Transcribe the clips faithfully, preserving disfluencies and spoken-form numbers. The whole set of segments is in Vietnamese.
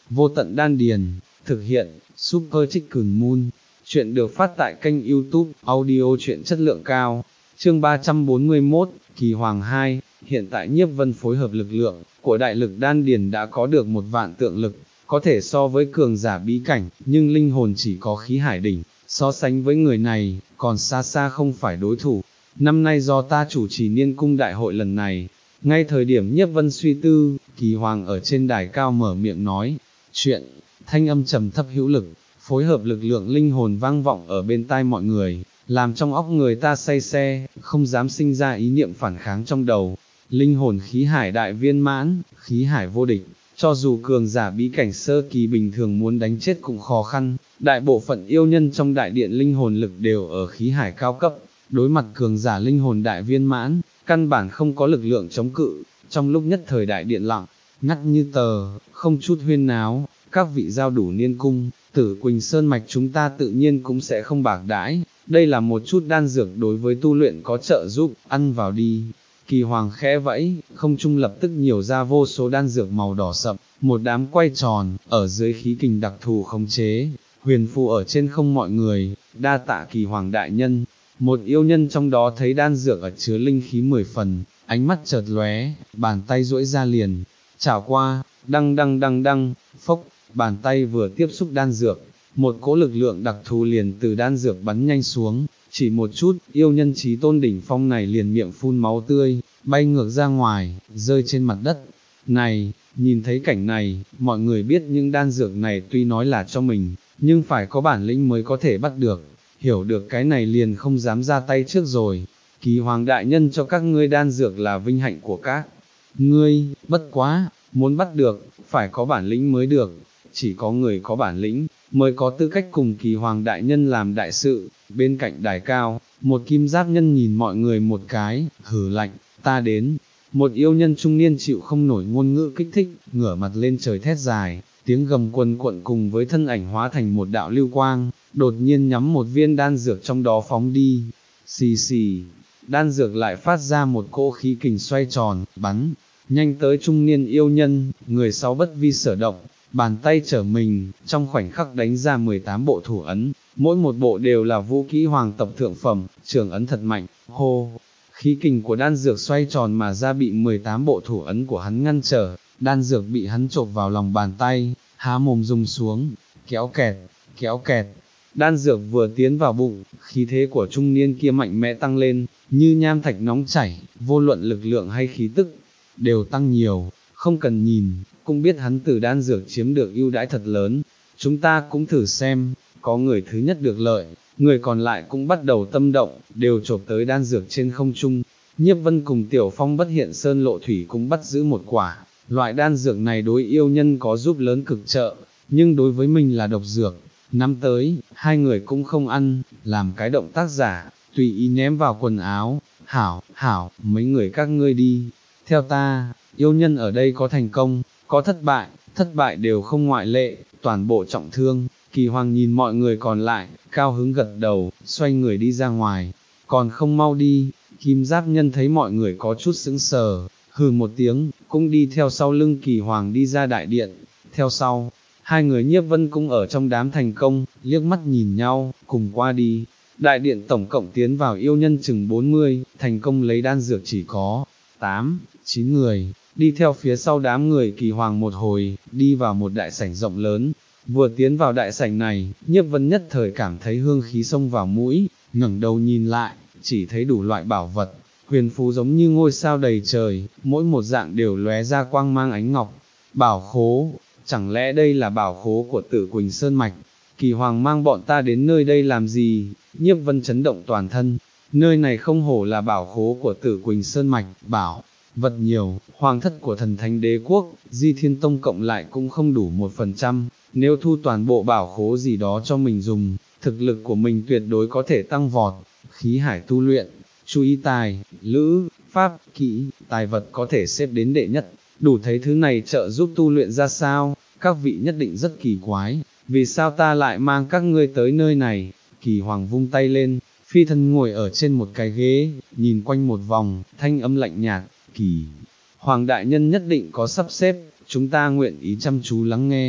vô tận đan điền, thực hiện, Super Chicken Moon, chuyện được phát tại kênh YouTube, audio truyện chất lượng cao, chương ba trăm bốn mươi mốt, Kỳ Hoàng hai, hiện tại Nhiếp Vân phối hợp lực lượng của đại lực đan điền đã có được một vạn tượng lực, có thể so với cường giả bí cảnh, nhưng linh hồn chỉ có khí hải đỉnh, so sánh với người này, còn xa xa không phải đối thủ. Năm nay do ta chủ trì niên cung đại hội lần này, ngay thời điểm Nhiếp Vân suy tư, Kỳ Hoàng ở trên đài cao mở miệng nói, chuyện, thanh âm trầm thấp hữu lực, phối hợp lực lượng linh hồn vang vọng ở bên tai mọi người, làm trong óc người ta say xe, không dám sinh ra ý niệm phản kháng trong đầu. Linh hồn khí hải đại viên mãn, khí hải vô địch, cho dù cường giả bí cảnh sơ kỳ bình thường muốn đánh chết cũng khó khăn, đại bộ phận yêu nhân trong đại điện linh hồn lực đều ở khí hải cao cấp, đối mặt cường giả linh hồn đại viên mãn, căn bản không có lực lượng chống cự, trong lúc nhất thời đại điện lặng, ngắt như tờ, không chút huyên náo, các vị giao đủ niên cung, Tử Quỳnh Sơn mạch chúng ta tự nhiên cũng sẽ không bạc đãi, đây là một chút đan dược đối với tu luyện có trợ giúp, ăn vào đi. Kỳ Hoàng khẽ vẫy, không trung lập tức nhiều ra vô số đan dược màu đỏ sậm, một đám quay tròn, ở dưới khí kình đặc thù khống chế, huyền phù ở trên không mọi người, đa tạ Kỳ Hoàng đại nhân. Một yêu nhân trong đó thấy đan dược ở chứa linh khí mười phần, ánh mắt chợt lóe, bàn tay duỗi ra liền, chảo qua, đăng đăng đăng đăng, phốc, bàn tay vừa tiếp xúc đan dược, một cỗ lực lượng đặc thù liền từ đan dược bắn nhanh xuống, chỉ một chút, yêu nhân chí tôn đỉnh phong này liền miệng phun máu tươi, bay ngược ra ngoài, rơi trên mặt đất. Này, nhìn thấy cảnh này, mọi người biết những đan dược này tuy nói là cho mình, nhưng phải có bản lĩnh mới có thể bắt được, hiểu được cái này liền không dám ra tay trước rồi. Kỳ Hoàng đại nhân cho các ngươi đan dược là vinh hạnh của các ngươi, bất quá, muốn bắt được, phải có bản lĩnh mới được, chỉ có người có bản lĩnh, mới có tư cách cùng Kỳ Hoàng đại nhân làm đại sự. Bên cạnh đài cao, một kim giáp nhân nhìn mọi người một cái, hừ lạnh, ta đến. Một yêu nhân trung niên chịu không nổi ngôn ngữ kích thích, ngửa mặt lên trời thét dài, tiếng gầm quần quận cùng với thân ảnh hóa thành một đạo lưu quang, đột nhiên nhắm một viên đan dược trong đó phóng đi. Xì xì, đan dược lại phát ra một cỗ khí kình xoay tròn, bắn, nhanh tới trung niên yêu nhân, người sau bất vi sở động, bàn tay trở mình, trong khoảnh khắc đánh ra mười tám bộ thủ ấn, mỗi một bộ đều là vũ kỹ hoàng tộc thượng phẩm, trường ấn thật mạnh, hô, khí kình của đan dược xoay tròn mà ra bị mười tám bộ thủ ấn của hắn ngăn trở, đan dược bị hắn chộp vào lòng bàn tay, há mồm rung xuống, kéo kẹt, kéo kẹt, đan dược vừa tiến vào bụng, khí thế của trung niên kia mạnh mẽ tăng lên, như nham thạch nóng chảy, vô luận lực lượng hay khí tức, đều tăng nhiều, không cần nhìn, cũng biết hắn từ đan dược chiếm được ưu đãi thật lớn. Chúng ta cũng thử xem, có người thứ nhất được lợi, người còn lại cũng bắt đầu tâm động, đều chộp tới đan dược trên không trung. Nhiếp Vân cùng Tiểu Phong bất hiện sơn lộ thủy cũng bắt giữ một quả, loại đan dược này đối yêu nhân có giúp lớn cực trợ, nhưng đối với mình là độc dược, nắm tới, hai người cũng không ăn, làm cái động tác giả, tùy ý ném vào quần áo, hảo, hảo, mấy người các ngươi đi, theo ta, yêu nhân ở đây có thành công, có thất bại, thất bại đều không ngoại lệ, toàn bộ trọng thương. Kỳ Hoàng nhìn mọi người còn lại, cao hứng gật đầu, xoay người đi ra ngoài, còn không mau đi. Kim giáp nhân thấy mọi người có chút sững sờ, hừ một tiếng, cũng đi theo sau lưng Kỳ Hoàng đi ra đại điện. Theo sau, hai người Nhiếp Vân cũng ở trong đám thành công, liếc mắt nhìn nhau, cùng qua đi. Đại điện tổng cộng tiến vào yêu nhân chừng bốn mươi, thành công lấy đan dược chỉ có tám, chín người, đi theo phía sau đám người Kỳ Hoàng một hồi, đi vào một đại sảnh rộng lớn. Vừa tiến vào đại sảnh này, Nhiếp Vân nhất thời cảm thấy hương khí xông vào mũi, ngẩng đầu nhìn lại, chỉ thấy đủ loại bảo vật, huyền phù giống như ngôi sao đầy trời, mỗi một dạng đều lóe ra quang mang ánh ngọc. Bảo khố, chẳng lẽ đây là bảo khố của Tử Quỳnh Sơn mạch? Kỳ Hoàng mang bọn ta đến nơi đây làm gì? Nhiếp Vân chấn động toàn thân, nơi này không hổ là bảo khố của Tử Quỳnh Sơn mạch, bảo vật nhiều, hoàng thất của thần thánh đế quốc, Di Thiên Tông cộng lại cũng không đủ một phần trăm, nếu thu toàn bộ bảo khố gì đó cho mình dùng, thực lực của mình tuyệt đối có thể tăng vọt. Khí hải tu luyện, chú ý tài, lữ, pháp, kỹ, tài vật có thể xếp đến đệ nhất, đủ thấy thứ này trợ giúp tu luyện ra sao, các vị nhất định rất kỳ quái, vì sao ta lại mang các ngươi tới nơi này? Kỳ Hoàng vung tay lên, phi thân ngồi ở trên một cái ghế, nhìn quanh một vòng, thanh âm lạnh nhạt, Kỳ Hoàng đại nhân nhất định có sắp xếp, chúng ta nguyện ý chăm chú lắng nghe.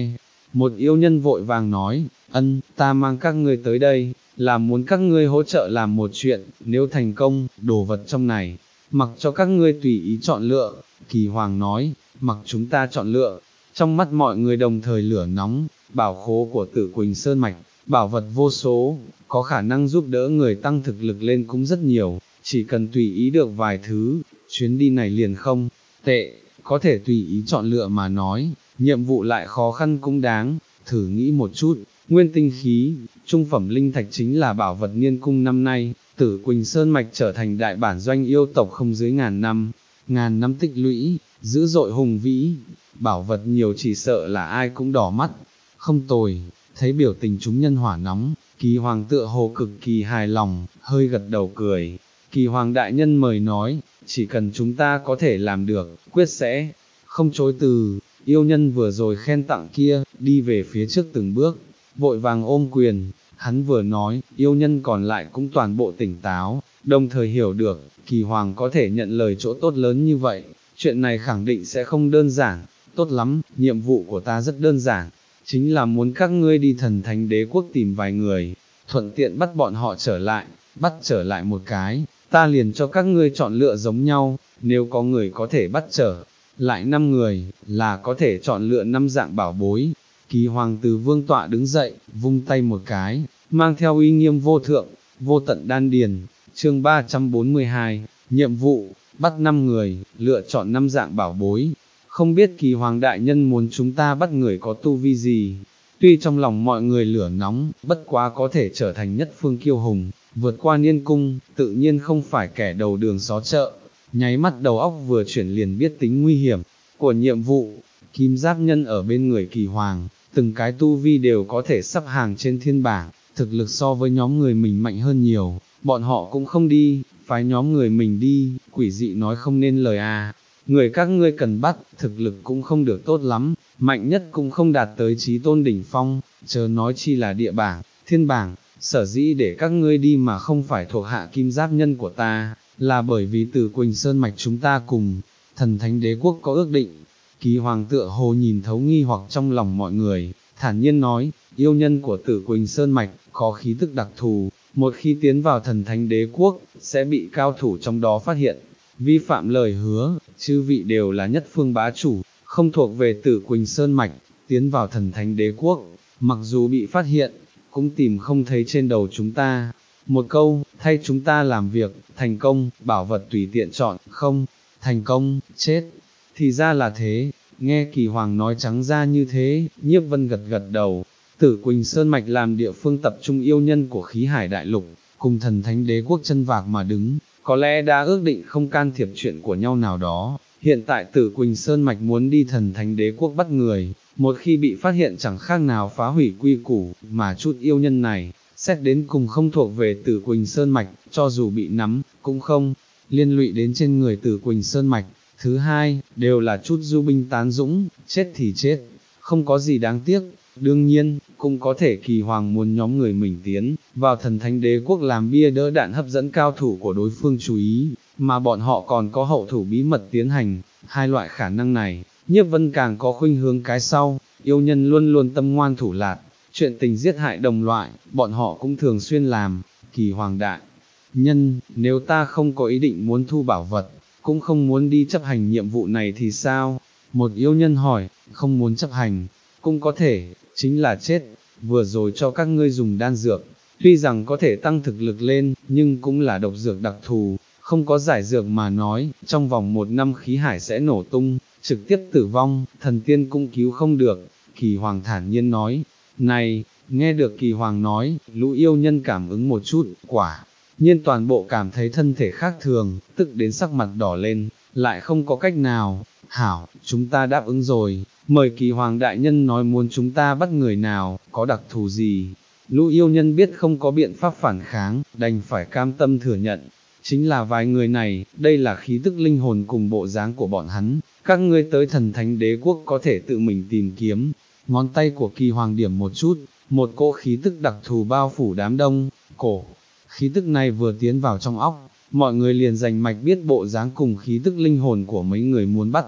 Một yêu nhân vội vàng nói, ân, ta mang các ngươi tới đây, là muốn các ngươi hỗ trợ làm một chuyện, nếu thành công, đồ vật trong này, mặc cho các ngươi tùy ý chọn lựa. Kỳ Hoàng nói, mặc chúng ta chọn lựa. Trong mắt mọi người đồng thời lửa nóng, bảo khố của Tử Quỳnh Sơn Mạch, bảo vật vô số, có khả năng giúp đỡ người tăng thực lực lên cũng rất nhiều, chỉ cần tùy ý được vài thứ, chuyến đi này liền không tệ, có thể tùy ý chọn lựa mà nói, nhiệm vụ lại khó khăn cũng đáng, thử nghĩ một chút, nguyên tinh khí, trung phẩm linh thạch chính là bảo vật niên cung năm nay, Tử Quỳnh Sơn Mạch trở thành đại bản doanh yêu tộc không dưới ngàn năm, ngàn năm tích lũy, dữ dội hùng vĩ, bảo vật nhiều chỉ sợ là ai cũng đỏ mắt, không tồi. Thấy biểu tình chúng nhân hỏa nóng, Kỳ Hoàng tựa hồ cực kỳ hài lòng, hơi gật đầu cười. Kỳ Hoàng đại nhân mời nói, chỉ cần chúng ta có thể làm được, quyết sẽ không chối từ. Yêu nhân vừa rồi khen tặng kia, đi về phía trước từng bước, vội vàng ôm quyền. Hắn vừa nói, yêu nhân còn lại cũng toàn bộ tỉnh táo, đồng thời hiểu được, Kỳ Hoàng có thể nhận lời chỗ tốt lớn như vậy, chuyện này khẳng định sẽ không đơn giản. Tốt lắm, nhiệm vụ của ta rất đơn giản, chính là muốn các ngươi đi Thần Thánh Đế Quốc tìm vài người, thuận tiện bắt bọn họ trở lại, bắt trở lại một cái, ta liền cho các ngươi chọn lựa giống nhau, nếu có người có thể bắt trở lại năm người, là có thể chọn lựa năm dạng bảo bối. Kỳ Hoàng từ vương tọa đứng dậy, vung tay một cái, mang theo uy nghiêm vô thượng, vô tận đan điền. Chương ba trăm bốn mươi hai, nhiệm vụ, bắt năm người, lựa chọn năm dạng bảo bối. Không biết Kỳ Hoàng đại nhân muốn chúng ta bắt người có tu vi gì, tuy trong lòng mọi người lửa nóng, bất quá có thể trở thành nhất phương kiêu hùng, vượt qua niên cung, tự nhiên không phải kẻ đầu đường xó chợ. Nháy mắt đầu óc vừa chuyển liền biết tính nguy hiểm của nhiệm vụ. Kim Giáp nhân ở bên người Kỳ Hoàng, từng cái tu vi đều có thể sắp hàng trên thiên bảng, thực lực so với nhóm người mình mạnh hơn nhiều, bọn họ cũng không đi, phái nhóm người mình đi, quỷ dị nói không nên lời à. Người các ngươi cần bắt, thực lực cũng không được tốt lắm, mạnh nhất cũng không đạt tới chí tôn đỉnh phong, chớ nói chi là địa bảng, thiên bảng, sở dĩ để các ngươi đi mà không phải thuộc hạ Kim Giáp nhân của ta, là bởi vì Tử Quỳnh Sơn Mạch chúng ta cùng Thần Thánh Đế Quốc có ước định. Kỳ Hoàng tựa hồ nhìn thấu nghi hoặc trong lòng mọi người, thản nhiên nói, yêu nhân của Tử Quỳnh Sơn Mạch, có khí tức đặc thù, một khi tiến vào Thần Thánh Đế Quốc, sẽ bị cao thủ trong đó phát hiện, vi phạm lời hứa, chư vị đều là nhất phương bá chủ, không thuộc về Tử Quỳnh Sơn Mạch, tiến vào Thần Thánh Đế Quốc, mặc dù bị phát hiện, cũng tìm không thấy trên đầu chúng ta. Một câu, thay chúng ta làm việc, thành công, bảo vật tùy tiện chọn, không, thành công, chết. Thì ra là thế, nghe Kỳ Hoàng nói trắng ra như thế, Nhiếp Vân gật gật đầu. Tử Quỳnh Sơn Mạch làm địa phương tập trung yêu nhân của khí hải đại lục, cùng Thần Thánh Đế Quốc chân vạc mà đứng, có lẽ đã ước định không can thiệp chuyện của nhau nào đó. Hiện tại Tử Quỳnh Sơn Mạch muốn đi Thần Thánh Đế Quốc bắt người, một khi bị phát hiện chẳng khác nào phá hủy quy củ, mà chút yêu nhân này, xét đến cùng không thuộc về Tử Quỳnh Sơn Mạch, cho dù bị nắm, cũng không liên lụy đến trên người Tử Quỳnh Sơn Mạch. Thứ hai, đều là chút du binh tán dũng, chết thì chết, không có gì đáng tiếc. Đương nhiên, cũng có thể Kỳ Hoàng muốn nhóm người mình tiến vào Thần Thánh Đế Quốc làm bia đỡ đạn hấp dẫn cao thủ của đối phương chú ý, mà bọn họ còn có hậu thủ bí mật tiến hành. Hai loại khả năng này, Nhiếp Vân càng có khuynh hướng cái sau. Yêu nhân luôn luôn tâm ngoan thủ lạt, chuyện tình giết hại đồng loại, bọn họ cũng thường xuyên làm. Kỳ Hoàng đại nhân, nếu ta không có ý định muốn thu bảo vật, cũng không muốn đi chấp hành nhiệm vụ này thì sao? Một yêu nhân hỏi, không muốn chấp hành, cũng có thể, chính là chết. Vừa rồi cho các ngươi dùng đan dược, tuy rằng có thể tăng thực lực lên, nhưng cũng là độc dược đặc thù, không có giải dược mà nói, trong vòng một năm khí hải sẽ nổ tung, trực tiếp tử vong, thần tiên cũng cứu không được. Kỳ Hoàng thản nhiên nói, này, nghe được Kỳ Hoàng nói, lũ yêu nhân cảm ứng một chút, quả nhiên toàn bộ cảm thấy thân thể khác thường, tức đến sắc mặt đỏ lên, lại không có cách nào. Hảo, chúng ta đáp ứng rồi, mời Kỳ Hoàng đại nhân nói muốn chúng ta bắt người nào, có đặc thù gì. Lũ yêu nhân biết không có biện pháp phản kháng, đành phải cam tâm thừa nhận. Chính là vài người này, đây là khí tức linh hồn cùng bộ dáng của bọn hắn, các ngươi tới Thần Thánh Đế Quốc có thể tự mình tìm kiếm. Ngón tay của Kỳ Hoàng điểm một chút, một cỗ khí tức đặc thù bao phủ đám đông, cổ. Khí tức này vừa tiến vào trong óc, mọi người liền rành mạch biết bộ dáng cùng khí tức linh hồn của mấy người muốn bắt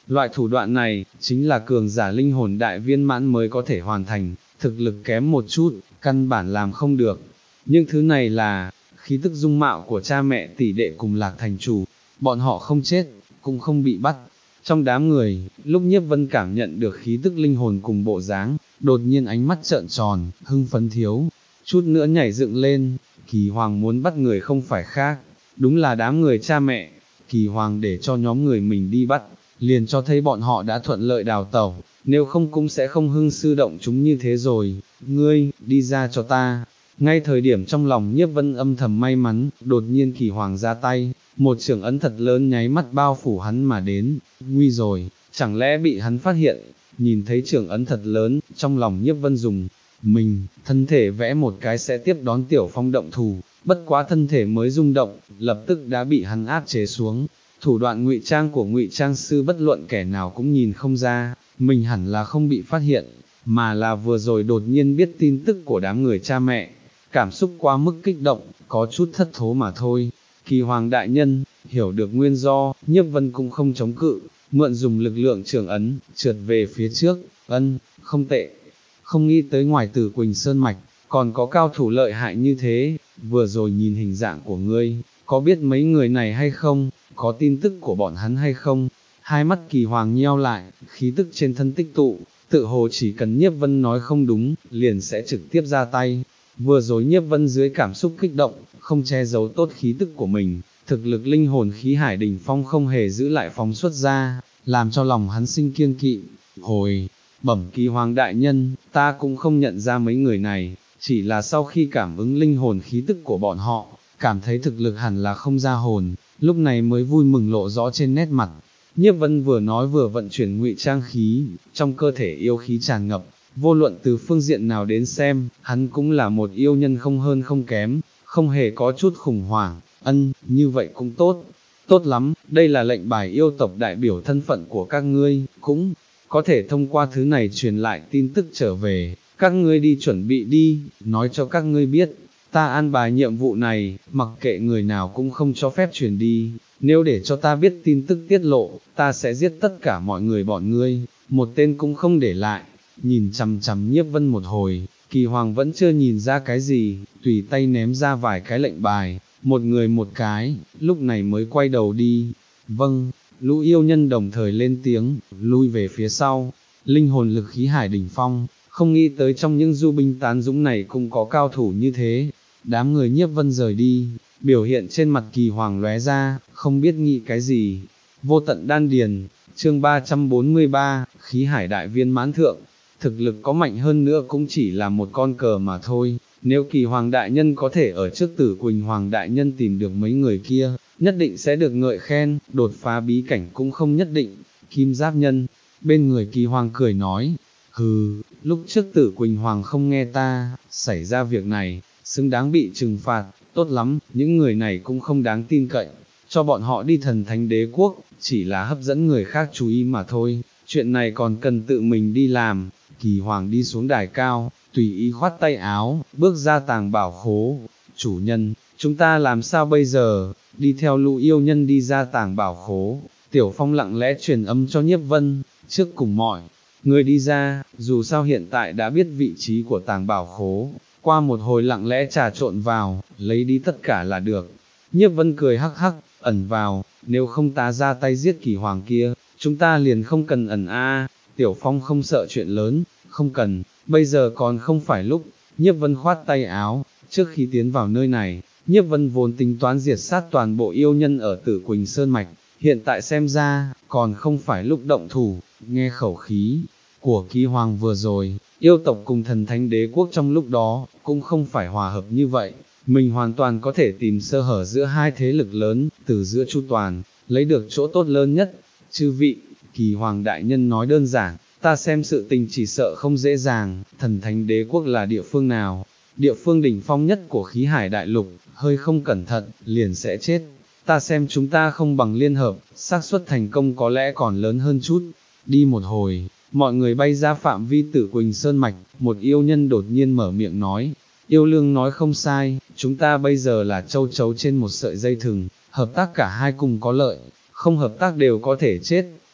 Loại thủ đoạn này, chính là cường giả linh hồn đại viên mãn mới có thể hoàn thành, thực lực kém một chút, căn bản làm không được. Nhưng thứ này là, khí tức dung mạo của cha mẹ tỷ đệ cùng Lạc thành chủ, bọn họ không chết, cũng không bị bắt. Trong đám người, lúc Nhiếp Vân cảm nhận được khí tức linh hồn cùng bộ dáng, đột nhiên ánh mắt trợn tròn, hưng phấn thiếu, chút nữa nhảy dựng lên. Kỳ Hoàng muốn bắt người không phải khác, đúng là đám người cha mẹ. Kỳ Hoàng để cho nhóm người mình đi bắt, liền cho thấy bọn họ đã thuận lợi đào tẩu, nếu không cũng sẽ không hưng sư động chúng như thế rồi. Ngươi, đi ra cho ta. Ngay thời điểm trong lòng Nhiếp Vân âm thầm may mắn, đột nhiên Kỳ Hoàng ra tay, một chưởng ấn thật lớn nháy mắt bao phủ hắn mà đến. Nguy rồi, chẳng lẽ bị hắn phát hiện? Nhìn thấy chưởng ấn thật lớn, trong lòng Nhiếp Vân dùng mình, thân thể vẽ một cái sẽ tiếp đón Tiểu Phong động thủ, bất quá thân thể mới rung động, lập tức đã bị hắn áp chế xuống. Thủ đoạn ngụy trang của ngụy trang sư bất luận kẻ nào cũng nhìn không ra, mình hẳn là không bị phát hiện, mà là vừa rồi đột nhiên biết tin tức của đám người cha mẹ, cảm xúc quá mức kích động, có chút thất thố mà thôi. Kỳ Hoàng đại nhân, hiểu được nguyên do, Nhiếp Vân cũng không chống cự, mượn dùng lực lượng trường ấn, trượt về phía trước. Ân, không tệ, không nghĩ tới ngoài Tử Quỳnh Sơn Mạch, còn có cao thủ lợi hại như thế. Vừa rồi nhìn hình dạng của ngươi, có biết mấy người này hay không, có tin tức của bọn hắn hay không? Hai mắt Kỳ Hoàng nheo lại, khí tức trên thân tích tụ, tự hồ chỉ cần Nhiếp Vân nói không đúng, liền sẽ trực tiếp ra tay. Vừa rồi Nhiếp Vân dưới cảm xúc kích động, không che giấu tốt khí tức của mình, thực lực linh hồn khí hải đỉnh phong không hề giữ lại phóng xuất ra, làm cho lòng hắn sinh kiêng kỵ. Hồi, bẩm Kỳ Hoàng đại nhân, ta cũng không nhận ra mấy người này, chỉ là sau khi cảm ứng linh hồn khí tức của bọn họ, cảm thấy thực lực hẳn là không ra hồn, lúc này mới vui mừng lộ rõ trên nét mặt. Nhiếp Vân vừa nói vừa vận chuyển ngụy trang khí, trong cơ thể yêu khí tràn ngập, vô luận từ phương diện nào đến xem, hắn cũng là một yêu nhân không hơn không kém, không hề có chút khủng hoảng. Ân, như vậy cũng tốt, tốt lắm, đây là lệnh bài yêu tộc đại biểu thân phận của các ngươi, cũng có thể thông qua thứ này truyền lại tin tức trở về, các ngươi đi chuẩn bị đi, nói cho các ngươi biết, ta an bài nhiệm vụ này, mặc kệ người nào cũng không cho phép truyền đi, nếu để cho ta biết tin tức tiết lộ, ta sẽ giết tất cả mọi người bọn ngươi, một tên cũng không để lại. Nhìn chằm chằm Nhiếp Vân một hồi, Kỳ Hoàng vẫn chưa nhìn ra cái gì, tùy tay ném ra vài cái lệnh bài, một người một cái, lúc này mới quay đầu đi. Vâng, lũ yêu nhân đồng thời lên tiếng, lui về phía sau. Linh hồn lực khí hải đỉnh phong, không nghĩ tới trong những du binh tán dũng này cũng có cao thủ như thế. Đám người Nhiếp Vân rời đi, biểu hiện trên mặt Kỳ Hoàng lóe ra, không biết nghĩ cái gì. Vô tận đan điền, chương ba trăm bốn mươi ba, khí hải đại viên mãn thượng. Thực lực có mạnh hơn nữa cũng chỉ là một con cờ mà thôi, nếu Kỳ Hoàng đại nhân có thể ở trước Tử Quỳnh Hoàng đại nhân tìm được mấy người kia, nhất định sẽ được ngợi khen, đột phá bí cảnh cũng không nhất định. Kim Giáp Nhân, bên người Kỳ Hoàng cười nói, hừ, lúc trước Tử Quỳnh Hoàng không nghe ta, xảy ra việc này, xứng đáng bị trừng phạt, tốt lắm, những người này cũng không đáng tin cậy, cho bọn họ đi Thần Thánh Đế Quốc, chỉ là hấp dẫn người khác chú ý mà thôi, chuyện này còn cần tự mình đi làm. Kỳ Hoàng đi xuống đài cao, tùy ý khoát tay áo, bước ra tàng bảo khố. Chủ nhân, chúng ta làm sao bây giờ? Đi theo lũ yêu nhân đi ra tàng bảo khố. Tiểu Phong lặng lẽ truyền âm cho Nhiếp Vân, trước cùng mọi người đi ra, dù sao hiện tại đã biết vị trí của tàng bảo khố, qua một hồi lặng lẽ trà trộn vào, lấy đi tất cả là được. Nhiếp Vân cười hắc hắc, ẩn vào, nếu không ta ra tay giết Kỳ Hoàng kia, chúng ta liền không cần ẩn a. Tiểu Phong không sợ chuyện lớn, không cần, bây giờ còn không phải lúc. Nhiếp Vân khoát tay áo, trước khi tiến vào nơi này, Nhiếp Vân vốn tính toán diệt sát toàn bộ yêu nhân ở Tử Quỳnh Sơn Mạch, hiện tại xem ra, còn không phải lúc động thủ. Nghe khẩu khí của Kỳ Hoàng vừa rồi, yêu tộc cùng Thần Thánh Đế Quốc trong lúc đó, cũng không phải hòa hợp như vậy, mình hoàn toàn có thể tìm sơ hở giữa hai thế lực lớn, từ giữa chu toàn, lấy được chỗ tốt lớn nhất. Chư vị, Kỳ Hoàng đại nhân nói đơn giản, ta xem sự tình chỉ sợ không dễ dàng. Thần Thánh Đế Quốc là địa phương nào? Địa phương đỉnh phong nhất của khí hải đại lục, hơi không cẩn thận, liền sẽ chết. Ta xem chúng ta không bằng liên hợp, xác suất thành công có lẽ còn lớn hơn chút. Đi một hồi, mọi người bay ra phạm vi Tử Quỳnh Sơn Mạch, một yêu nhân đột nhiên mở miệng nói, yêu lương nói không sai, chúng ta bây giờ là châu chấu trên một sợi dây thừng, hợp tác cả hai cùng có lợi, không hợp tác đều có thể chết.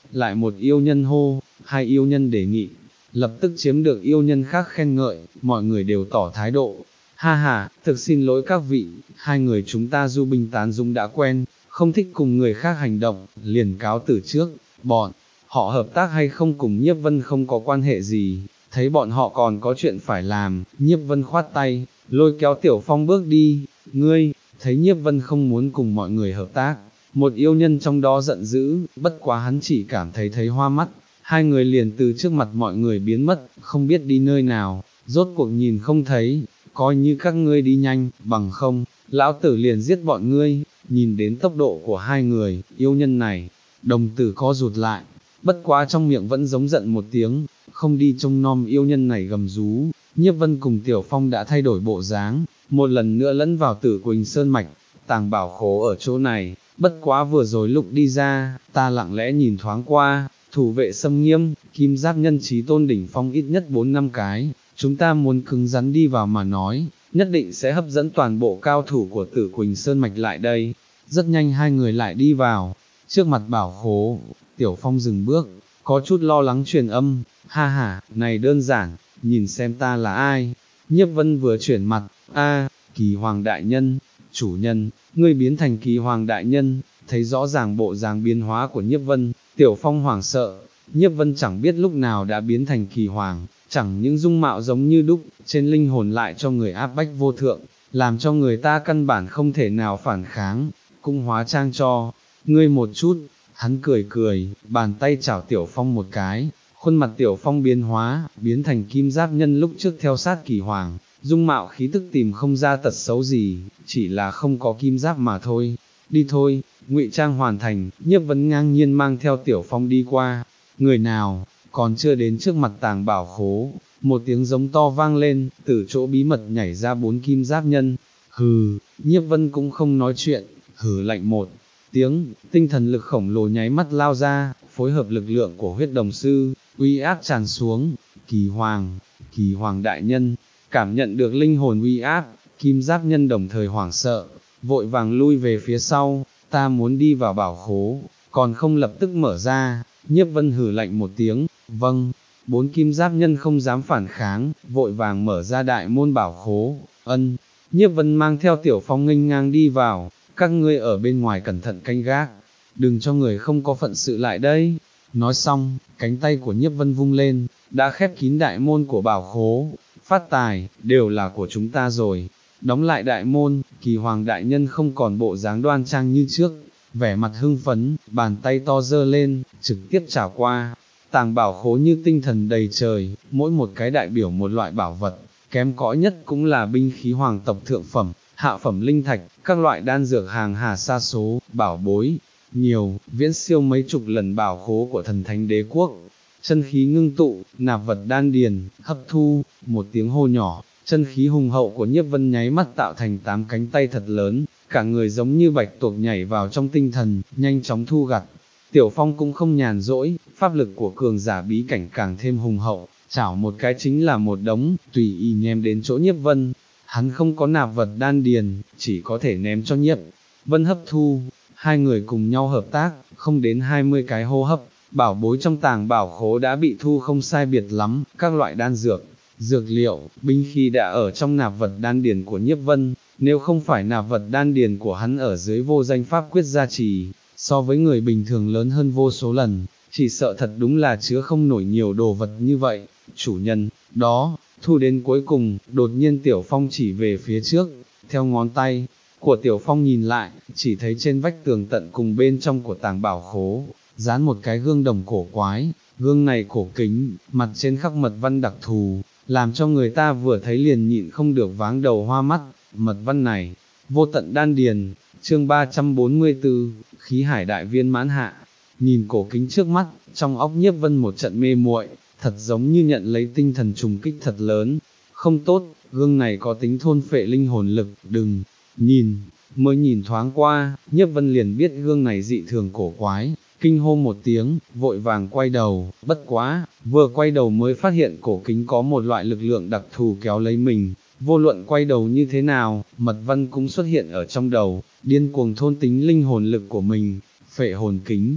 lại một yêu nhân hô, hai yêu nhân đề nghị, lập tức chiếm được yêu nhân khác khen ngợi, mọi người đều tỏ thái độ. Ha ha, thực xin lỗi các vị, hai người chúng ta du binh tán dũng đã quen, không thích cùng người khác hành động, liền cáo từ trước, bọn họ hợp tác hay không cùng Nhiếp Vân không có quan hệ gì, thấy bọn họ còn có chuyện phải làm, Nhiếp Vân khoát tay, lôi kéo Tiểu Phong bước đi, ngươi, thấy Nhiếp Vân không muốn cùng mọi người hợp tác, một yêu nhân trong đó giận dữ, bất quá hắn chỉ cảm thấy thấy hoa mắt, hai người liền từ trước mặt mọi người biến mất, không biết đi nơi nào, rốt cuộc nhìn không thấy, coi như các ngươi đi nhanh, bằng không, lão tử liền giết bọn ngươi, nhìn đến tốc độ của hai người, yêu nhân này, đồng tử co rụt lại, bất quá trong miệng vẫn giống giận một tiếng, không đi trông nom yêu nhân này gầm rú. Nhiếp Vân cùng Tiểu Phong đã thay đổi bộ dáng, một lần nữa lẫn vào Tử Quỳnh Sơn Mạch, tàng bảo khố ở chỗ này, bất quá vừa rồi lúc đi ra, ta lặng lẽ nhìn thoáng qua, thủ vệ xâm nghiêm, kim giáp nhân trí tôn đỉnh phong ít nhất bốn năm cái, chúng ta muốn cứng rắn đi vào mà nói, nhất định sẽ hấp dẫn toàn bộ cao thủ của Tử Quỳnh Sơn Mạch lại đây. Rất nhanh hai người lại đi vào, trước mặt bảo khố, Tiểu Phong dừng bước, có chút lo lắng truyền âm, ha ha, này đơn giản, nhìn xem ta là ai. Nhiếp Vân vừa chuyển mặt, a, Kỳ Hoàng đại nhân, chủ nhân, ngươi biến thành Kỳ Hoàng đại nhân, thấy rõ ràng bộ dáng biến hóa của Nhiếp Vân, Tiểu Phong hoảng sợ, Nhiếp Vân chẳng biết lúc nào đã biến thành Kỳ Hoàng, chẳng những dung mạo giống như đúc, trên linh hồn lại cho người áp bách vô thượng, làm cho người ta căn bản không thể nào phản kháng, cũng hóa trang cho, ngươi một chút, hắn cười cười, bàn tay chảo Tiểu Phong một cái, khuôn mặt Tiểu Phong biến hóa, biến thành kim giáp nhân lúc trước theo sát Kỳ Hoàng, dung mạo khí tức tìm không ra tật xấu gì, chỉ là không có kim giáp mà thôi. Đi thôi, ngụy trang hoàn thành, Nhiếp Vân ngang nhiên mang theo Tiểu Phong đi qua, người nào, còn chưa đến trước mặt tàng bảo khố, một tiếng giống to vang lên, từ chỗ bí mật nhảy ra bốn kim giáp nhân, hừ, Nhiếp Vân cũng không nói chuyện, hừ lạnh một tiếng, tinh thần lực khổng lồ nháy mắt lao ra, phối hợp lực lượng của huyết đồng sư, uy áp tràn xuống, Kỳ Hoàng, Kỳ Hoàng đại nhân, cảm nhận được linh hồn uy áp, kim giáp nhân đồng thời hoảng sợ, vội vàng lui về phía sau, ta muốn đi vào bảo khố, còn không lập tức mở ra. Nhiếp Vân hử lạnh một tiếng, vâng, bốn kim giáp nhân không dám phản kháng, vội vàng mở ra đại môn bảo khố, ân, Nhiếp Vân mang theo Tiểu Phong nghênh ngang đi vào, các ngươi ở bên ngoài cẩn thận canh gác, đừng cho người không có phận sự lại đây. Nói xong, cánh tay của Nhiếp Vân vung lên, đã khép kín đại môn của bảo khố, phát tài, đều là của chúng ta rồi. Đóng lại đại môn, Kỳ Hoàng đại nhân không còn bộ dáng đoan trang như trước, vẻ mặt hưng phấn, bàn tay to giơ lên, trực tiếp chảo qua, tàng bảo khố như tinh thần đầy trời, mỗi một cái đại biểu một loại bảo vật, kém cỏi nhất cũng là binh khí hoàng tộc thượng phẩm, hạ phẩm linh thạch, các loại đan dược hàng hà sa số, bảo bối, nhiều, viễn siêu mấy chục lần bảo khố của thần thánh đế quốc. Chân khí ngưng tụ, nạp vật đan điền, hấp thu, một tiếng hô nhỏ, chân khí hùng hậu của Nhiếp Vân nháy mắt tạo thành tám cánh tay thật lớn, cả người giống như bạch tuộc nhảy vào trong tinh thần, nhanh chóng thu gặt. Tiểu Phong cũng không nhàn rỗi, pháp lực của cường giả bí cảnh càng thêm hùng hậu, chảo một cái chính là một đống, tùy ý ném đến chỗ Nhiếp Vân. Hắn không có nạp vật đan điền, chỉ có thể ném cho Nhiếp Vân hấp thu. Hai người cùng nhau hợp tác, không đến hai mươi cái hô hấp, bảo bối trong tàng bảo khố đã bị thu không sai biệt lắm, các loại đan dược, dược liệu, binh khí đã ở trong nạp vật đan điền của Nhiếp Vân, nếu không phải nạp vật đan điền của hắn ở dưới vô danh pháp quyết gia trì, so với người bình thường lớn hơn vô số lần, chỉ sợ thật đúng là chứa không nổi nhiều đồ vật như vậy. Chủ nhân, đó, thu đến cuối cùng, đột nhiên Tiểu Phong chỉ về phía trước, theo ngón tay của Tiểu Phong nhìn lại, chỉ thấy trên vách tường tận cùng bên trong của tàng bảo khố, dán một cái gương đồng cổ quái, gương này cổ kính, mặt trên khắc mật văn đặc thù, làm cho người ta vừa thấy liền nhịn không được váng đầu hoa mắt. Mật văn này, vô tận đan điền, chương ba trăm bốn mươi tư, khí hải đại viên mãn hạ, nhìn cổ kính trước mắt, trong óc Nhiếp Vân một trận mê muội, thật giống như nhận lấy tinh thần trùng kích thật lớn, không tốt, gương này có tính thôn phệ linh hồn lực, đừng, nhìn, mới nhìn thoáng qua, Nhiếp Vân liền biết gương này dị thường cổ quái, kinh hô một tiếng, vội vàng quay đầu, bất quá, vừa quay đầu mới phát hiện cổ kính có một loại lực lượng đặc thù kéo lấy mình, vô luận quay đầu như thế nào, mật văn cũng xuất hiện ở trong đầu, điên cuồng thôn tính linh hồn lực của mình, phệ hồn kính,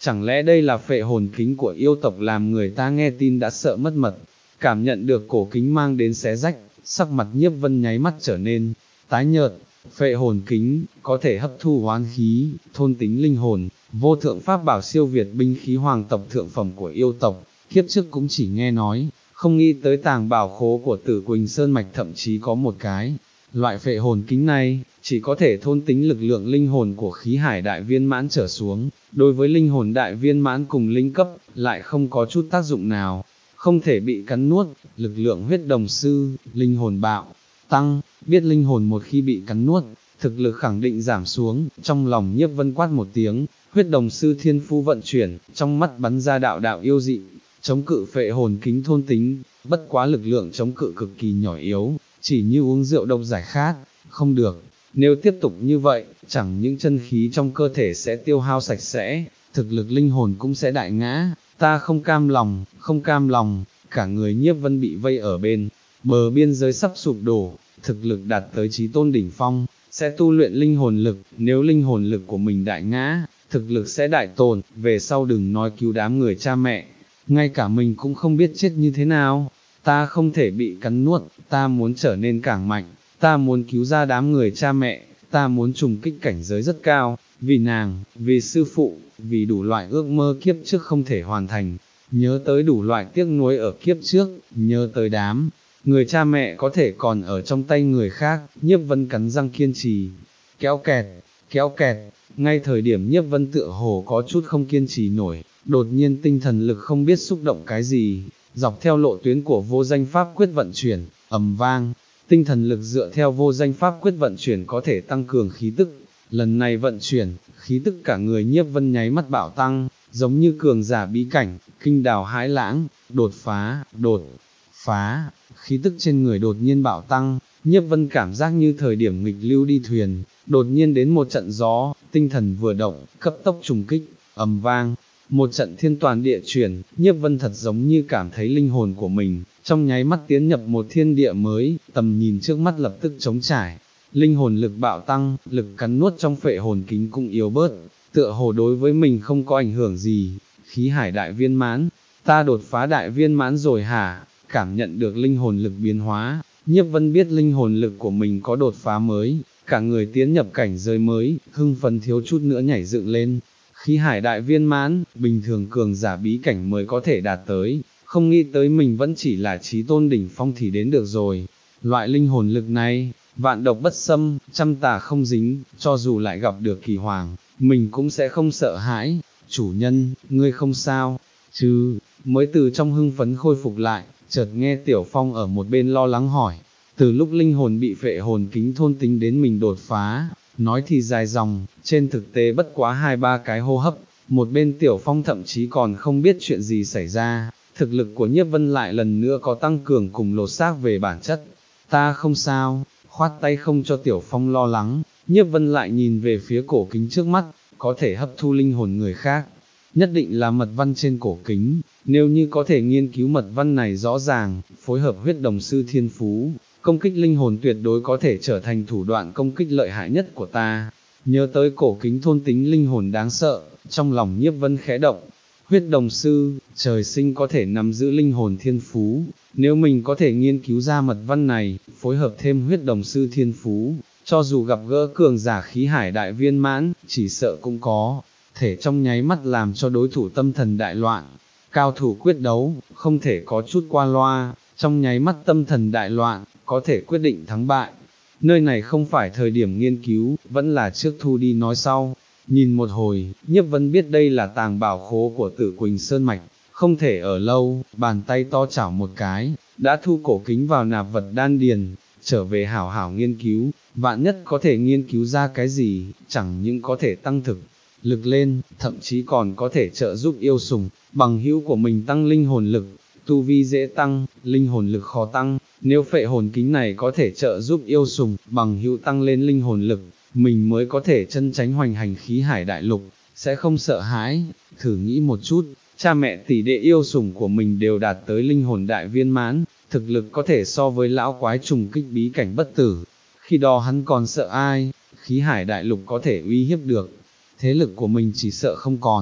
chẳng lẽ đây là phệ hồn kính của yêu tộc làm người ta nghe tin đã sợ mất mật, cảm nhận được cổ kính mang đến xé rách, sắc mặt Nhiếp Vân nháy mắt trở nên tái nhợt. Phệ hồn kính, có thể hấp thu hoán khí, thôn tính linh hồn, vô thượng pháp bảo siêu việt binh khí hoàng tộc thượng phẩm của yêu tộc, kiếp trước cũng chỉ nghe nói, không nghĩ tới tàng bảo khố của Tử Quỳnh Sơn Mạch thậm chí có một cái. Loại phệ hồn kính này, chỉ có thể thôn tính lực lượng linh hồn của khí hải đại viên mãn trở xuống, đối với linh hồn đại viên mãn cùng linh cấp, lại không có chút tác dụng nào, không thể bị cắn nuốt, lực lượng huyết đồng sư, linh hồn bạo tăng, biết linh hồn một khi bị cắn nuốt, thực lực khẳng định giảm xuống, trong lòng Nhiếp Vân quát một tiếng, huyết đồng sư thiên phu vận chuyển, trong mắt bắn ra đạo đạo yêu dị, chống cự phệ hồn kính thôn tính, bất quá lực lượng chống cự cực kỳ nhỏ yếu, chỉ như uống rượu độc giải khát, không được, nếu tiếp tục như vậy, chẳng những chân khí trong cơ thể sẽ tiêu hao sạch sẽ, thực lực linh hồn cũng sẽ đại ngã, ta không cam lòng, không cam lòng, cả người Nhiếp Vân bị vây ở bên bờ biên giới sắp sụp đổ, thực lực đạt tới chí tôn đỉnh phong, sẽ tu luyện linh hồn lực, nếu linh hồn lực của mình đại ngã, thực lực sẽ đại tổn, về sau đừng nói cứu đám người cha mẹ, ngay cả mình cũng không biết chết như thế nào, ta không thể bị cắn nuốt, ta muốn trở nên càng mạnh, ta muốn cứu ra đám người cha mẹ, ta muốn trùng kích cảnh giới rất cao, vì nàng, vì sư phụ, vì đủ loại ước mơ kiếp trước không thể hoàn thành, nhớ tới đủ loại tiếc nuối ở kiếp trước, nhớ tới đám người cha mẹ có thể còn ở trong tay người khác, Nhiếp Vân cắn răng kiên trì, kéo kẹt, kéo kẹt, ngay thời điểm Nhiếp Vân tựa hồ có chút không kiên trì nổi, đột nhiên tinh thần lực không biết xúc động cái gì, dọc theo lộ tuyến của vô danh pháp quyết vận chuyển, ầm vang, tinh thần lực dựa theo vô danh pháp quyết vận chuyển có thể tăng cường khí tức, lần này vận chuyển, khí tức cả người Nhiếp Vân nháy mắt bạo tăng, giống như cường giả bí cảnh, kinh đào hãi lãng, đột phá, đột phá, khí tức trên người đột nhiên bạo tăng, Nhiếp Vân cảm giác như thời điểm nghịch lưu đi thuyền, đột nhiên đến một trận gió, tinh thần vừa động, cấp tốc trùng kích, ầm vang, một trận thiên toàn địa chuyển, Nhiếp Vân thật giống như cảm thấy linh hồn của mình, trong nháy mắt tiến nhập một thiên địa mới, tầm nhìn trước mắt lập tức trống trải, linh hồn lực bạo tăng, lực cắn nuốt trong phệ hồn kính cũng yếu bớt, tựa hồ đối với mình không có ảnh hưởng gì, khí hải đại viên mãn, ta đột phá đại viên mãn rồi hả, cảm nhận được linh hồn lực biến hóa, Nhiếp Vân biết linh hồn lực của mình có đột phá mới, cả người tiến nhập cảnh giới mới, hưng phấn thiếu chút nữa nhảy dựng lên, khí hải đại viên mãn, bình thường cường giả bí cảnh mới có thể đạt tới, không nghĩ tới mình vẫn chỉ là chí tôn đỉnh phong thì đến được rồi, loại linh hồn lực này, vạn độc bất xâm, trăm tà không dính, cho dù lại gặp được kỳ hoàng, mình cũng sẽ không sợ hãi, chủ nhân, ngươi không sao, chứ, mới từ trong hưng phấn khôi phục lại, chợt nghe Tiểu Phong ở một bên lo lắng hỏi, từ lúc linh hồn bị phệ hồn kính thôn tính đến mình đột phá, nói thì dài dòng, trên thực tế bất quá hai ba cái hô hấp, một bên Tiểu Phong thậm chí còn không biết chuyện gì xảy ra, thực lực của Nhiếp Vân lại lần nữa có tăng cường cùng lột xác về bản chất, ta không sao, khoát tay không cho Tiểu Phong lo lắng, Nhiếp Vân lại nhìn về phía cổ kính trước mắt, có thể hấp thu linh hồn người khác, nhất định là mật văn trên cổ kính, nếu như có thể nghiên cứu mật văn này rõ ràng, phối hợp huyết đồng sư thiên phú, công kích linh hồn tuyệt đối có thể trở thành thủ đoạn công kích lợi hại nhất của ta. Nhớ tới cổ kính thôn tính linh hồn đáng sợ, trong lòng Nhiếp Vân khẽ động, huyết đồng sư, trời sinh có thể nắm giữ linh hồn thiên phú, nếu mình có thể nghiên cứu ra mật văn này, phối hợp thêm huyết đồng sư thiên phú, cho dù gặp gỡ cường giả khí hải đại viên mãn, chỉ sợ cũng có thể trong nháy mắt làm cho đối thủ tâm thần đại loạn. Cao thủ quyết đấu, không thể có chút qua loa, trong nháy mắt tâm thần đại loạn, có thể quyết định thắng bại. Nơi này không phải thời điểm nghiên cứu, vẫn là trước thu đi nói sau. Nhìn một hồi, Nhiếp Vân biết đây là tàng bảo khố của Tử Quỳnh Sơn Mạch, không thể ở lâu, bàn tay to chảo một cái, đã thu cổ kính vào nạp vật đan điền, trở về hảo hảo nghiên cứu, vạn nhất có thể nghiên cứu ra cái gì, chẳng những có thể tăng thực lực lên, thậm chí còn có thể trợ giúp yêu sủng, bằng hữu của mình tăng linh hồn lực, tu vi dễ tăng, linh hồn lực khó tăng, nếu phệ hồn kính này có thể trợ giúp yêu sủng, bằng hữu tăng lên linh hồn lực, mình mới có thể chân tránh hoành hành khí hải đại lục, sẽ không sợ hãi, thử nghĩ một chút, cha mẹ tỷ đệ yêu sủng của mình đều đạt tới linh hồn đại viên mãn, thực lực có thể so với lão quái trùng kích bí cảnh bất tử, khi đó hắn còn sợ ai, khí hải đại lục có thể uy hiếp được, thế lực của mình chỉ sợ không còn,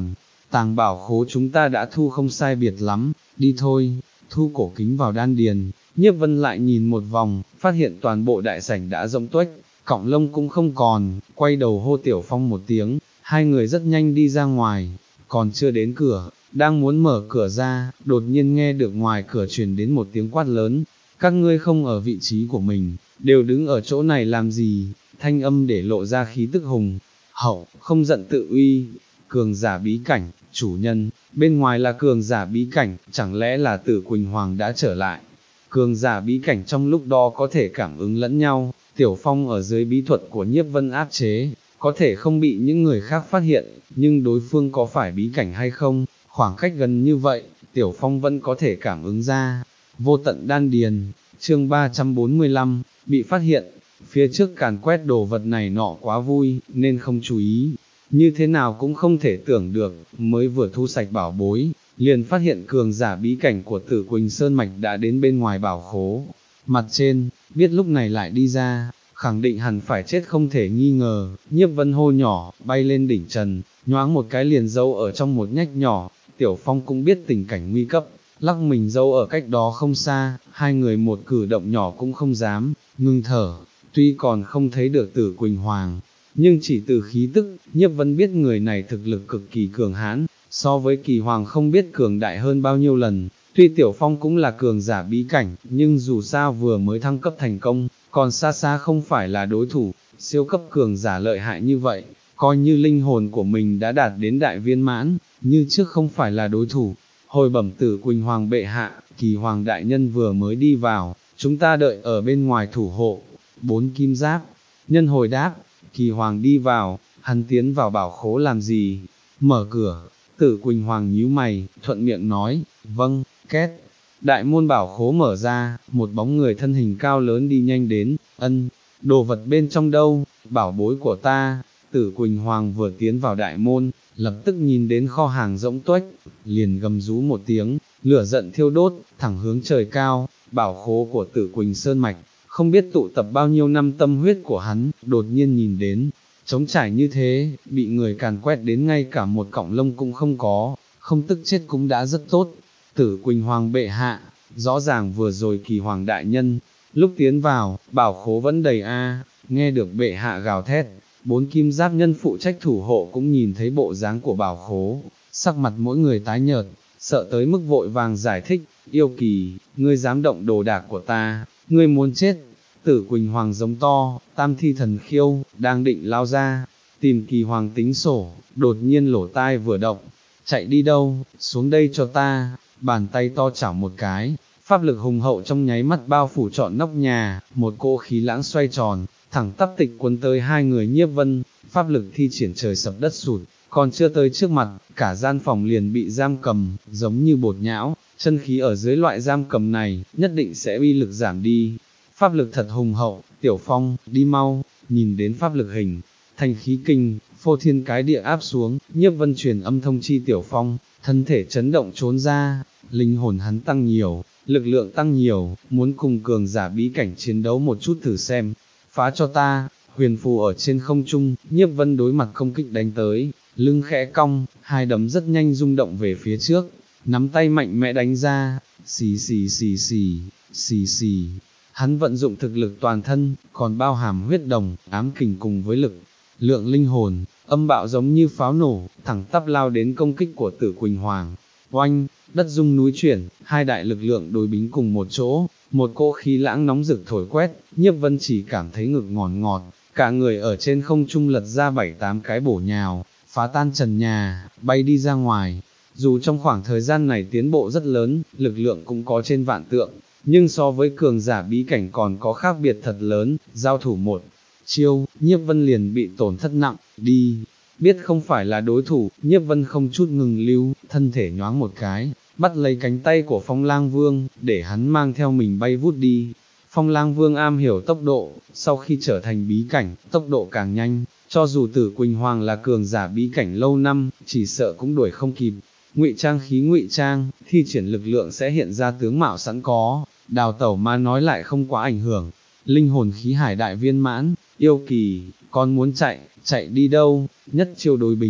tàng bảo khố chúng ta đã thu không sai biệt lắm, đi thôi, thu cổ kính vào đan điền. Nhiếp Vân lại nhìn một vòng, phát hiện toàn bộ đại sảnh đã rỗng tuếch, cọng lông cũng không còn, quay đầu hô Tiểu Phong một tiếng, hai người rất nhanh đi ra ngoài, còn chưa đến cửa, đang muốn mở cửa ra, đột nhiên nghe được ngoài cửa truyền đến một tiếng quát lớn, các ngươi không ở vị trí của mình, đều đứng ở chỗ này làm gì, thanh âm để lộ ra khí tức hùng hậu, không giận tự uy. Cường giả bí cảnh, chủ nhân, bên ngoài là cường giả bí cảnh, chẳng lẽ là Tử Quỳnh Hoàng đã trở lại. Cường giả bí cảnh trong lúc đó có thể cảm ứng lẫn nhau, Tiểu Phong ở dưới bí thuật của Nhiếp Vân áp chế, có thể không bị những người khác phát hiện, nhưng đối phương có phải bí cảnh hay không, khoảng cách gần như vậy, Tiểu Phong vẫn có thể cảm ứng ra. Vô tận đan điền, chương ba trăm bốn mươi lăm, bị phát hiện, phía trước càn quét đồ vật này nọ quá vui, nên không chú ý. Như thế nào cũng không thể tưởng được, mới vừa thu sạch bảo bối, liền phát hiện cường giả bí cảnh của Tử Quỳnh Sơn Mạch đã đến bên ngoài bảo khố. Mặt trên, biết lúc này lại đi ra, khẳng định hẳn phải chết không thể nghi ngờ. Nhiếp Vân hô nhỏ, bay lên đỉnh trần, nhoáng một cái liền giấu ở trong một nhách nhỏ. Tiểu Phong cũng biết tình cảnh nguy cấp, lắc mình giấu ở cách đó không xa, hai người một cử động nhỏ cũng không dám, ngưng thở. Tuy còn không thấy được Tử Quỳnh Hoàng, nhưng chỉ từ khí tức, Nhiếp Vân biết người này thực lực cực kỳ cường hãn, so với Kỳ Hoàng không biết cường đại hơn bao nhiêu lần. Tuy Tiểu Phong cũng là cường giả bí cảnh, nhưng dù sao vừa mới thăng cấp thành công, còn xa xa không phải là đối thủ. Siêu cấp cường giả lợi hại như vậy, coi như linh hồn của mình đã đạt đến đại viên mãn, như trước không phải là đối thủ. Hồi bẩm Tử Quỳnh Hoàng bệ hạ, Kỳ Hoàng đại nhân vừa mới đi vào, chúng ta đợi ở bên ngoài thủ hộ. Bốn kim giáp, nhân hồi đáp, Kỳ Hoàng đi vào, hắn tiến vào bảo khố làm gì? Mở cửa. Tử Quỳnh Hoàng nhíu mày, thuận miệng nói, vâng, két. Đại môn bảo khố mở ra, một bóng người thân hình cao lớn đi nhanh đến, ân, đồ vật bên trong đâu, bảo bối của ta. Tử Quỳnh Hoàng vừa tiến vào đại môn, lập tức nhìn đến kho hàng rỗng tuếch, liền gầm rú một tiếng, lửa giận thiêu đốt, thẳng hướng trời cao. Bảo khố của Tử Quỳnh Sơn Mạch, không biết tụ tập bao nhiêu năm tâm huyết của hắn, đột nhiên nhìn đến, trống trải như thế, bị người càn quét đến ngay cả một cọng lông cũng không có, không tức chết cũng đã rất tốt. Tử Quỳnh Hoàng bệ hạ, rõ ràng vừa rồi Kỳ Hoàng đại nhân, lúc tiến vào, bảo khố vẫn đầy a. Nghe được bệ hạ gào thét, bốn kim giáp nhân phụ trách thủ hộ cũng nhìn thấy bộ dáng của bảo khố, sắc mặt mỗi người tái nhợt, sợ tới mức vội vàng giải thích, yêu Kỳ, ngươi dám động đồ đạc của ta, ngươi muốn chết. Tử Quỳnh Hoàng giống to, tam thi thần khiêu, đang định lao ra, tìm Kỳ Hoàng tính sổ, đột nhiên lỗ tai vừa động, chạy đi đâu, xuống đây cho ta. Bàn tay to chảo một cái, pháp lực hùng hậu trong nháy mắt bao phủ trọn nóc nhà, một cỗ khí lãng xoay tròn, thẳng tắp tịch cuốn tới hai người Nhiếp Vân, pháp lực thi triển trời sập đất sụt, còn chưa tới trước mặt, cả gian phòng liền bị giam cầm, giống như bột nhão, chân khí ở dưới loại giam cầm này, nhất định sẽ uy lực giảm đi. Pháp lực thật hùng hậu, Tiểu Phong, đi mau, nhìn đến pháp lực hình, thành khí kinh, phô thiên cái địa áp xuống, Nhiếp Vân truyền âm thông chi Tiểu Phong, thân thể chấn động trốn ra, linh hồn hắn tăng nhiều, lực lượng tăng nhiều, muốn cùng cường giả bí cảnh chiến đấu một chút thử xem, phá cho ta. Huyền phù ở trên không trung, Nhiếp Vân đối mặt công kích đánh tới, lưng khẽ cong, hai đấm rất nhanh rung động về phía trước, nắm tay mạnh mẽ đánh ra, xì xì xì xì, xì xì. Hắn vận dụng thực lực toàn thân, còn bao hàm huyết đồng, ám kình cùng với lực lượng linh hồn, âm bạo giống như pháo nổ, thẳng tắp lao đến công kích của Tử Quỳnh Hoàng. Oanh, đất rung núi chuyển, hai đại lực lượng đối bính cùng một chỗ, một cỗ khí lãng nóng rực thổi quét, Nhiếp Vân chỉ cảm thấy ngực ngọt ngọt, cả người ở trên không trung lật ra bảy tám cái bổ nhào, phá tan trần nhà, bay đi ra ngoài. Dù trong khoảng thời gian này tiến bộ rất lớn, lực lượng cũng có trên vạn tượng, nhưng so với cường giả bí cảnh còn có khác biệt thật lớn. Giao thủ một chiêu, Nhiếp Vân liền bị tổn thất nặng, đi. Biết không phải là đối thủ, Nhiếp Vân không chút ngừng lưu, thân thể nhoáng một cái, bắt lấy cánh tay của Phong Lang Vương, để hắn mang theo mình bay vút đi. Phong Lang Vương am hiểu tốc độ, sau khi trở thành bí cảnh, tốc độ càng nhanh, cho dù Tử Quỳnh Hoàng là cường giả bí cảnh lâu năm, chỉ sợ cũng đuổi không kịp. Ngụy trang khí ngụy trang, thi triển lực lượng sẽ hiện ra tướng mạo sẵn có, đào tẩu mà nói lại không quá ảnh hưởng. Linh hồn khí hải đại viên mãn, yêu Kỳ, con muốn chạy, chạy đi đâu, nhất chiêu đối bính,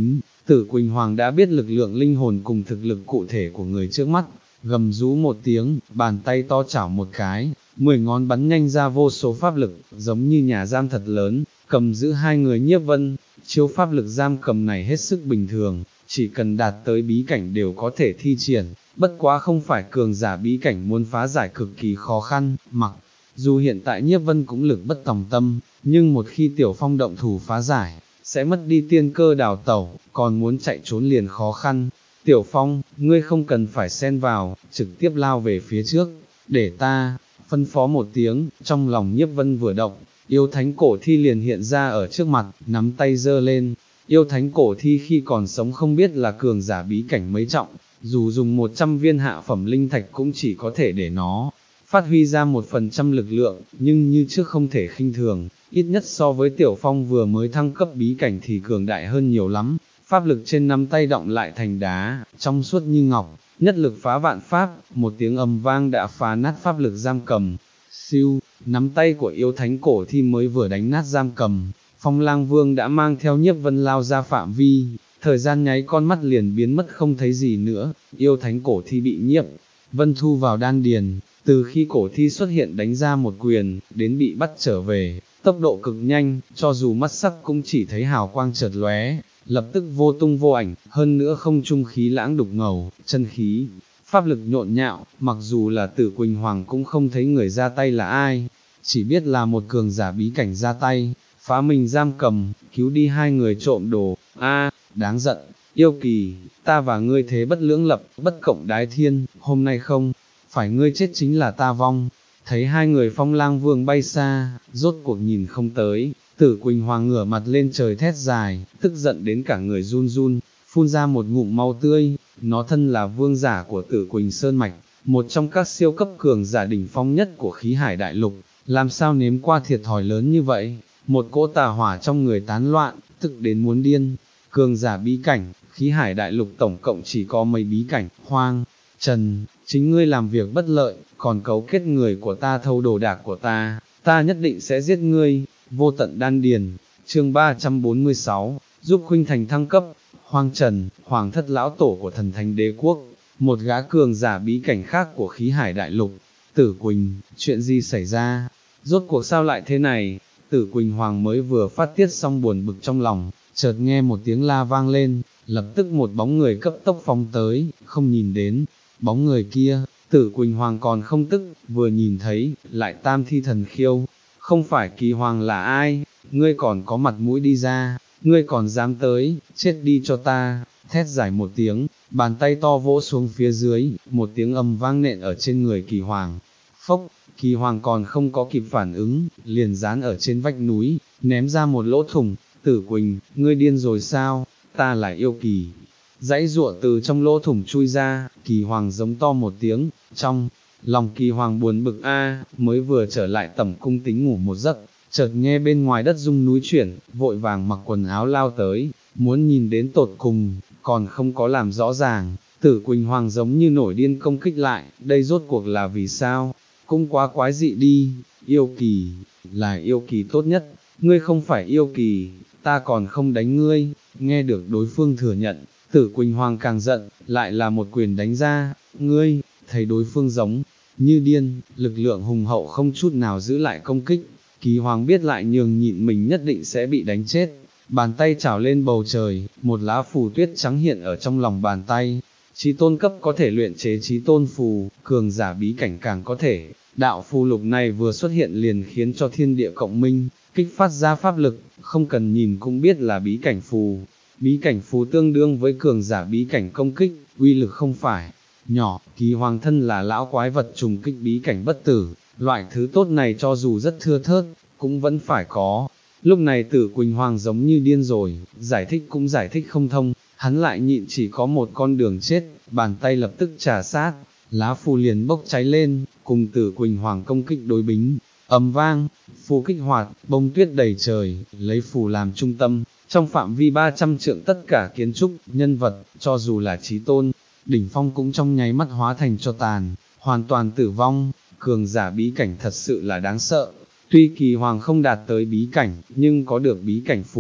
Tử Quỳnh Hoàng đã biết lực lượng linh hồn cùng thực lực cụ thể của người trước mắt, gầm rú một tiếng, bàn tay to chảo một cái, mười ngón bắn nhanh ra vô số pháp lực, giống như nhà giam thật lớn, cầm giữ hai người Nhiếp Vân. Chiêu pháp lực giam cầm này hết sức bình thường, chỉ cần đạt tới bí cảnh đều có thể thi triển, bất quá không phải cường giả bí cảnh muốn phá giải cực kỳ khó khăn. Mặc dù hiện tại Nhiếp Vân cũng lực bất tòng tâm, nhưng một khi Tiểu Phong động thủ phá giải, sẽ mất đi tiên cơ đào tẩu, còn muốn chạy trốn liền khó khăn. Tiểu Phong, ngươi không cần phải xen vào, trực tiếp lao về phía trước, để ta, phân phó một tiếng. Trong lòng Nhiếp Vân vừa động, yêu thánh cổ thi liền hiện ra ở trước mặt, nắm tay giơ lên. Yêu thánh cổ thi khi còn sống không biết là cường giả bí cảnh mấy trọng, dù dùng một trăm viên hạ phẩm linh thạch cũng chỉ có thể để nó phát huy ra một phần trăm lực lượng, nhưng như trước không thể khinh thường, ít nhất so với Tiểu Phong vừa mới thăng cấp bí cảnh thì cường đại hơn nhiều lắm. Pháp lực trên nắm tay động lại thành đá, trong suốt như ngọc, nhất lực phá vạn pháp, một tiếng ầm vang đã phá nát pháp lực giam cầm. Siêu, nắm tay của yêu thánh cổ thi mới vừa đánh nát giam cầm, Phong Lang Vương đã mang theo Nhiếp Vân lao ra phạm vi, thời gian nháy con mắt liền biến mất không thấy gì nữa. Yêu thánh cổ thi bị Nhiếp Vân thu vào đan điền, từ khi cổ thi xuất hiện đánh ra một quyền, đến bị bắt trở về, tốc độ cực nhanh, cho dù mắt sắc cũng chỉ thấy hào quang chợt lóe, lập tức vô tung vô ảnh, hơn nữa không trung khí lãng đục ngầu, chân khí, pháp lực nhộn nhạo, mặc dù là Tử Quỳnh Hoàng cũng không thấy người ra tay là ai, chỉ biết là một cường giả bí cảnh ra tay, phá mình giam cầm, cứu đi hai người trộm đồ. A, đáng giận, yêu kỳ, ta và ngươi thế bất lưỡng lập, bất cộng đái thiên, hôm nay không phải ngươi chết chính là ta vong. Thấy hai người Phong Lang Vương bay xa, rốt cuộc nhìn không tới, Tử Quỳnh Hoàng ngửa mặt lên trời thét dài, tức giận đến cả người run run, phun ra một ngụm máu tươi. Nó thân là vương giả của Tử Quỳnh Sơn Mạch, một trong các siêu cấp cường giả đỉnh phong nhất của khí hải đại lục, làm sao nếm qua thiệt thòi lớn như vậy. Một cỗ tà hỏa trong người tán loạn, tức đến muốn điên. Cường giả bí cảnh, khí hải đại lục tổng cộng chỉ có mấy bí cảnh, hoang, trần, chính ngươi làm việc bất lợi, còn cấu kết người của ta thâu đồ đạc của ta, ta nhất định sẽ giết ngươi. Vô tận đan điền, chương ba trăm bốn mươi sáu, giúp Khuynh Thành thăng cấp. Hoang Trần, hoàng thất lão tổ của thần thánh đế quốc, một gã cường giả bí cảnh khác của khí hải đại lục. Tử Quỳnh, chuyện gì xảy ra? Rốt cuộc sao lại thế này? Tử Quỳnh Hoàng mới vừa phát tiết xong buồn bực trong lòng, chợt nghe một tiếng la vang lên, lập tức một bóng người cấp tốc phóng tới, không nhìn đến. Bóng người kia, Tử Quỳnh Hoàng còn không tức, vừa nhìn thấy, lại Tam Thi Thần Khiêu. Không phải Kỳ Hoàng là ai? Ngươi còn có mặt mũi đi ra, ngươi còn dám tới, chết đi cho ta. Thét giải một tiếng, bàn tay to vỗ xuống phía dưới, một tiếng ầm vang nện ở trên người Kỳ Hoàng. Phốc, Kỳ Hoàng còn không có kịp phản ứng, liền dán ở trên vách núi, ném ra một lỗ thủng. Tử Quỳnh, ngươi điên rồi sao? Ta là yêu kỳ. Dãy giụa từ trong lỗ thủng chui ra, Kỳ Hoàng giống to một tiếng, trong lòng Kỳ Hoàng buồn bực a, mới vừa trở lại tẩm cung tính ngủ một giấc, chợt nghe bên ngoài đất rung núi chuyển, vội vàng mặc quần áo lao tới, muốn nhìn đến tột cùng, còn không có làm rõ ràng. Tử Quỳnh Hoàng giống như nổi điên công kích lại, đây rốt cuộc là vì sao? Cũng quá quái dị đi. Yêu kỳ, là yêu kỳ tốt nhất, ngươi không phải yêu kỳ, ta còn không đánh ngươi. Nghe được đối phương thừa nhận, Tử Quỳnh Hoàng càng giận, lại là một quyền đánh ra. Ngươi, thấy đối phương giống như điên, lực lượng hùng hậu không chút nào giữ lại công kích. Kỳ Hoàng biết lại nhường nhịn mình nhất định sẽ bị đánh chết, bàn tay chảo lên bầu trời, một lá phù tuyết trắng hiện ở trong lòng bàn tay. Chí tôn cấp có thể luyện chế chí tôn phù, cường giả bí cảnh càng có thể. Đạo phù lục này vừa xuất hiện liền khiến cho thiên địa cộng minh, kích phát ra pháp lực, không cần nhìn cũng biết là bí cảnh phù. Bí cảnh phù tương đương với cường giả bí cảnh công kích, uy lực không phải nhỏ. Kỳ Hoàng thân là lão quái vật trùng kích bí cảnh bất tử, loại thứ tốt này cho dù rất thưa thớt, cũng vẫn phải có. Lúc này Tử Quỳnh Hoàng giống như điên rồi, giải thích cũng giải thích không thông, hắn lại nhịn chỉ có một con đường chết, bàn tay lập tức trà sát, lá phù liền bốc cháy lên, cùng Tử Quỳnh Hoàng công kích đối bính. Ầm vang, phù kích hoạt, bông tuyết đầy trời, lấy phù làm trung tâm, trong phạm vi ba trăm trượng tất cả kiến trúc, nhân vật, cho dù là chí tôn, đỉnh phong cũng trong nháy mắt hóa thành cho tàn, hoàn toàn tử vong. Cường giả bí cảnh thật sự là đáng sợ. Tuy Kỳ Hoàng không đạt tới bí cảnh, nhưng có được bí cảnh phù,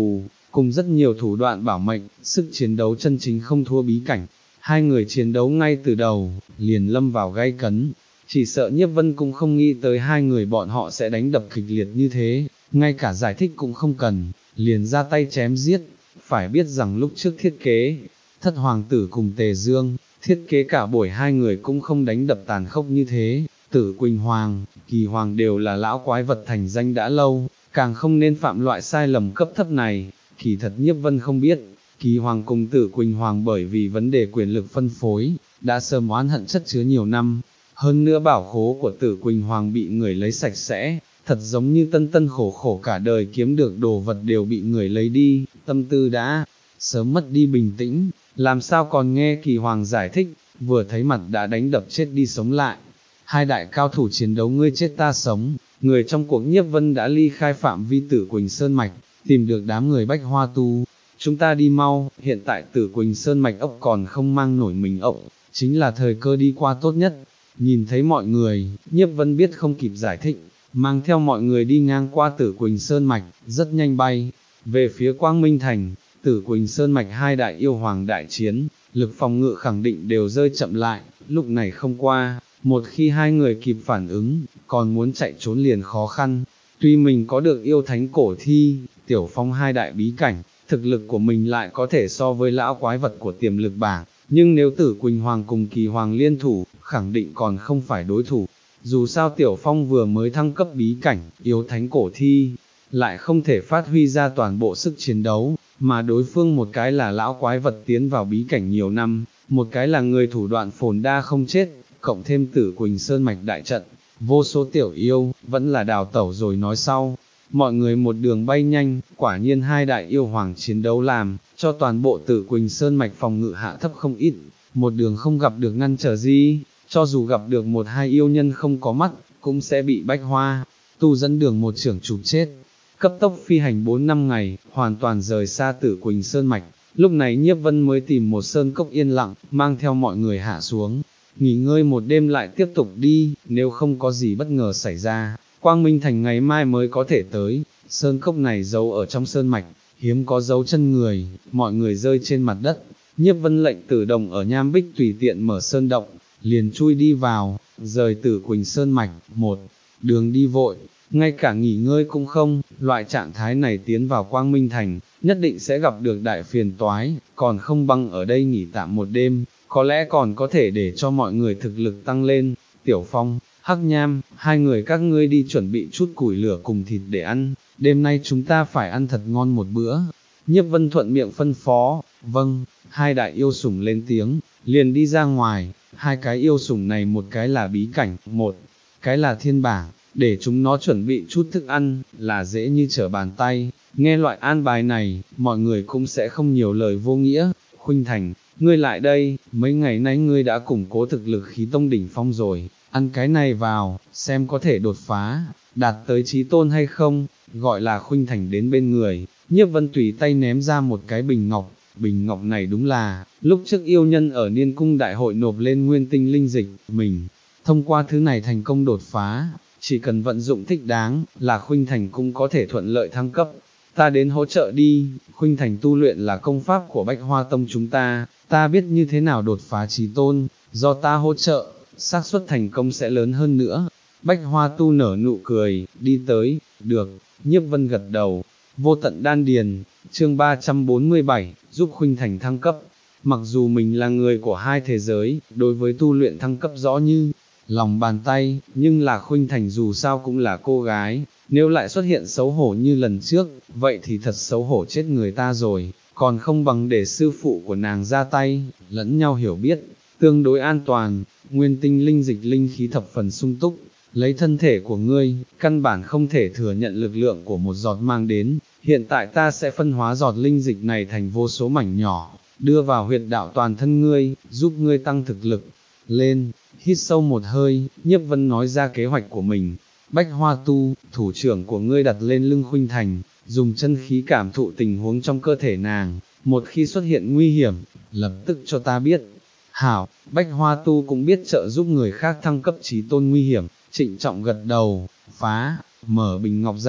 cùng rất nhiều thủ đoạn bảo mệnh, sức chiến đấu chân chính không thua bí cảnh. Hai người chiến đấu ngay từ đầu, liền lâm vào gay cấn, chỉ sợ Nhiếp Vân cũng không nghĩ tới hai người bọn họ sẽ đánh đập kịch liệt như thế, ngay cả giải thích cũng không cần, liền ra tay chém giết. Phải biết rằng lúc trước thiết kế, Thất Hoàng tử cùng Tề Dương, thiết kế cả buổi hai người cũng không đánh đập tàn khốc như thế. Tử Quỳnh Hoàng, Kỳ Hoàng đều là lão quái vật thành danh đã lâu, càng không nên phạm loại sai lầm cấp thấp này. Kỳ thật Nhiếp Vân không biết, Kỳ Hoàng cùng Tử Quỳnh Hoàng bởi vì vấn đề quyền lực phân phối, đã sớm oán hận chất chứa nhiều năm. Hơn nữa bảo khố của Tử Quỳnh Hoàng bị người lấy sạch sẽ, thật giống như tân tân khổ khổ cả đời kiếm được đồ vật đều bị người lấy đi, tâm tư đã sớm mất đi bình tĩnh, làm sao còn nghe Kỳ Hoàng giải thích, vừa thấy mặt đã đánh đập chết đi sống lại. Hai đại cao thủ chiến đấu ngươi chết ta sống, người trong cuộc Nhiếp Vân đã ly khai phạm vi Tử Quỳnh Sơn Mạch, tìm được đám người Bách Hoa Tu. Chúng ta đi mau, hiện tại Tử Quỳnh Sơn Mạch ốc còn không mang nổi mình ốc, chính là thời cơ đi qua tốt nhất. Nhìn thấy mọi người, Nhiếp Vân biết không kịp giải thích, mang theo mọi người đi ngang qua Tử Quỳnh Sơn Mạch, rất nhanh bay, về phía Quang Minh Thành. Tử Quỳnh Sơn Mạch hai đại yêu hoàng đại chiến, lực phòng ngự khẳng định đều rơi chậm lại, lúc này không qua, một khi hai người kịp phản ứng, còn muốn chạy trốn liền khó khăn. Tuy mình có được yêu thánh cổ thi, tiểu phong hai đại bí cảnh, thực lực của mình lại có thể so với lão quái vật của tiềm lực bảng, nhưng nếu Tử Quỳnh Hoàng cùng Kỳ Hoàng liên thủ, khẳng định còn không phải đối thủ. Dù sao tiểu phong vừa mới thăng cấp bí cảnh, yêu thánh cổ thi, lại không thể phát huy ra toàn bộ sức chiến đấu, mà đối phương một cái là lão quái vật tiến vào bí cảnh nhiều năm, một cái là người thủ đoạn phồn đa không chết, cộng thêm Tử Quỳnh Sơn Mạch đại trận, vô số tiểu yêu, vẫn là đào tẩu rồi nói sau. Mọi người một đường bay nhanh, quả nhiên hai đại yêu hoàng chiến đấu làm, cho toàn bộ Tử Quỳnh Sơn Mạch phòng ngự hạ thấp không ít, một đường không gặp được ngăn trở gì, cho dù gặp được một hai yêu nhân không có mắt, cũng sẽ bị Bách Hoa Tu dẫn đường một trưởng chụp chết. Cấp tốc phi hành bốn năm ngày, hoàn toàn rời xa Tử Quỳnh Sơn Mạch, lúc này Nhiếp Vân mới tìm một sơn cốc yên lặng, mang theo mọi người hạ xuống, nghỉ ngơi một đêm lại tiếp tục đi, nếu không có gì bất ngờ xảy ra, Quang Minh Thành ngày mai mới có thể tới. Sơn cốc này giấu ở trong sơn mạch, hiếm có dấu chân người, mọi người rơi trên mặt đất. Nhiếp Vân lệnh Tử Đồng ở Nham Bích tùy tiện mở sơn động, liền chui đi vào, rời Tử Quỳnh Sơn Mạch, một đường đi vội, ngay cả nghỉ ngơi cũng không. Loại trạng thái này tiến vào Quang Minh Thành, nhất định sẽ gặp được đại phiền toái, còn không bằng ở đây nghỉ tạm một đêm, có lẽ còn có thể để cho mọi người thực lực tăng lên. Tiểu Phong, Hắc Nham, hai người các ngươi đi chuẩn bị chút củi lửa cùng thịt để ăn, đêm nay chúng ta phải ăn thật ngon một bữa. Nhiếp Vân thuận miệng phân phó, vâng. Hai đại yêu sủng lên tiếng, liền đi ra ngoài. Hai cái yêu sủng này một cái là bí cảnh, một cái là thiên bảng, để chúng nó chuẩn bị chút thức ăn, là dễ như trở bàn tay. Nghe loại an bài này, mọi người cũng sẽ không nhiều lời vô nghĩa. Khuynh Thành, ngươi lại đây, mấy ngày nay ngươi đã củng cố thực lực khí tông đỉnh phong rồi, ăn cái này vào, xem có thể đột phá, đạt tới chí tôn hay không. Gọi là Khuynh Thành đến bên người, Nhiếp Vân tùy tay ném ra một cái bình ngọc. Bình ngọc này đúng là, lúc trước yêu nhân ở Niên Cung Đại hội nộp lên nguyên tinh linh dịch, mình, thông qua thứ này thành công đột phá, chỉ cần vận dụng thích đáng, là Khuynh Thành cũng có thể thuận lợi thăng cấp. Ta đến hỗ trợ đi. Khuynh Thành tu luyện là công pháp của Bách Hoa Tông chúng ta, ta biết như thế nào đột phá chí tôn, do ta hỗ trợ, xác suất thành công sẽ lớn hơn nữa. Bách Hoa Tu nở nụ cười, đi tới, được. Nhiếp Vân gật đầu. Vô tận đan điền, chương ba trăm bốn mươi bảy, giúp Khuynh Thành thăng cấp. Mặc dù mình là người của hai thế giới, đối với tu luyện thăng cấp rõ như lòng bàn tay, nhưng là Khuynh Thành dù sao cũng là cô gái, nếu lại xuất hiện xấu hổ như lần trước, vậy thì thật xấu hổ chết người ta rồi, còn không bằng để sư phụ của nàng ra tay, lẫn nhau hiểu biết, tương đối an toàn. Nguyên tinh linh dịch linh khí thập phần sung túc, lấy thân thể của ngươi, căn bản không thể thừa nhận lực lượng của một giọt mang đến. Hiện tại ta sẽ phân hóa giọt linh dịch này thành vô số mảnh nhỏ, đưa vào huyệt đạo toàn thân ngươi, giúp ngươi tăng thực lực lên. Hít sâu một hơi, Nhiếp Vân nói ra kế hoạch của mình. Bách Hoa Tu, thủ trưởng của ngươi đặt lên lưng Khuynh Thành, dùng chân khí cảm thụ tình huống trong cơ thể nàng, một khi xuất hiện nguy hiểm, lập tức cho ta biết. Hảo. Bách Hoa Tu cũng biết trợ giúp người khác thăng cấp chí tôn nguy hiểm, trịnh trọng gật đầu. Phá, mở bình ngọc ra,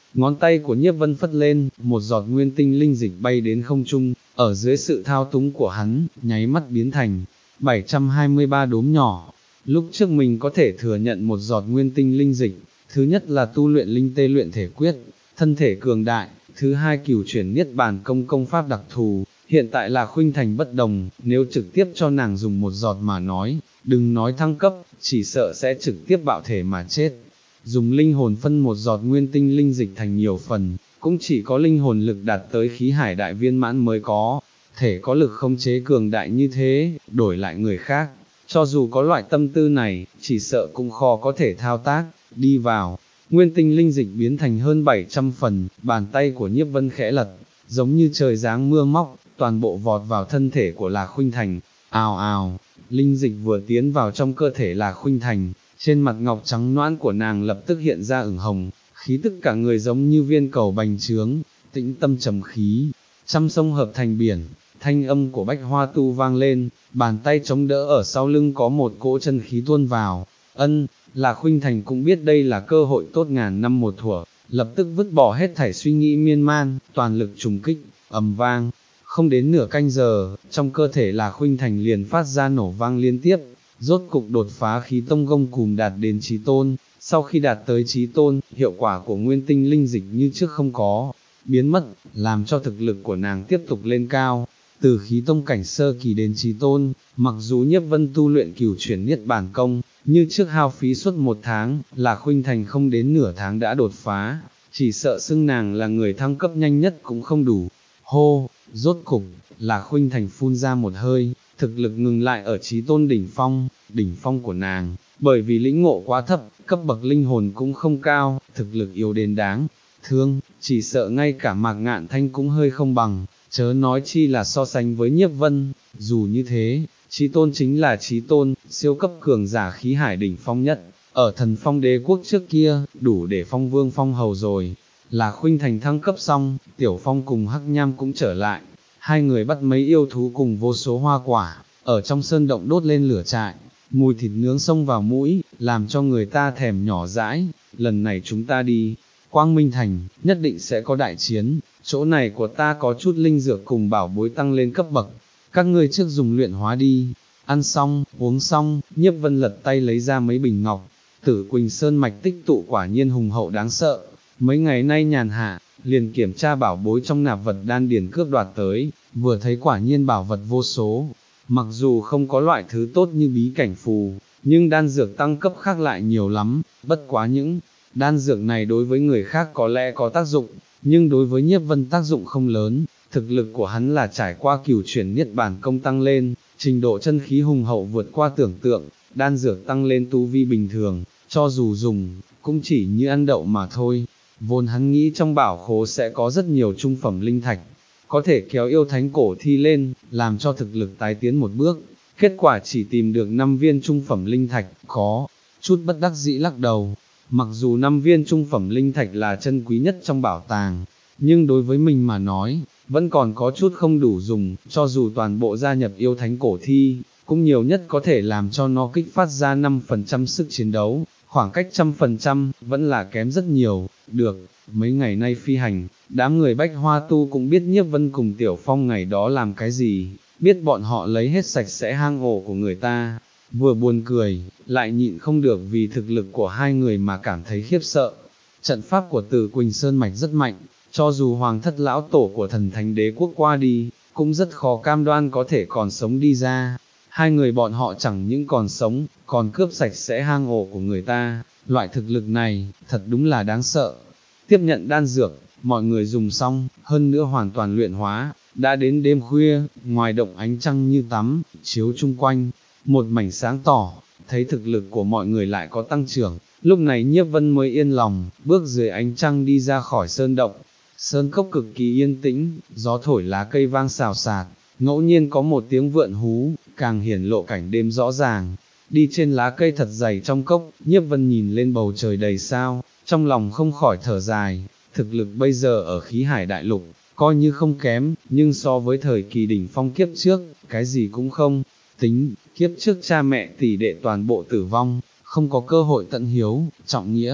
ngón tay của Nhiếp Vân phất lên, một giọt nguyên tinh linh dịch bay đến không trung, ở dưới sự thao túng của hắn, nháy mắt biến thành bảy trăm hai mươi ba đốm nhỏ. Lúc trước mình có thể thừa nhận một giọt nguyên tinh linh dịch, thứ nhất là tu luyện linh tê luyện thể quyết, thân thể cường đại, thứ hai cửu chuyển niết bàn công công pháp đặc thù, hiện tại là Khuynh Thành bất đồng, nếu trực tiếp cho nàng dùng một giọt mà nói, đừng nói thăng cấp, chỉ sợ sẽ trực tiếp bạo thể mà chết. Dùng linh hồn phân một giọt nguyên tinh linh dịch thành nhiều phần, cũng chỉ có linh hồn lực đạt tới khí hải đại viên mãn mới có, thể có lực không chế cường đại như thế, đổi lại người khác, cho dù có loại tâm tư này, chỉ sợ cũng khó có thể thao tác, đi vào. Nguyên tinh linh dịch biến thành hơn bảy trăm phần, bàn tay của Nhiếp Vân khẽ lật, giống như trời giáng mưa móc, toàn bộ vọt vào thân thể của Lạc Khuynh Thành, ào ào, linh dịch vừa tiến vào trong cơ thể Lạc Khuynh Thành, trên mặt ngọc trắng noãn của nàng lập tức hiện ra ửng hồng, khí tức cả người giống như viên cầu bành trướng, tĩnh tâm trầm khí, trăm sông hợp thành biển, thanh âm của Bách Hoa Tu vang lên, bàn tay chống đỡ ở sau lưng có một cỗ chân khí tuôn vào, ân, Lạc Khuynh Thành cũng biết đây là cơ hội tốt ngàn năm một thuở, lập tức vứt bỏ hết thảy suy nghĩ miên man, toàn lực trùng kích, ầm vang, không đến nửa canh giờ, trong cơ thể Lạc Khuynh Thành liền phát ra nổ vang liên tiếp, rốt cục đột phá khí tông gông cùm đạt đến chí tôn, sau khi đạt tới chí tôn, hiệu quả của nguyên tinh linh dịch như trước không có, biến mất, làm cho thực lực của nàng tiếp tục lên cao. Từ khí tông cảnh sơ kỳ đến chí tôn, mặc dù Nhiếp Vân tu luyện cửu chuyển niết bàn công, như trước hao phí suốt một tháng, là Khuynh Thành không đến nửa tháng đã đột phá, chỉ sợ xưng nàng là người thăng cấp nhanh nhất cũng không đủ. Hô, rốt cục, là Khuynh Thành phun ra một hơi, thực lực ngừng lại ở chí tôn đỉnh phong, đỉnh phong của nàng, bởi vì lĩnh ngộ quá thấp, cấp bậc linh hồn cũng không cao, thực lực yếu đến đáng thương, chỉ sợ ngay cả Mạc Ngạn Thanh cũng hơi không bằng. Chớ nói chi là so sánh với Nhiếp Vân, dù như thế, chí tôn chính là chí tôn, siêu cấp cường giả khí hải đỉnh phong nhất, ở thần phong đế quốc trước kia, đủ để phong vương phong hầu rồi. Là Khuynh Thành thăng cấp xong, Tiểu Phong cùng Hắc Nham cũng trở lại, hai người bắt mấy yêu thú cùng vô số hoa quả, ở trong sơn động đốt lên lửa trại, mùi thịt nướng xông vào mũi, làm cho người ta thèm nhỏ dãi. Lần này chúng ta đi Quang Minh Thành, nhất định sẽ có đại chiến, chỗ này của ta có chút linh dược cùng bảo bối tăng lên cấp bậc, các ngươi trước dùng luyện hóa đi. Ăn xong, uống xong, Nhiếp Vân lật tay lấy ra mấy bình ngọc, Tử Quỳnh Sơn mạch tích tụ quả nhiên hùng hậu đáng sợ, mấy ngày nay nhàn hạ, liền kiểm tra bảo bối trong nạp vật đan điển cướp đoạt tới, vừa thấy quả nhiên bảo vật vô số, mặc dù không có loại thứ tốt như bí cảnh phù, nhưng đan dược tăng cấp khác lại nhiều lắm, bất quá những đan dược này đối với người khác có lẽ có tác dụng, nhưng đối với Nhiếp Vân tác dụng không lớn, thực lực của hắn là trải qua cửu chuyển niết bàn công tăng lên, trình độ chân khí hùng hậu vượt qua tưởng tượng, đan dược tăng lên tu vi bình thường, cho dù dùng, cũng chỉ như ăn đậu mà thôi. Vốn hắn nghĩ trong bảo khố sẽ có rất nhiều trung phẩm linh thạch, có thể kéo yêu thánh cổ thi lên, làm cho thực lực tái tiến một bước, kết quả chỉ tìm được năm viên trung phẩm linh thạch, có chút bất đắc dĩ lắc đầu. Mặc dù năm viên trung phẩm linh thạch là chân quý nhất trong bảo tàng, nhưng đối với mình mà nói, vẫn còn có chút không đủ dùng, cho dù toàn bộ gia nhập yêu thánh cổ thi, cũng nhiều nhất có thể làm cho nó kích phát ra năm phần trăm sức chiến đấu, khoảng cách trăm phần trăm, vẫn là kém rất nhiều. Được, mấy ngày nay phi hành, đám người Bách Hoa Tu cũng biết Nhiếp Vân cùng Tiểu Phong ngày đó làm cái gì, biết bọn họ lấy hết sạch sẽ hang ổ của người ta, vừa buồn cười, lại nhịn không được vì thực lực của hai người mà cảm thấy khiếp sợ. Trận pháp của Tử Quỳnh Sơn Mạch rất mạnh, cho dù hoàng thất lão tổ của thần thánh đế quốc qua đi, cũng rất khó cam đoan có thể còn sống đi ra. Hai người bọn họ chẳng những còn sống, còn cướp sạch sẽ hang ổ của người ta, loại thực lực này, thật đúng là đáng sợ. Tiếp nhận đan dược, mọi người dùng xong, hơn nữa hoàn toàn luyện hóa, đã đến đêm khuya, ngoài động ánh trăng như tắm, chiếu chung quanh, một mảnh sáng tỏ, thấy thực lực của mọi người lại có tăng trưởng, lúc này Nhiếp Vân mới yên lòng, bước dưới ánh trăng đi ra khỏi sơn động. Sơn cốc cực kỳ yên tĩnh, gió thổi lá cây vang xào xạc, ngẫu nhiên có một tiếng vượn hú, càng hiển lộ cảnh đêm rõ ràng. Đi trên lá cây thật dày trong cốc, Nhiếp Vân nhìn lên bầu trời đầy sao, trong lòng không khỏi thở dài, thực lực bây giờ ở khí hải đại lục, coi như không kém, nhưng so với thời kỳ đỉnh phong kiếp trước, cái gì cũng không tính, kiếp trước cha mẹ tỷ đệ toàn bộ tử vong, không có cơ hội tận hiếu, trọng nghĩa,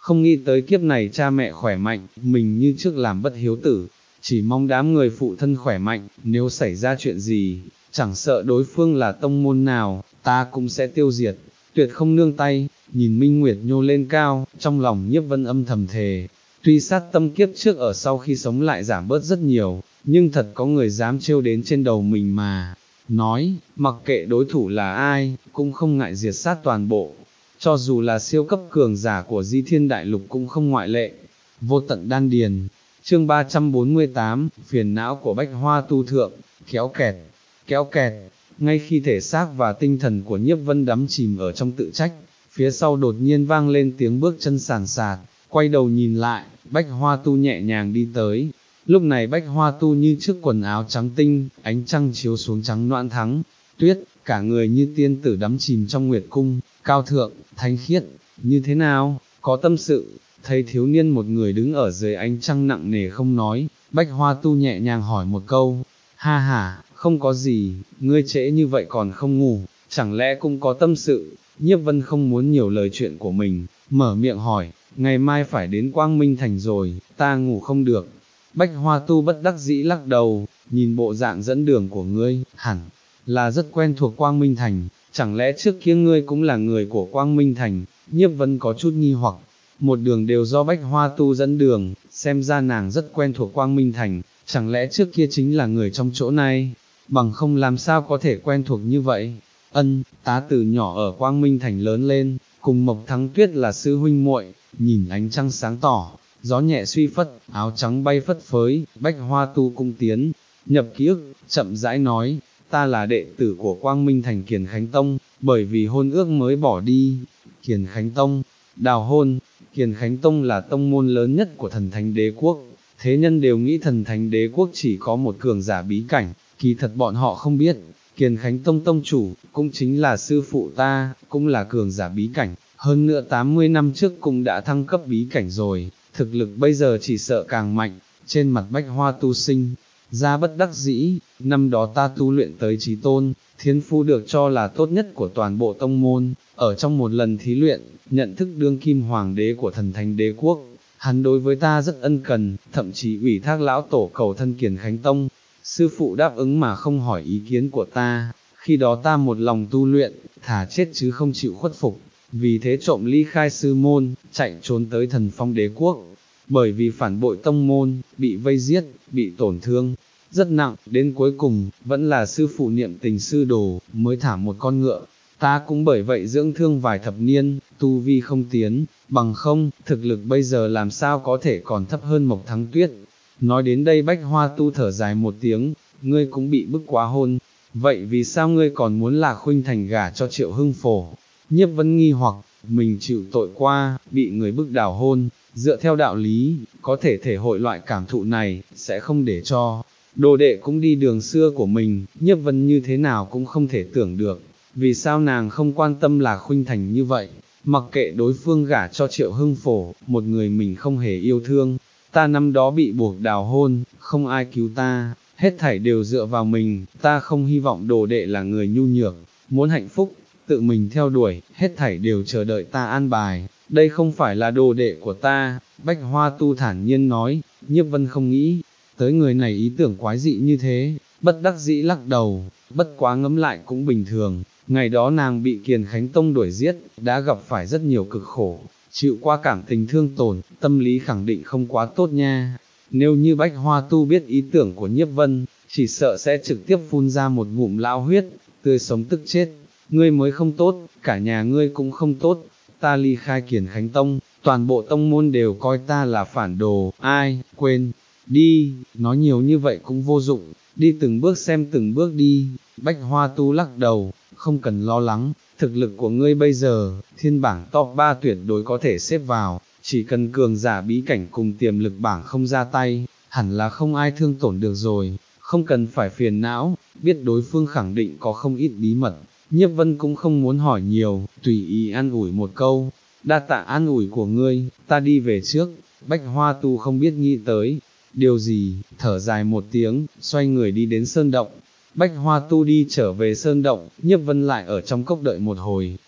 không nghĩ tới kiếp này cha mẹ khỏe mạnh, mình như trước làm bất hiếu tử, chỉ mong đám người phụ thân khỏe mạnh, nếu xảy ra chuyện gì, chẳng sợ đối phương là tông môn nào, ta cũng sẽ tiêu diệt, tuyệt không nương tay. Nhìn Minh Nguyệt nhô lên cao, trong lòng Nhiếp Vân âm thầm thề, tuy sát tâm kiếp trước ở sau khi sống lại giảm bớt rất nhiều, nhưng thật có người dám trêu đến trên đầu mình mà. Nói, mặc kệ đối thủ là ai, cũng không ngại diệt sát toàn bộ, cho dù là siêu cấp cường giả của Di Thiên Đại Lục cũng không ngoại lệ. Vô tận đan điền, chương ba trăm bốn mươi tám, phiền não của Bách Hoa Tu Thượng, kéo kẹt, kéo kẹt, ngay khi thể xác và tinh thần của Nhiếp Vân đắm chìm ở trong tự trách, phía sau đột nhiên vang lên tiếng bước chân sàn sạt, quay đầu nhìn lại, Bách Hoa Tu nhẹ nhàng đi tới. Lúc này Bách Hoa Tu như trước quần áo trắng tinh, ánh trăng chiếu xuống trắng noãn thắng, tuyết, cả người như tiên tử đắm chìm trong nguyệt cung, cao thượng, thánh khiết, như thế nào, có tâm sự. Thấy thiếu niên một người đứng ở dưới ánh trăng nặng nề không nói, Bách Hoa Tu nhẹ nhàng hỏi một câu, ha ha, không có gì, ngươi trễ như vậy còn không ngủ, chẳng lẽ cũng có tâm sự. Nhiếp Vân không muốn nhiều lời chuyện của mình, mở miệng hỏi, ngày mai phải đến Quang Minh Thành rồi, ta ngủ không được. Bách Hoa Tu bất đắc dĩ lắc đầu, nhìn bộ dạng dẫn đường của ngươi, hẳn là rất quen thuộc Quang Minh Thành, chẳng lẽ trước kia ngươi cũng là người của Quang Minh Thành. Nhiếp Vân có chút nghi hoặc, một đường đều do Bách Hoa Tu dẫn đường, xem ra nàng rất quen thuộc Quang Minh Thành, chẳng lẽ trước kia chính là người trong chỗ này, bằng không làm sao có thể quen thuộc như vậy. Ân, tá từ nhỏ ở Quang Minh Thành lớn lên, cùng Mộc Thắng Tuyết là sư huynh muội. Nhìn ánh trăng sáng tỏ, gió nhẹ suy phất, áo trắng bay phất phới, Bách Hoa Tu cung tiến, nhập ký ức, chậm rãi nói, ta là đệ tử của Quang Minh Thành Kiền Khánh Tông, bởi vì hôn ước mới bỏ đi. Kiền Khánh Tông, đào hôn. Kiền Khánh Tông là tông môn lớn nhất của Thần Thánh Đế Quốc, thế nhân đều nghĩ Thần Thánh Đế Quốc chỉ có một cường giả bí cảnh, kỳ thật bọn họ không biết, Kiền Khánh Tông tông chủ, cũng chính là sư phụ ta, cũng là cường giả bí cảnh, hơn nữa tám mươi năm trước cũng đã thăng cấp bí cảnh rồi, thực lực bây giờ chỉ sợ càng mạnh. Trên mặt Bách Hoa Tu sinh ra bất đắc dĩ, năm đó ta tu luyện tới chí tôn, thiên phu được cho là tốt nhất của toàn bộ tông môn, ở trong một lần thí luyện, nhận thức đương kim hoàng đế của Thần Thánh Đế Quốc, hắn đối với ta rất ân cần, thậm chí ủy thác lão tổ cầu thân Kiền Khánh Tông. Sư phụ đáp ứng mà không hỏi ý kiến của ta, khi đó ta một lòng tu luyện, thà chết chứ không chịu khuất phục, vì thế trộm ly khai sư môn, chạy trốn tới Thần Phong Đế Quốc, bởi vì phản bội tông môn, bị vây giết, bị tổn thương rất nặng, đến cuối cùng, vẫn là sư phụ niệm tình sư đồ, mới thả một con ngựa. Ta cũng bởi vậy dưỡng thương vài thập niên, tu vi không tiến, bằng không, thực lực bây giờ làm sao có thể còn thấp hơn Mộc Thắng Tuyết. Nói đến đây Bách Hoa Tu thở dài một tiếng, ngươi cũng bị bức quá hôn, vậy vì sao ngươi còn muốn Lạc Khuynh Thành gả cho Triệu Hưng Phổ? Nhiếp Vân nghi hoặc, mình chịu tội qua, bị người bức đảo hôn, dựa theo đạo lý, có thể thể hội loại cảm thụ này, sẽ không để cho đồ đệ cũng đi đường xưa của mình. Nhiếp Vân như thế nào cũng không thể tưởng được, vì sao nàng không quan tâm Lạc Khuynh Thành như vậy, mặc kệ đối phương gả cho Triệu Hưng Phổ, một người mình không hề yêu thương. Ta năm đó bị buộc đào hôn, không ai cứu ta, hết thảy đều dựa vào mình, ta không hy vọng đồ đệ là người nhu nhược, muốn hạnh phúc, tự mình theo đuổi, hết thảy đều chờ đợi ta an bài, đây không phải là đồ đệ của ta. Bách Hoa Tu thản nhiên nói. Nhiếp Vân không nghĩ tới người này ý tưởng quái dị như thế, bất đắc dĩ lắc đầu, bất quá ngẫm lại cũng bình thường, ngày đó nàng bị Kiền Khánh Tông đuổi giết, đã gặp phải rất nhiều cực khổ, chịu qua cảm tình thương tổn, tâm lý khẳng định không quá tốt nha. Nếu như Bách Hoa Tu biết ý tưởng của Nhiếp Vân, chỉ sợ sẽ trực tiếp phun ra một ngụm lão huyết, tươi sống tức chết. Ngươi mới không tốt, cả nhà ngươi cũng không tốt, ta ly khai Kiền Khánh Tông, toàn bộ tông môn đều coi ta là phản đồ, ai, quên, đi, nói nhiều như vậy cũng vô dụng, đi từng bước xem từng bước đi. Bách Hoa Tu lắc đầu, không cần lo lắng, thực lực của ngươi bây giờ, thiên bảng top ba tuyệt đối có thể xếp vào, chỉ cần cường giả bí cảnh cùng tiềm lực bảng không ra tay, hẳn là không ai thương tổn được rồi, không cần phải phiền não, biết đối phương khẳng định có không ít bí mật. Nhiếp Vân cũng không muốn hỏi nhiều, tùy ý an ủi một câu, đa tạ an ủi của ngươi, ta đi về trước. Bách Hoa Tu không biết nghĩ tới điều gì, thở dài một tiếng, xoay người đi đến sơn động. Bách Hoa Tu đi trở về sơn động, Nhiếp Vân lại ở trong cốc đợi một hồi,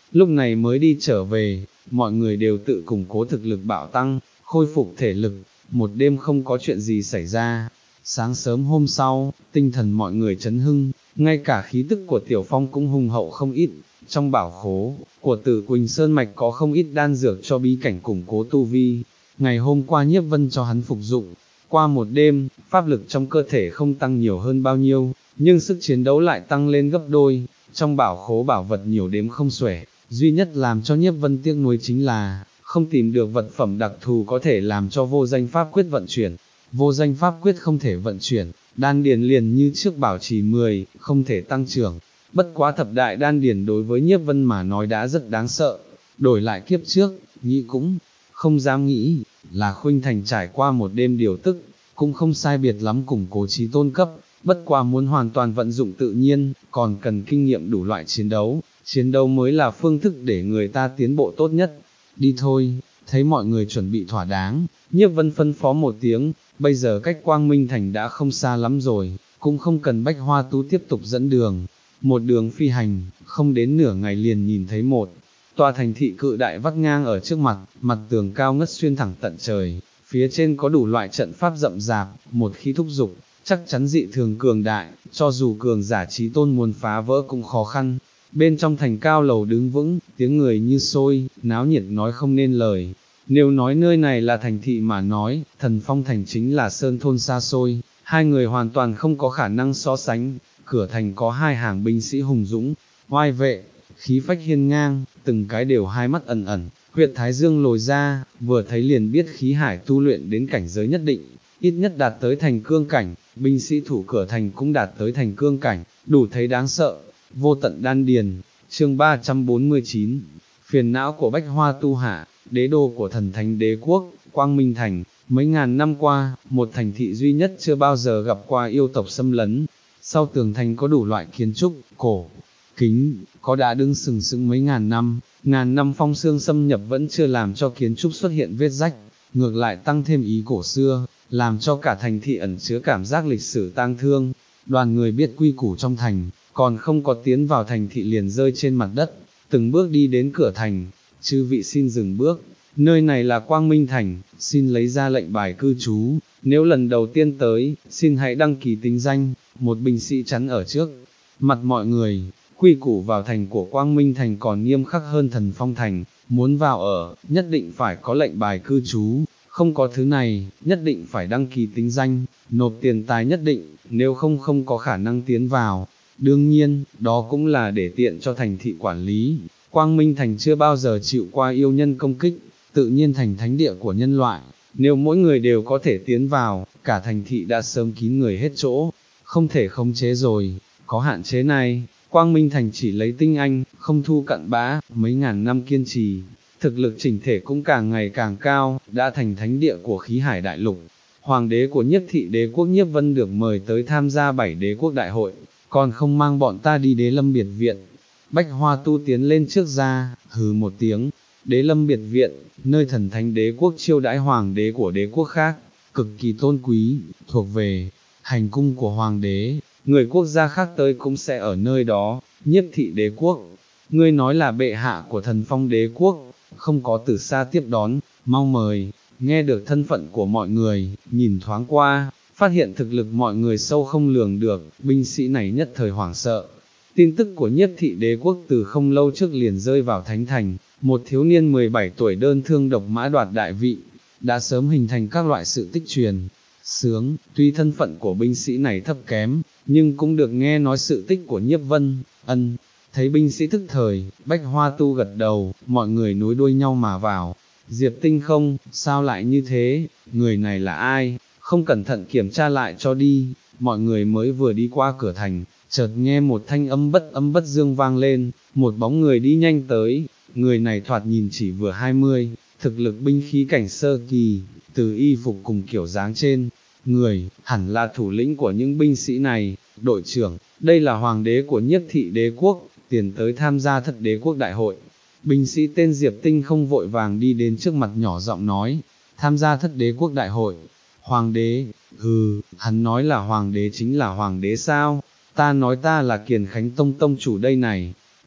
lúc này mới đi trở về, mọi người đều tự củng cố thực lực bạo tăng, khôi phục thể lực, một đêm không có chuyện gì xảy ra. Sáng sớm hôm sau, tinh thần mọi người chấn hưng, ngay cả khí tức của Tiểu Phong cũng hùng hậu không ít, trong bảo khố của Tử Quỳnh Sơn Mạch có không ít đan dược cho bí cảnh củng cố tu vi, ngày hôm qua Nhiếp Vân cho hắn phục dụng, qua một đêm, pháp lực trong cơ thể không tăng nhiều hơn bao nhiêu, nhưng sức chiến đấu lại tăng lên gấp đôi, trong bảo khố bảo vật nhiều đếm không xuể, duy nhất làm cho Nhiếp Vân tiếc nuối chính là, không tìm được vật phẩm đặc thù có thể làm cho vô danh pháp quyết vận chuyển. Vô danh pháp quyết không thể vận chuyển, đan điền liền như trước bảo trì mười, không thể tăng trưởng. Bất quá thập đại đan điền đối với Nhiếp Vân mà nói đã rất đáng sợ, đổi lại kiếp trước, nghĩ cũng không dám nghĩ, là Khuynh Thành trải qua một đêm điều tức, cũng không sai biệt lắm củng cố trí tôn cấp, bất quá muốn hoàn toàn vận dụng tự nhiên, còn cần kinh nghiệm đủ loại chiến đấu, chiến đấu mới là phương thức để người ta tiến bộ tốt nhất. Đi thôi, thấy mọi người chuẩn bị thỏa đáng, Nhiếp Vân phân phó một tiếng, bây giờ cách Quang Minh Thành đã không xa lắm rồi, cũng không cần Bách Hoa Tu tiếp tục dẫn đường. Một đường phi hành, không đến nửa ngày liền nhìn thấy một tòa thành thị cự đại vắt ngang ở trước mặt, mặt tường cao ngất xuyên thẳng tận trời, phía trên có đủ loại trận pháp rậm rạp, một khi thúc dục, chắc chắn dị thường cường đại, cho dù cường giả trí tôn muốn phá vỡ cũng khó khăn. Bên trong thành cao lầu đứng vững, tiếng người như sôi, náo nhiệt nói không nên lời. Nếu nói nơi này là thành thị mà nói, Thần Phong thành chính là sơn thôn xa xôi, hai người hoàn toàn không có khả năng so sánh. Cửa thành có hai hàng binh sĩ hùng dũng, oai vệ, khí phách hiên ngang, từng cái đều hai mắt ẩn ẩn, huyệt thái dương lồi ra, vừa thấy liền biết khí hải tu luyện đến cảnh giới nhất định, ít nhất đạt tới thành cương cảnh, binh sĩ thủ cửa thành cũng đạt tới thành cương cảnh, đủ thấy đáng sợ. Vô tận đan điền, chương ba trăm bốn mươi chín, phiền não của Bách Hoa Tu Hạ, đế đô của thần thánh đế quốc, Quang Minh Thành. Mấy ngàn năm qua, một thành thị duy nhất chưa bao giờ gặp qua yêu tộc xâm lấn. Sau tường thành có đủ loại kiến trúc, cổ, kính, có đã đứng sừng sững mấy ngàn năm, ngàn năm phong sương xâm nhập vẫn chưa làm cho kiến trúc xuất hiện vết rách, ngược lại tăng thêm ý cổ xưa, làm cho cả thành thị ẩn chứa cảm giác lịch sử tang thương. Đoàn người biết quy củ trong thành, còn không có tiến vào thành thị liền rơi trên mặt đất, từng bước đi đến cửa thành, chư vị xin dừng bước, nơi này là Quang Minh Thành, xin lấy ra lệnh bài cư trú, nếu lần đầu tiên tới, xin hãy đăng ký tính danh. Một binh sĩ chắn ở trước mặt mọi người, quy củ vào thành của Quang Minh Thành còn nghiêm khắc hơn Thần Phong Thành, muốn vào ở, nhất định phải có lệnh bài cư trú, không có thứ này, nhất định phải đăng ký tính danh, nộp tiền tài nhất định, nếu không không có khả năng tiến vào. Đương nhiên, đó cũng là để tiện cho thành thị quản lý. Quang Minh Thành chưa bao giờ chịu qua yêu nhân công kích, tự nhiên thành thánh địa của nhân loại, nếu mỗi người đều có thể tiến vào, cả thành thị đã sớm kín người hết chỗ, không thể khống chế rồi. Có hạn chế này, Quang Minh Thành chỉ lấy tinh anh, không thu cặn bã, mấy ngàn năm kiên trì, thực lực chỉnh thể cũng càng ngày càng cao, đã thành thánh địa của khí hải đại lục. Hoàng đế của Nhiếp thị đế quốc Nhiếp Vân được mời tới tham gia bảy đế quốc đại hội, còn không mang bọn ta đi Đế Lâm biệt viện. Bách Hoa Tu tiến lên trước ra, hừ một tiếng, Đế Lâm biệt viện, nơi thần thánh đế quốc chiêu đãi hoàng đế của đế quốc khác, cực kỳ tôn quý, thuộc về hành cung của hoàng đế, người quốc gia khác tới cũng sẽ ở nơi đó. Nhiếp thị đế quốc, ngươi nói là bệ hạ của Thần Phong đế quốc, không có từ xa tiếp đón, mau mời. Nghe được thân phận của mọi người, nhìn thoáng qua, phát hiện thực lực mọi người sâu không lường được, binh sĩ này nhất thời hoảng sợ. Tin tức của Nhiếp thị đế quốc từ không lâu trước liền rơi vào thánh thành, một thiếu niên mười bảy tuổi đơn thương độc mã đoạt đại vị, đã sớm hình thành các loại sự tích truyền. Sướng, tuy thân phận của binh sĩ này thấp kém, nhưng cũng được nghe nói sự tích của Nhiếp Vân. Ân, thấy binh sĩ thức thời, Bách Hoa Tu gật đầu, mọi người nối đuôi nhau mà vào. Diệp Tinh không, sao lại như thế, người này là ai, không cẩn thận kiểm tra lại cho đi. Mọi người mới vừa đi qua cửa thành, chợt nghe một thanh âm bất âm bất dương vang lên, một bóng người đi nhanh tới, người này thoạt nhìn chỉ vừa hai mươi, thực lực binh khí cảnh sơ kỳ, từ y phục cùng kiểu dáng trên người, hẳn là thủ lĩnh của những binh sĩ này. Đội trưởng, đây là hoàng đế của Nhiếp thị đế quốc, tiền tới tham gia thất đế quốc đại hội. Binh sĩ tên Diệp Tinh không vội vàng đi đến trước mặt nhỏ giọng nói, tham gia thất đế quốc đại hội. Hoàng đế, hừ, hắn nói là hoàng đế chính là hoàng đế sao, ta nói ta là Kiền Khánh Tông tông chủ đây này.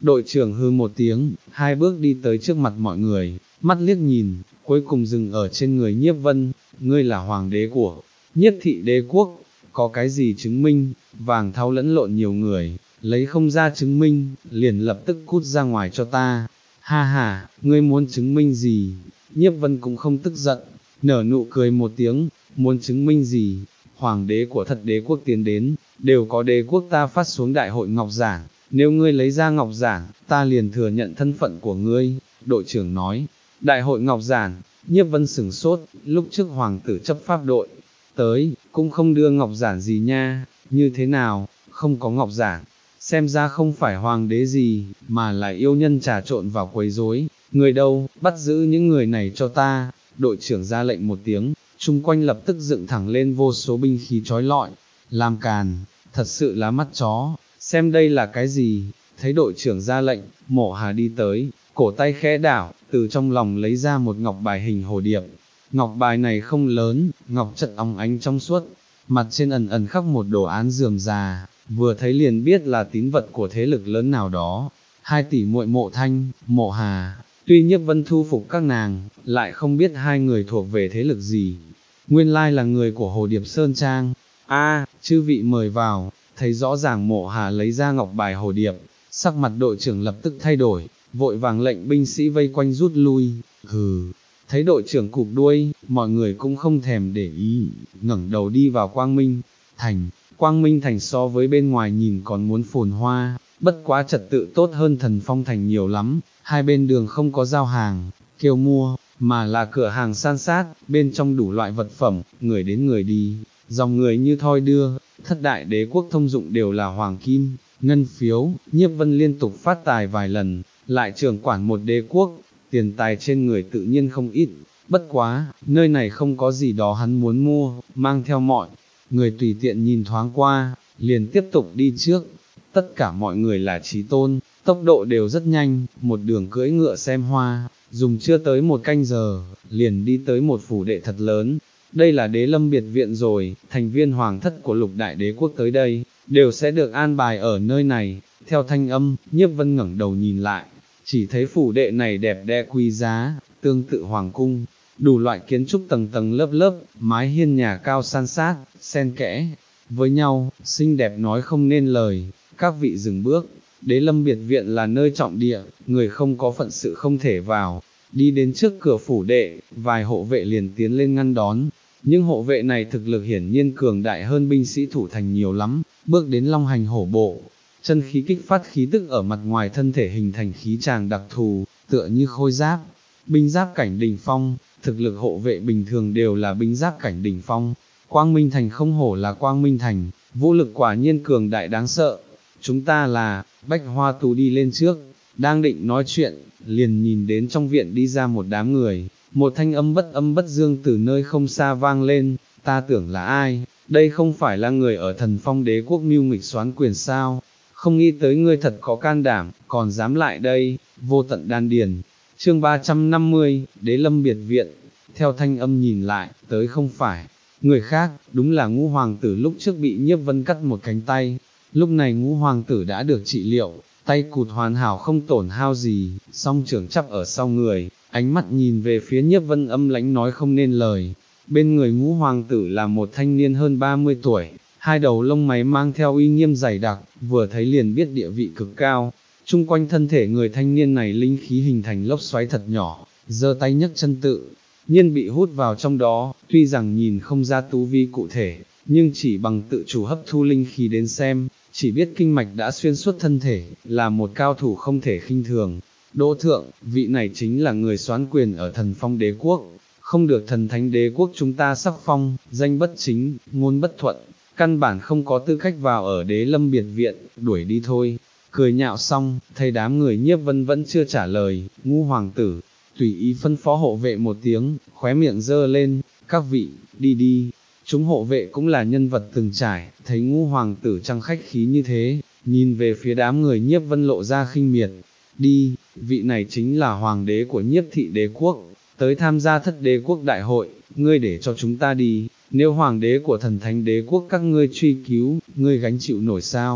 Đội trưởng hư một tiếng, hai bước đi tới trước mặt mọi người, mắt liếc nhìn, cuối cùng dừng ở trên người Nhiếp Vân, ngươi là hoàng đế của Nhiếp thị đế quốc, có cái gì chứng minh? Vàng Thao lẫn lộn nhiều người, lấy không ra chứng minh, liền lập tức cút ra ngoài cho ta. Ha ha, ngươi muốn chứng minh gì? Nhiếp Vân cũng không tức giận, nở nụ cười một tiếng, muốn chứng minh gì? Hoàng đế của thật đế quốc tiến đến, đều có đế quốc ta phát xuống đại hội ngọc giảng, nếu ngươi lấy ra ngọc giảng, ta liền thừa nhận thân phận của ngươi. Đội trưởng nói, đại hội ngọc giảng. Nhiếp Vân sửng sốt, lúc trước hoàng tử chấp pháp đội tới, cũng không đưa ngọc giản gì nha, như thế nào, không có ngọc giản, xem ra không phải hoàng đế gì, mà là yêu nhân trà trộn vào quấy rối. Người đâu, bắt giữ những người này cho ta. Đội trưởng ra lệnh một tiếng, chung quanh lập tức dựng thẳng lên vô số binh khí chói lọi, làm càn, thật sự là mắt chó, xem đây là cái gì? Thấy đội trưởng ra lệnh, Mộ Hà đi tới, cổ tay khẽ đảo, từ trong lòng lấy ra một ngọc bài hình hồ điệp. Ngọc bài này không lớn, ngọc chất óng ánh trong suốt, mặt trên ẩn ẩn khắc một đồ án rườm rà, vừa thấy liền biết là tín vật của thế lực lớn nào đó. Hai tỷ muội Mộ Thanh, Mộ Hà, tuy Nhiếp Vân thu phục các nàng, lại không biết hai người thuộc về thế lực gì. Nguyên lai là người của Hồ Điệp Sơn Trang. A, chư vị mời vào. Thấy rõ ràng Mộ Hà lấy ra ngọc bài hồ điệp, sắc mặt đội trưởng lập tức thay đổi, vội vàng lệnh binh sĩ vây quanh rút lui. Hừ, thấy đội trưởng cụp đuôi, mọi người cũng không thèm để ý, ngẩng đầu đi vào Quang Minh Thành. Quang Minh Thành so với bên ngoài nhìn còn muốn phồn hoa, bất quá trật tự tốt hơn Thần Phong Thành nhiều lắm, hai bên đường không có giao hàng, kêu mua, mà là cửa hàng san sát, bên trong đủ loại vật phẩm, người đến người đi, dòng người như thoi đưa. Thất đại đế quốc thông dụng đều là hoàng kim, ngân phiếu. Nhiếp Vân liên tục phát tài vài lần, lại trưởng quản một đế quốc, tiền tài trên người tự nhiên không ít, bất quá, nơi này không có gì đó hắn muốn mua, mang theo mọi người tùy tiện nhìn thoáng qua, liền tiếp tục đi trước. Tất cả mọi người là trí tôn, tốc độ đều rất nhanh, một đường cưỡi ngựa xem hoa, dùng chưa tới một canh giờ, liền đi tới một phủ đệ thật lớn. Đây là Đế Lâm biệt viện rồi, thành viên hoàng thất của lục đại đế quốc tới đây, đều sẽ được an bài ở nơi này. Theo thanh âm, Nhiếp Vân ngẩng đầu nhìn lại, chỉ thấy phủ đệ này đẹp đẽ quý giá, tương tự hoàng cung, đủ loại kiến trúc tầng tầng lớp lớp, mái hiên nhà cao san sát, xen kẽ với nhau, xinh đẹp nói không nên lời. Các vị dừng bước, Đế Lâm biệt viện là nơi trọng địa, người không có phận sự không thể vào. Đi đến trước cửa phủ đệ, vài hộ vệ liền tiến lên ngăn đón. Nhưng hộ vệ này thực lực hiển nhiên cường đại hơn binh sĩ thủ thành nhiều lắm, bước đến long hành hổ bộ, chân khí kích phát khí tức ở mặt ngoài thân thể hình thành khí tràng đặc thù, tựa như khôi giáp, binh giáp cảnh đỉnh phong. Thực lực hộ vệ bình thường đều là binh giáp cảnh đỉnh phong. Quang Minh Thành không hổ là Quang Minh Thành, vũ lực quả nhiên cường đại đáng sợ. Chúng ta là, Bách Hoa Tú đi lên trước, đang định nói chuyện, liền nhìn đến trong viện đi ra một đám người. Một thanh âm bất âm bất dương từ nơi không xa vang lên, ta tưởng là ai, đây không phải là người ở Thần Phong đế quốc mưu nghịch soán quyền sao, không nghĩ tới ngươi thật có can đảm, còn dám lại đây. Vô tận đan điền, chương ba trăm năm mươi, Đế Lâm biệt viện. Theo thanh âm nhìn lại, tới không phải người khác, đúng là Ngũ hoàng tử lúc trước bị Nhiếp Vân cắt một cánh tay. Lúc này Ngũ hoàng tử đã được trị liệu, tay cụt hoàn hảo không tổn hao gì, song trưởng chắp ở sau người, ánh mắt nhìn về phía Nhiếp Vân âm lãnh nói không nên lời. Bên người Ngũ hoàng tử là một thanh niên hơn ba mươi tuổi, hai đầu lông máy mang theo uy nghiêm dày đặc, vừa thấy liền biết địa vị cực cao. Trung quanh thân thể người thanh niên này linh khí hình thành lốc xoáy thật nhỏ, giơ tay nhấc chân tự nhiên bị hút vào trong đó, tuy rằng nhìn không ra tu vi cụ thể, nhưng chỉ bằng tự chủ hấp thu linh khí đến xem, chỉ biết kinh mạch đã xuyên suốt thân thể, là một cao thủ không thể khinh thường. Đỗ thượng, vị này chính là người soán quyền ở Thần Phong đế quốc, không được Thần Thánh đế quốc chúng ta sắc phong, danh bất chính, ngôn bất thuận, căn bản không có tư cách vào ở Đế Lâm biệt viện, đuổi đi thôi. Cười nhạo xong, thấy đám người Nhiếp Vân vẫn chưa trả lời, Ngũ hoàng tử tùy ý phân phó hộ vệ một tiếng, khóe miệng dơ lên, các vị, đi đi. Chúng hộ vệ cũng là nhân vật từng trải, thấy Ngũ hoàng tử trăng khách khí như thế, nhìn về phía đám người Nhiếp Vân lộ ra khinh miệt. Đi, vị này chính là hoàng đế của Nhiếp thị đế quốc, tới tham gia thất đế quốc đại hội, ngươi để cho chúng ta đi, nếu hoàng đế của Thần Thánh đế quốc các ngươi truy cứu, ngươi gánh chịu nổi sao?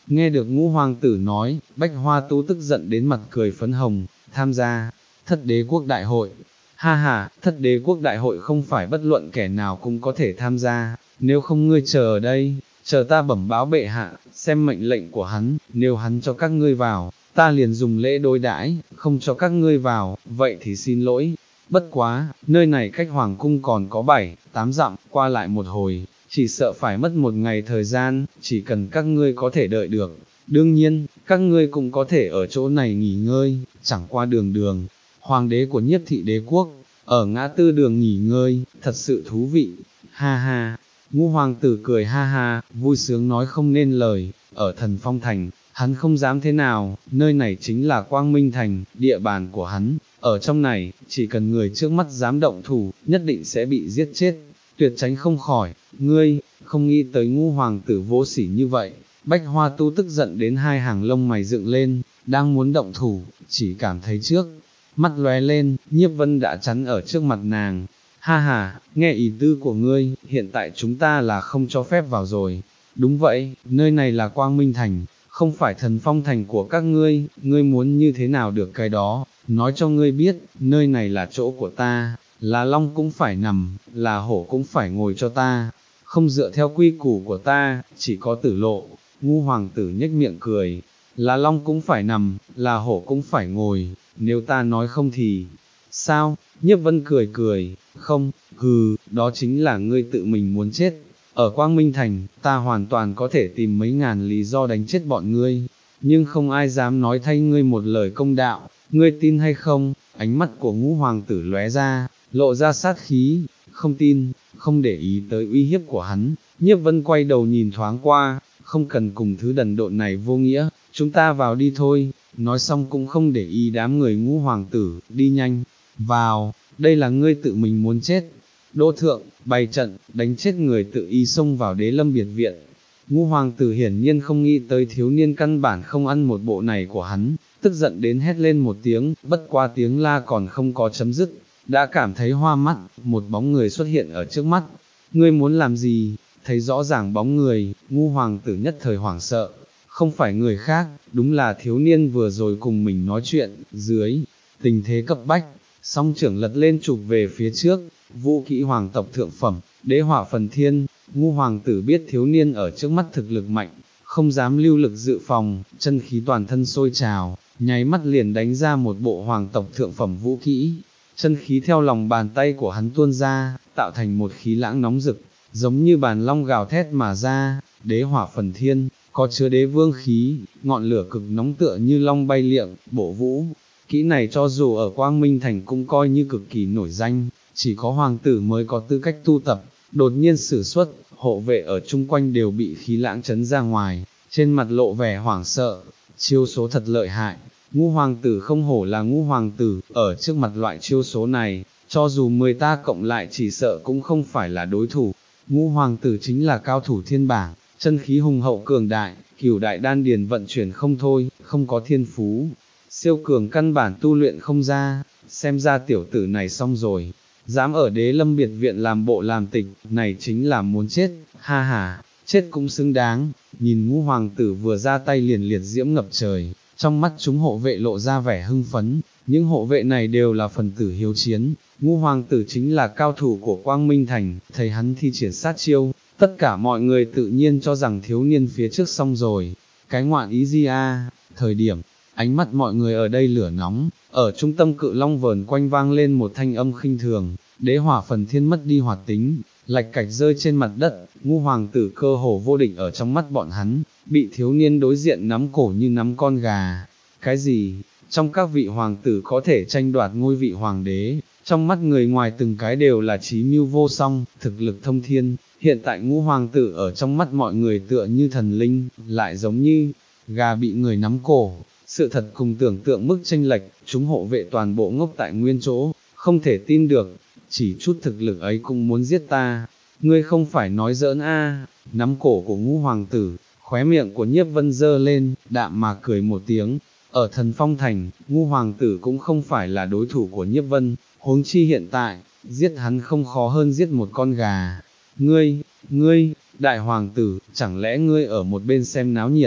Nghe được ngũ hoàng tử nói, Bách Hoa Tu tức giận đến mặt cười phấn hồng, tham gia, thất đế quốc đại hội. Ha ha, thất đế quốc đại hội không phải bất luận kẻ nào cũng có thể tham gia, nếu không ngươi chờ ở đây, chờ ta bẩm báo bệ hạ, xem mệnh lệnh của hắn, nếu hắn cho các ngươi vào, ta liền dùng lễ đối đãi, không cho các ngươi vào, vậy thì xin lỗi. Bất quá, nơi này cách hoàng cung còn có bảy, tám dặm, qua lại một hồi, chỉ sợ phải mất một ngày thời gian, chỉ cần các ngươi có thể đợi được. Đương nhiên, các ngươi cũng có thể ở chỗ này nghỉ ngơi, chẳng qua đường đường. Hoàng đế của Nhiếp thị đế quốc, ở ngã tư đường nghỉ ngơi, thật sự thú vị. Ha ha, ngũ hoàng tử cười ha ha, vui sướng nói không nên lời, ở Thần Phong Thành, hắn không dám thế nào, nơi này chính là Quang Minh Thành, địa bàn của hắn, ở trong này, chỉ cần người trước mắt dám động thủ, nhất định sẽ bị giết chết, tuyệt tránh không khỏi. Ngươi, không nghĩ tới ngũ hoàng tử vô sỉ như vậy. Bách Hoa Tu tức giận đến hai hàng lông mày dựng lên, đang muốn động thủ, chỉ cảm thấy trước mắt lóe lên, Nhiếp Vân đã chắn ở trước mặt nàng. Ha ha, nghe ý tư của ngươi, hiện tại chúng ta là không cho phép vào rồi. Đúng vậy, nơi này là Quang Minh Thành, không phải Thần Phong Thành của các ngươi, ngươi muốn như thế nào được cái đó, nói cho ngươi biết, nơi này là chỗ của ta, là long cũng phải nằm, là hổ cũng phải ngồi cho ta, không dựa theo quy củ của ta, chỉ có tử lộ. Ngũ hoàng tử nhếch miệng cười, là long cũng phải nằm, là hổ cũng phải ngồi, nếu ta nói không thì, sao? Nhiếp Vân cười cười, không, hừ, đó chính là ngươi tự mình muốn chết. Ở Quang Minh Thành, ta hoàn toàn có thể tìm mấy ngàn lý do đánh chết bọn ngươi, nhưng không ai dám nói thay ngươi một lời công đạo, ngươi tin hay không? Ánh mắt của ngũ hoàng tử lóe ra, lộ ra sát khí, không tin, không để ý tới uy hiếp của hắn. Nhiếp Vân quay đầu nhìn thoáng qua, không cần cùng thứ đần độn này vô nghĩa, chúng ta vào đi thôi. Nói xong cũng không để ý đám người ngũ hoàng tử, đi nhanh, vào, đây là ngươi tự mình muốn chết. Đỗ thượng, bày trận, đánh chết người tự ý xông vào Đế Lâm biệt viện. Ngũ hoàng tử hiển nhiên không nghĩ tới thiếu niên căn bản không ăn một bộ này của hắn, tức giận đến hét lên một tiếng, bất qua tiếng la còn không có chấm dứt, đã cảm thấy hoa mắt, một bóng người xuất hiện ở trước mắt. Ngươi muốn làm gì? Thấy rõ ràng bóng người, ngũ hoàng tử nhất thời hoảng sợ, không phải người khác, đúng là thiếu niên vừa rồi cùng mình nói chuyện. Dưới tình thế cấp bách, song trưởng lật lên chụp về phía trước, vũ kỹ hoàng tộc thượng phẩm, đế hỏa phần thiên. Ngũ hoàng tử biết thiếu niên ở trước mắt thực lực mạnh, không dám lưu lực dự phòng, chân khí toàn thân sôi trào, nháy mắt liền đánh ra một bộ hoàng tộc thượng phẩm vũ kỹ. Chân khí theo lòng bàn tay của hắn tuôn ra, tạo thành một khí lãng nóng rực, giống như bàn long gào thét mà ra. Đế hỏa phần thiên, có chứa đế vương khí, ngọn lửa cực nóng tựa như long bay liệng, bộ vũ. Kỹ này cho dù ở Quang Minh Thành cũng coi như cực kỳ nổi danh, chỉ có hoàng tử mới có tư cách tu tập. Đột nhiên sử xuất, hộ vệ ở chung quanh đều bị khí lãng chấn ra ngoài, trên mặt lộ vẻ hoảng sợ, chiêu số thật lợi hại. Ngũ hoàng tử không hổ là ngũ hoàng tử, ở trước mặt loại chiêu số này, cho dù mười ta cộng lại chỉ sợ cũng không phải là đối thủ. Ngũ hoàng tử chính là cao thủ thiên bảng, chân khí hùng hậu cường đại, cửu đại đan điền vận chuyển không thôi, không có thiên phú, siêu cường căn bản tu luyện không ra, xem ra tiểu tử này xong rồi, dám ở Đế Lâm biệt viện làm bộ làm tịch, này chính là muốn chết, ha ha, chết cũng xứng đáng. Nhìn ngũ hoàng tử vừa ra tay liền liệt diễm ngập trời, trong mắt chúng hộ vệ lộ ra vẻ hưng phấn, những hộ vệ này đều là phần tử hiếu chiến. Ngũ hoàng tử chính là cao thủ của Quang Minh Thành, thấy hắn thi triển sát chiêu, tất cả mọi người tự nhiên cho rằng thiếu niên phía trước xong rồi, cái ngoạn ý gì a? Thời điểm, ánh mắt mọi người ở đây lửa nóng, ở trung tâm cự long vờn quanh vang lên một thanh âm khinh thường, đế hỏa phần thiên mất đi hoạt tính, lạch cạch rơi trên mặt đất. Ngũ hoàng tử cơ hồ vô địch ở trong mắt bọn hắn, bị thiếu niên đối diện nắm cổ như nắm con gà. Cái gì? Trong các vị hoàng tử có thể tranh đoạt ngôi vị hoàng đế, trong mắt người ngoài từng cái đều là trí mưu vô song, thực lực thông thiên. Hiện tại ngũ hoàng tử ở trong mắt mọi người tựa như thần linh, lại giống như gà bị người nắm cổ. Sự thật cùng tưởng tượng mức chênh lệch, chúng hộ vệ toàn bộ ngốc tại nguyên chỗ, không thể tin được, chỉ chút thực lực ấy cũng muốn giết ta, ngươi không phải nói giỡn a? Nắm cổ của ngũ hoàng tử, khóe miệng của Nhiếp Vân dơ lên, đạm mà cười một tiếng. Ở Thần Phong Thành, ngũ hoàng tử cũng không phải là đối thủ của Nhiếp Vân, huống chi hiện tại, giết hắn không khó hơn giết một con gà. Ngươi, ngươi, đại hoàng tử, chẳng lẽ ngươi ở một bên xem náo nhiệt?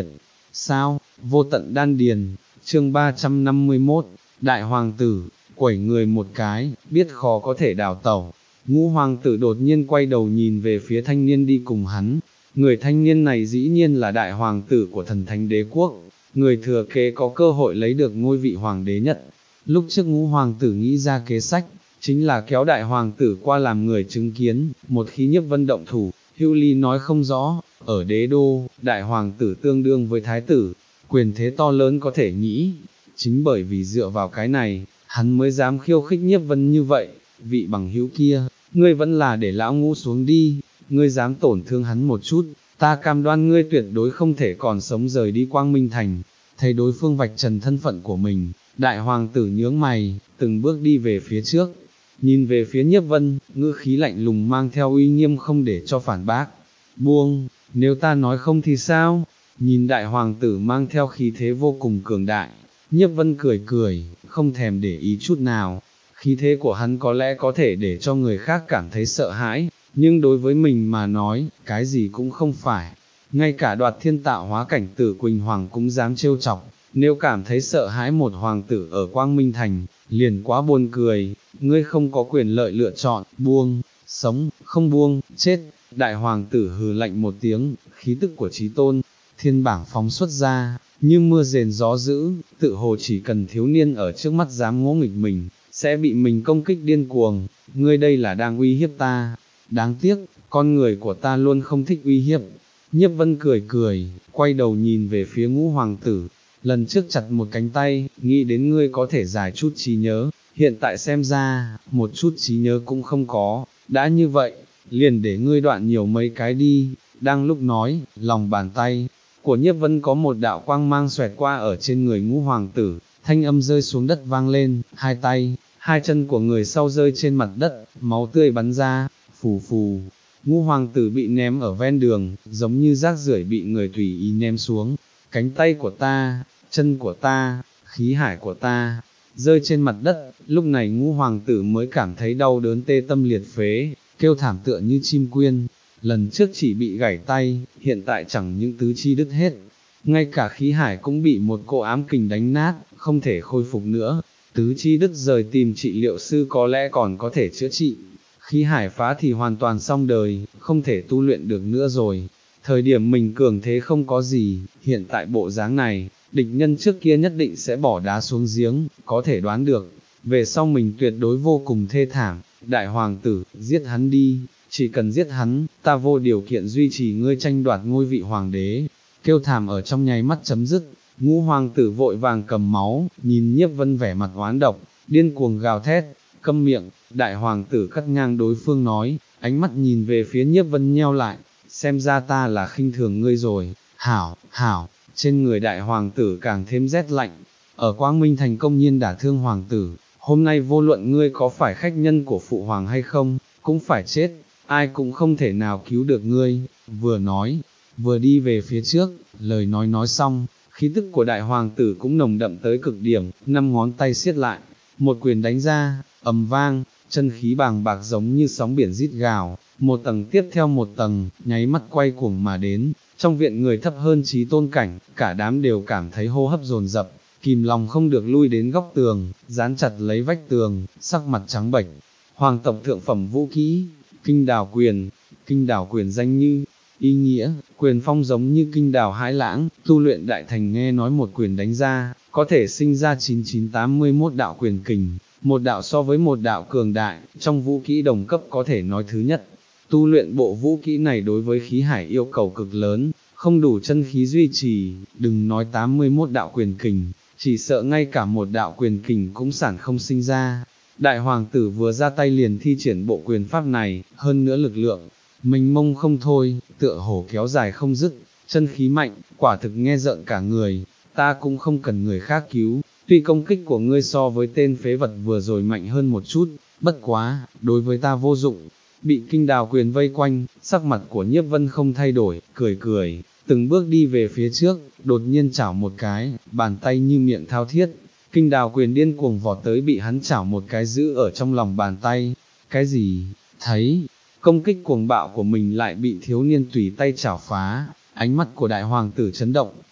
sao, vô tận đan điền, chương ba trăm năm mươi mốt, đại hoàng tử, quẩy người một cái, biết khó có thể đào tẩu. Ngũ hoàng tử đột nhiên quay đầu nhìn về phía thanh niên đi cùng hắn, người thanh niên này dĩ nhiên là đại hoàng tử của thần thánh đế quốc, người thừa kế có cơ hội lấy được ngôi vị hoàng đế nhất. Lúc trước ngũ hoàng tử nghĩ ra kế sách, chính là kéo đại hoàng tử qua làm người chứng kiến, một khi Nhiếp Vân động thủ, hữu lý nói không rõ, ở đế đô, đại hoàng tử tương đương với thái tử, quyền thế to lớn có thể nghĩ, chính bởi vì dựa vào cái này, hắn mới dám khiêu khích Nhiếp Vân như vậy, vị bằng hữu kia, ngươi vẫn là để lão Ngũ xuống đi, ngươi dám tổn thương hắn một chút, ta cam đoan ngươi tuyệt đối không thể còn sống rời đi Quang Minh Thành. Thấy đối phương vạch trần thân phận của mình, đại hoàng tử nhướng mày, từng bước đi về phía trước, nhìn về phía Nhiếp Vân, ngữ khí lạnh lùng mang theo uy nghiêm không để cho phản bác. Buông, nếu ta nói không thì sao? Nhìn đại hoàng tử mang theo khí thế vô cùng cường đại, Nhiếp Vân cười cười, không thèm để ý chút nào. Khí thế của hắn có lẽ có thể để cho người khác cảm thấy sợ hãi, nhưng đối với mình mà nói, cái gì cũng không phải. Ngay cả Đoạt Thiên tạo hóa cảnh tử Quỳnh Hoàng cũng dám trêu chọc, nếu cảm thấy sợ hãi một hoàng tử ở Quang Minh Thành, liền quá buồn cười, ngươi không có quyền lợi lựa chọn, buông, sống, không buông, chết. Đại hoàng tử hừ lạnh một tiếng, khí tức của Chí Tôn, thiên bảng phóng xuất ra, như mưa rền gió dữ, tự hồ chỉ cần thiếu niên ở trước mắt dám ngỗ nghịch mình, sẽ bị mình công kích điên cuồng, ngươi đây là đang uy hiếp ta, đáng tiếc, con người của ta luôn không thích uy hiếp. Nhiếp Vân cười cười, quay đầu nhìn về phía ngũ hoàng tử, lần trước chặt một cánh tay, nghĩ đến ngươi có thể giải chút trí nhớ, hiện tại xem ra, một chút trí nhớ cũng không có, đã như vậy, liền để ngươi đoạn nhiều mấy cái đi. Đang lúc nói, lòng bàn tay của Nhiếp Vân có một đạo quang mang xoẹt qua ở trên người ngũ hoàng tử, thanh âm rơi xuống đất vang lên, hai tay, hai chân của người sau rơi trên mặt đất, máu tươi bắn ra, phù phù. Ngũ hoàng tử bị ném ở ven đường, giống như rác rưởi bị người tùy ý ném xuống, cánh tay của ta, chân của ta, khí hải của ta, rơi trên mặt đất, lúc này ngũ hoàng tử mới cảm thấy đau đớn tê tâm liệt phế, kêu thảm tựa như chim quyên. Lần trước chỉ bị gãy tay, hiện tại chẳng những tứ chi đứt hết, ngay cả khí hải cũng bị một cỗ ám kình đánh nát, không thể khôi phục nữa. Tứ chi đứt rời tìm trị liệu sư có lẽ còn có thể chữa trị, khí hải phá thì hoàn toàn xong đời, không thể tu luyện được nữa rồi. Thời điểm mình cường thế không có gì, hiện tại bộ dáng này, địch nhân trước kia nhất định sẽ bỏ đá xuống giếng, có thể đoán được, về sau mình tuyệt đối vô cùng thê thảm. Đại hoàng tử, giết hắn đi, chỉ cần giết hắn, ta vô điều kiện duy trì ngươi tranh đoạt ngôi vị hoàng đế. Kêu thảm ở trong nháy mắt chấm dứt, ngũ hoàng tử vội vàng cầm máu, nhìn Nhiếp Vân vẻ mặt oán độc, điên cuồng gào thét, câm miệng. Đại hoàng tử cắt ngang đối phương nói, ánh mắt nhìn về phía Nhiếp Vân nheo lại, xem ra ta là khinh thường ngươi rồi. Hảo, hảo. Trên người đại hoàng tử càng thêm rét lạnh, ở Quang Minh Thành công nhiên đả thương hoàng tử, hôm nay vô luận ngươi có phải khách nhân của phụ hoàng hay không, cũng phải chết, ai cũng không thể nào cứu được ngươi. Vừa nói, vừa đi về phía trước, lời nói nói xong, khí tức của đại hoàng tử cũng nồng đậm tới cực điểm, năm ngón tay siết lại, một quyền đánh ra, ầm vang, chân khí bàng bạc giống như sóng biển rít gào, một tầng tiếp theo một tầng, nháy mắt quay cuồng mà đến. Trong viện người thấp hơn Chí Tôn cảnh, cả đám đều cảm thấy hô hấp dồn dập, kìm lòng không được lui đến góc tường, dán chặt lấy vách tường, sắc mặt trắng bệch. Hoàng tộc thượng phẩm vũ kỹ, kinh đào quyền, kinh đào quyền danh như, ý nghĩa, quyền phong giống như kinh đào hãi lãng, tu luyện đại thành nghe nói một quyền đánh ra, có thể sinh ra chín chín tám mươi mốt đạo quyền kình, một đạo so với một đạo cường đại, trong vũ kỹ đồng cấp có thể nói thứ nhất. Tu luyện bộ vũ kỹ này đối với khí hải yêu cầu cực lớn, không đủ chân khí duy trì, đừng nói tám mươi mốt đạo quyền kình, chỉ sợ ngay cả một đạo quyền kình cũng sản không sinh ra. Đại hoàng tử vừa ra tay liền thi triển bộ quyền pháp này, hơn nữa lực lượng, mênh mông không thôi, tựa hổ kéo dài không dứt, chân khí mạnh, quả thực nghe rợn cả người. Ta cũng không cần người khác cứu, tuy công kích của ngươi so với tên phế vật vừa rồi mạnh hơn một chút, bất quá, đối với ta vô dụng. Bị kinh đào quyền vây quanh, sắc mặt của Nhiếp Vân không thay đổi, cười cười, từng bước đi về phía trước, đột nhiên chảo một cái, bàn tay như miệng thao thiết, kinh đào quyền điên cuồng vọt tới bị hắn chảo một cái giữ ở trong lòng bàn tay. Cái gì? Thấy, công kích cuồng bạo của mình lại bị thiếu niên tùy tay chảo phá, ánh mắt của đại hoàng tử chấn động,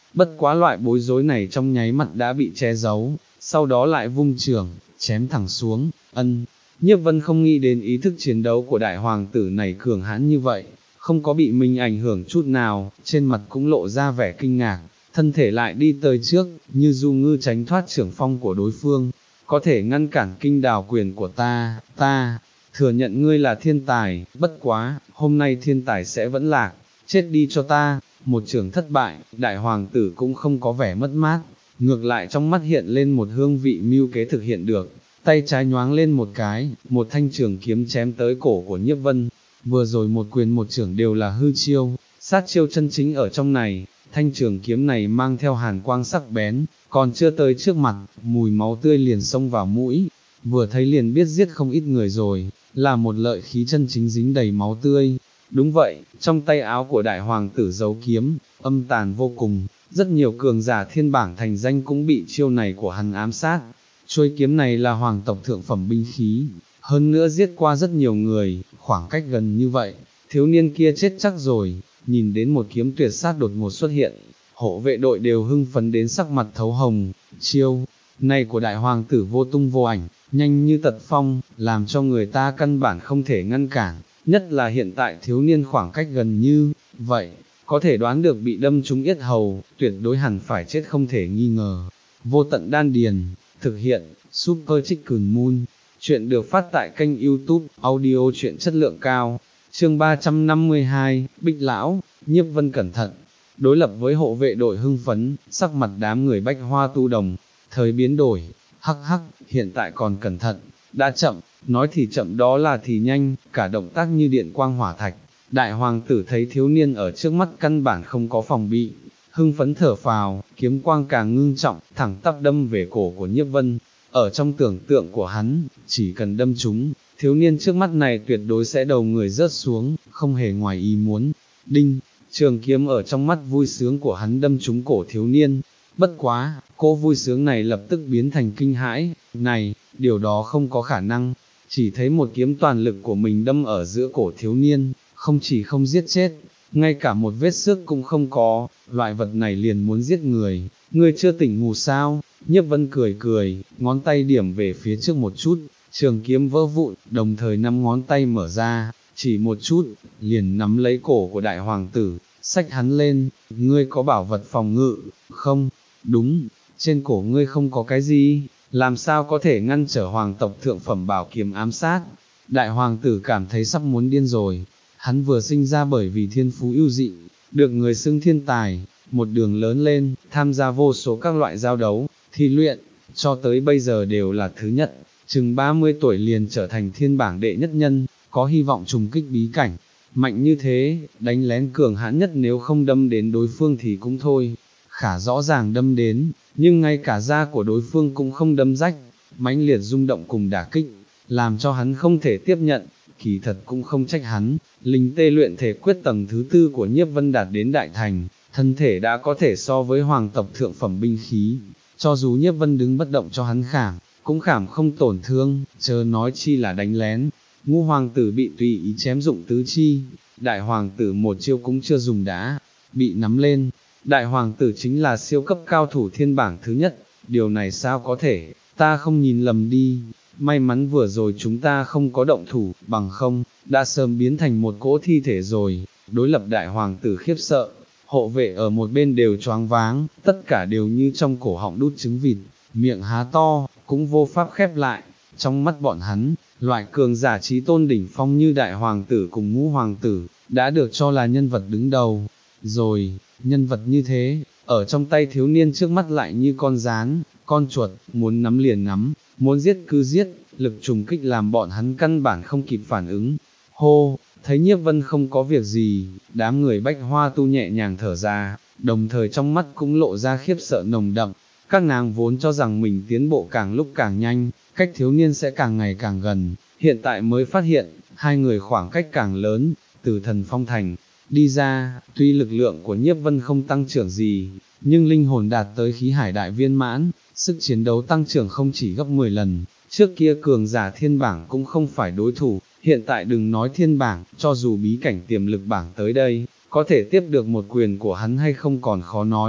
bất quá loại bối rối này trong nháy mắt đã bị che giấu, sau đó lại vung chưởng, chém thẳng xuống, ân. Nhiếp Vân không nghĩ đến ý thức chiến đấu của đại hoàng tử này cường hãn như vậy, không có bị mình ảnh hưởng chút nào, trên mặt cũng lộ ra vẻ kinh ngạc, thân thể lại đi tới trước, như du ngư tránh thoát chưởng phong của đối phương, có thể ngăn cản kinh đào quyền của ta, ta, thừa nhận ngươi là thiên tài, bất quá, hôm nay thiên tài sẽ vẫn lạc, chết đi cho ta, một chưởng thất bại, đại hoàng tử cũng không có vẻ mất mát, ngược lại trong mắt hiện lên một hương vị mưu kế thực hiện được, tay trái nhoáng lên một cái, một thanh trường kiếm chém tới cổ của Nhiếp Vân, vừa rồi một quyền một chưởng đều là hư chiêu, sát chiêu chân chính ở trong này, thanh trường kiếm này mang theo hàn quang sắc bén, còn chưa tới trước mặt, mùi máu tươi liền xông vào mũi, vừa thấy liền biết giết không ít người rồi, là một lợi khí chân chính dính đầy máu tươi. Đúng vậy, trong tay áo của đại hoàng tử giấu kiếm, âm tàn vô cùng, rất nhiều cường giả thiên bảng thành danh cũng bị chiêu này của hắn ám sát. Chuôi kiếm này là hoàng tộc thượng phẩm binh khí, hơn nữa giết qua rất nhiều người, khoảng cách gần như vậy, thiếu niên kia chết chắc rồi, nhìn đến một kiếm tuyệt sát đột ngột xuất hiện, hộ vệ đội đều hưng phấn đến sắc mặt thấu hồng, chiêu này của đại hoàng tử vô tung vô ảnh, nhanh như tật phong, làm cho người ta căn bản không thể ngăn cản, nhất là hiện tại thiếu niên khoảng cách gần như vậy, có thể đoán được bị đâm trúng yết hầu, tuyệt đối hẳn phải chết không thể nghi ngờ. Vô tận đan điền, thực hiện, Super Chicken Moon, chuyện được phát tại kênh YouTube, audio chuyện chất lượng cao, chương ba trăm năm mươi hai, Bích Lão, Nhiếp Vân cẩn thận, đối lập với hộ vệ đội hưng phấn, sắc mặt đám người Bách Hoa Tu Đồng, thời biến đổi, hắc hắc, hiện tại còn cẩn thận, đã chậm, nói thì chậm đó là thì nhanh, cả động tác như điện quang hỏa thạch, đại hoàng tử thấy thiếu niên ở trước mắt căn bản không có phòng bị, hưng phấn thở phào, kiếm quang càng ngưng trọng, thẳng tắp đâm về cổ của Nhiếp Vân, ở trong tưởng tượng của hắn, chỉ cần đâm trúng, thiếu niên trước mắt này tuyệt đối sẽ đầu người rớt xuống, không hề ngoài ý muốn, đinh, trường kiếm ở trong mắt vui sướng của hắn đâm trúng cổ thiếu niên, bất quá, cô vui sướng này lập tức biến thành kinh hãi, này, điều đó không có khả năng, chỉ thấy một kiếm toàn lực của mình đâm ở giữa cổ thiếu niên, không chỉ không giết chết, ngay cả một vết xước cũng không có, loại vật này liền muốn giết người, ngươi chưa tỉnh ngủ sao? Nhiếp Vân cười cười, ngón tay điểm về phía trước một chút, trường kiếm vỡ vụn, đồng thời năm ngón tay mở ra, chỉ một chút, liền nắm lấy cổ của đại hoàng tử, xách hắn lên, ngươi có bảo vật phòng ngự, không? Đúng, trên cổ ngươi không có cái gì, làm sao có thể ngăn trở hoàng tộc thượng phẩm bảo kiếm ám sát? Đại hoàng tử cảm thấy sắp muốn điên rồi, hắn vừa sinh ra bởi vì thiên phú ưu dị, được người xưng thiên tài, một đường lớn lên, tham gia vô số các loại giao đấu, thi luyện, cho tới bây giờ đều là thứ nhất, chừng ba mươi tuổi liền trở thành thiên bảng đệ nhất nhân, có hy vọng trùng kích bí cảnh. Mạnh như thế, đánh lén cường hãn nhất nếu không đâm đến đối phương thì cũng thôi, khả rõ ràng đâm đến, nhưng ngay cả da của đối phương cũng không đâm rách, mãnh liệt rung động cùng đả kích, làm cho hắn không thể tiếp nhận, kỳ thật cũng không trách hắn, linh tê luyện thể quyết tầng thứ tư của Nhiếp Vân đạt đến đại thành, thân thể đã có thể so với hoàng tộc thượng phẩm binh khí, cho dù Nhiếp Vân đứng bất động cho hắn khảm, cũng khảm không tổn thương, chớ nói chi là đánh lén. Ngũ hoàng tử bị tùy ý chém dụng tứ chi, đại hoàng tử một chiêu cũng chưa dùng đá, bị nắm lên, đại hoàng tử chính là siêu cấp cao thủ thiên bảng thứ nhất, điều này sao có thể, ta không nhìn lầm đi, may mắn vừa rồi chúng ta không có động thủ, bằng không, đã sớm biến thành một cỗ thi thể rồi, đối lập đại hoàng tử khiếp sợ, hộ vệ ở một bên đều choáng váng, tất cả đều như trong cổ họng đút trứng vịt, miệng há to, cũng vô pháp khép lại, trong mắt bọn hắn, loại cường giả trí tôn đỉnh phong như đại hoàng tử cùng ngũ hoàng tử, đã được cho là nhân vật đứng đầu, rồi, nhân vật như thế, ở trong tay thiếu niên trước mắt lại như con gián, con chuột, muốn nắm liền nắm, muốn giết cứ giết, lực trùng kích làm bọn hắn căn bản không kịp phản ứng, hô, thấy Nhiếp Vân không có việc gì, đám người Bách Hoa Tu nhẹ nhàng thở ra, đồng thời trong mắt cũng lộ ra khiếp sợ nồng đậm, các nàng vốn cho rằng mình tiến bộ càng lúc càng nhanh, cách thiếu niên sẽ càng ngày càng gần, hiện tại mới phát hiện, hai người khoảng cách càng lớn, từ thần phong thành, đi ra, tuy lực lượng của Nhiếp Vân không tăng trưởng gì, nhưng linh hồn đạt tới khí hải đại viên mãn, sức chiến đấu tăng trưởng không chỉ gấp mười lần, trước kia cường giả thiên bảng cũng không phải đối thủ, hiện tại đừng nói thiên bảng, cho dù bí cảnh tiềm lực bảng tới đây, có thể tiếp được một quyền của hắn hay không còn khó nói.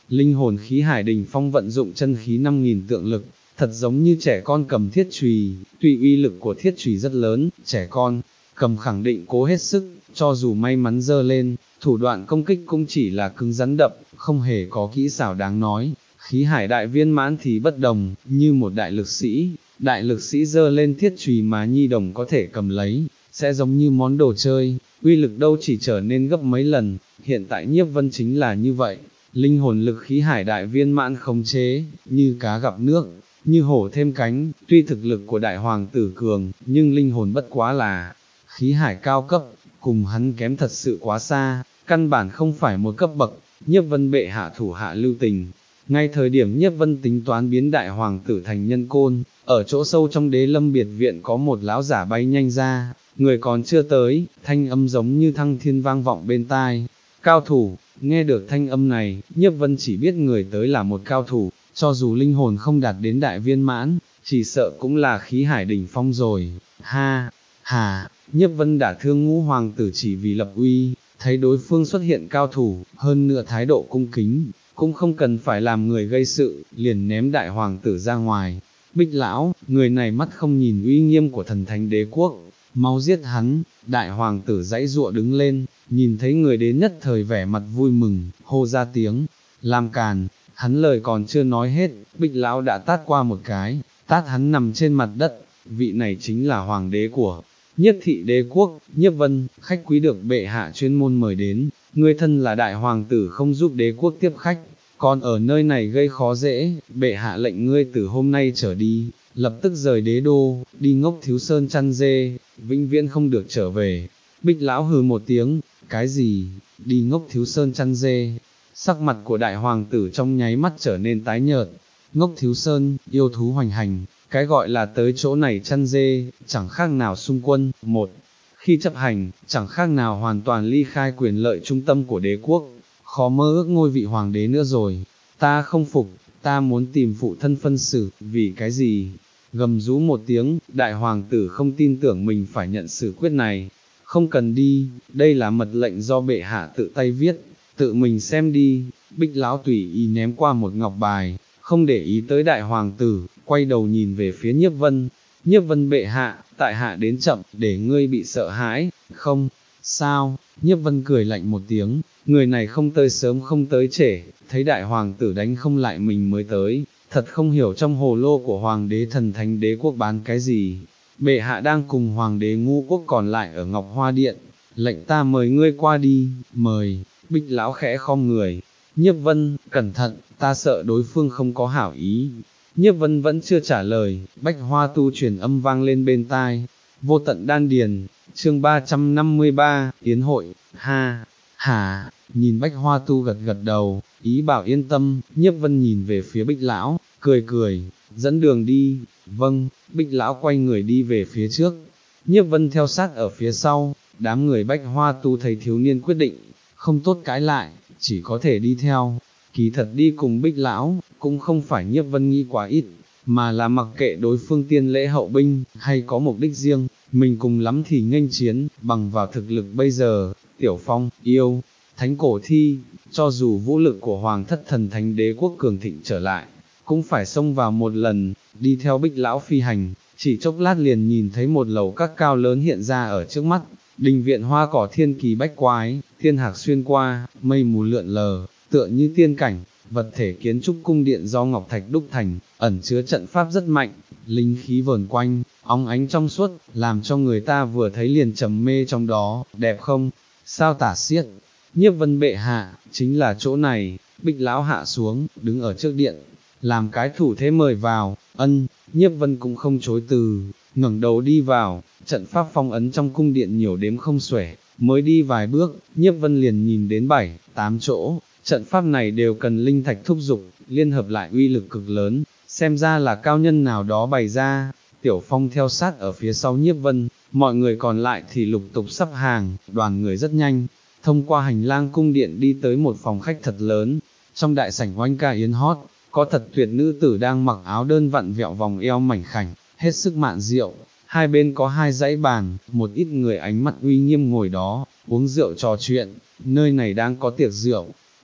linh hồn khí hải đỉnh phong vận dụng chân khí năm nghìn tượng lực, thật giống như trẻ con cầm thiết chùy, tuy uy lực của thiết chùy rất lớn, trẻ con cầm khẳng định cố hết sức, cho dù may mắn giơ lên, thủ đoạn công kích cũng chỉ là cứng rắn đập, không hề có kỹ xảo đáng nói. Khí hải đại viên mãn thì bất đồng, như một đại lực sĩ, đại lực sĩ giơ lên thiết chùy mà nhi đồng có thể cầm lấy, sẽ giống như món đồ chơi, uy lực đâu chỉ trở nên gấp mấy lần. Hiện tại Nhiếp Vân chính là như vậy, linh hồn lực khí hải đại viên mãn khống chế, như cá gặp nước, như hổ thêm cánh. Tuy thực lực của đại hoàng tử cường, nhưng linh hồn bất quá là khí hải cao cấp, cùng hắn kém thật sự quá xa, căn bản không phải một cấp bậc. Nhiếp Vân bệ hạ thủ hạ lưu tình, ngay thời điểm Nhiếp Vân tính toán biến đại hoàng tử thành nhân côn, ở chỗ sâu trong Đế Lâm biệt viện có một lão giả bay nhanh ra, người còn chưa tới, thanh âm giống như thăng thiên vang vọng bên tai. Cao thủ. Nghe được thanh âm này, Nhiếp Vân chỉ biết người tới là một cao thủ, cho dù linh hồn không đạt đến đại viên mãn, chỉ sợ cũng là khí hải đỉnh phong rồi. Ha, hà, Nhiếp Vân đả thương ngũ hoàng tử chỉ vì lập uy, thấy đối phương xuất hiện cao thủ, hơn nữa thái độ cung kính, cũng không cần phải làm người gây sự, liền ném đại hoàng tử ra ngoài. Bích lão, người này mắt không nhìn uy nghiêm của thần thánh đế quốc, mau giết hắn. Đại hoàng tử dãy dụa đứng lên, nhìn thấy người đến nhất thời vẻ mặt vui mừng, hô ra tiếng, làm càn. Hắn lời còn chưa nói hết, Bích lão đã tát qua một cái, tát hắn nằm trên mặt đất. Vị này chính là hoàng đế của Nhiếp thị đế quốc, Nhiếp Vân, khách quý được bệ hạ chuyên môn mời đến. Người thân là đại hoàng tử không giúp đế quốc tiếp khách, còn ở nơi này gây khó dễ, bệ hạ lệnh ngươi từ hôm nay trở đi, lập tức rời đế đô, đi ngốc thiếu sơn chăn dê, vĩnh viễn không được trở về. Bích lão hừ một tiếng, cái gì, đi ngốc thiếu sơn chăn dê? Sắc mặt của đại hoàng tử trong nháy mắt trở nên tái nhợt. Ngốc thiếu sơn, yêu thú hoành hành, cái gọi là tới chỗ này chăn dê, chẳng khác nào xung quân. Một khi chấp hành, chẳng khác nào hoàn toàn ly khai quyền lợi trung tâm của đế quốc, khó mơ ước ngôi vị hoàng đế nữa rồi. Ta không phục, ta muốn tìm phụ thân phân xử. Vì cái gì? Gầm rú một tiếng, đại hoàng tử không tin tưởng mình phải nhận xử quyết này. Không cần đi, đây là mật lệnh do bệ hạ tự tay viết, tự mình xem đi. Bích lão tùy ý ném qua một ngọc bài, không để ý tới đại hoàng tử, quay đầu nhìn về phía Nhiếp Vân. Nhiếp Vân bệ hạ, tại hạ đến chậm, để ngươi bị sợ hãi. Không, sao? Nhiếp Vân cười lạnh một tiếng, người này không tới sớm không tới trễ, thấy đại hoàng tử đánh không lại mình mới tới, thật không hiểu trong hồ lô của hoàng đế thần thánh đế quốc bán cái gì. Bệ hạ đang cùng hoàng đế ngũ quốc còn lại ở Ngọc Hoa Điện, lệnh ta mời ngươi qua đi. Mời. Bích lão khẽ khom người. Nhiếp Vân, cẩn thận, ta sợ đối phương không có hảo ý. Nhiếp Vân vẫn chưa trả lời, bách hoa tu truyền âm vang lên bên tai. Vô tận đan điền, chương ba trăm năm mươi ba, yến hội. Ha, hả, nhìn bách hoa tu gật gật đầu, ý bảo yên tâm. Nhiếp Vân nhìn về phía Bích lão, cười cười, dẫn đường đi. Vâng. Bích lão quay người đi về phía trước, Nhiếp Vân theo sát ở phía sau. Đám người bách hoa tu thấy thiếu niên quyết định, không tốt cãi lại, chỉ có thể đi theo. Kỳ thật đi cùng Bích lão, cũng không phải Nhiếp Vân nghĩ quá ít, mà là mặc kệ đối phương tiên lễ hậu binh, hay có mục đích riêng, mình cùng lắm thì nghênh chiến. Bằng vào thực lực bây giờ, Tiểu Phong, yêu, thánh cổ thi, cho dù vũ lực của hoàng thất thần thánh đế quốc cường thịnh trở lại, cũng phải xông vào một lần. Đi theo Bích lão phi hành, chỉ chốc lát liền nhìn thấy một lầu các cao lớn hiện ra ở trước mắt. Đình viện hoa cỏ thiên kỳ bách quái, thiên hạc xuyên qua, mây mù lượn lờ, tựa như tiên cảnh. Vật thể kiến trúc cung điện do ngọc thạch đúc thành, ẩn chứa trận pháp rất mạnh, linh khí vờn quanh, óng ánh trong suốt, làm cho người ta vừa thấy liền trầm mê trong đó. Đẹp không? Sao tả xiết? Nhiếp Vân bệ hạ, chính là chỗ này. Bích lão hạ xuống, đứng ở trước điện, làm cái thủ thế mời vào. Ân. Nhiếp Vân cũng không chối từ, ngẩng đầu đi vào. Trận pháp phong ấn trong cung điện nhiều đếm không xuể, mới đi vài bước, Nhiếp Vân liền nhìn đến bảy, tám chỗ. Trận pháp này đều cần linh thạch thúc dục, liên hợp lại uy lực cực lớn, xem ra là cao nhân nào đó bày ra. Tiểu Phong theo sát ở phía sau Nhiếp Vân, mọi người còn lại thì lục tục sắp hàng. Đoàn người rất nhanh, thông qua hành lang cung điện đi tới một phòng khách thật lớn. Trong đại sảnh oanh ca yến hót, có thật tuyệt nữ tử đang mặc áo đơn vặn vẹo vòng eo mảnh khảnh, hết sức mạn rượu. Hai bên có hai dãy bàn, một ít người ánh mắt uy nghiêm ngồi đó, uống rượu trò chuyện. Nơi này đang có tiệc rượu,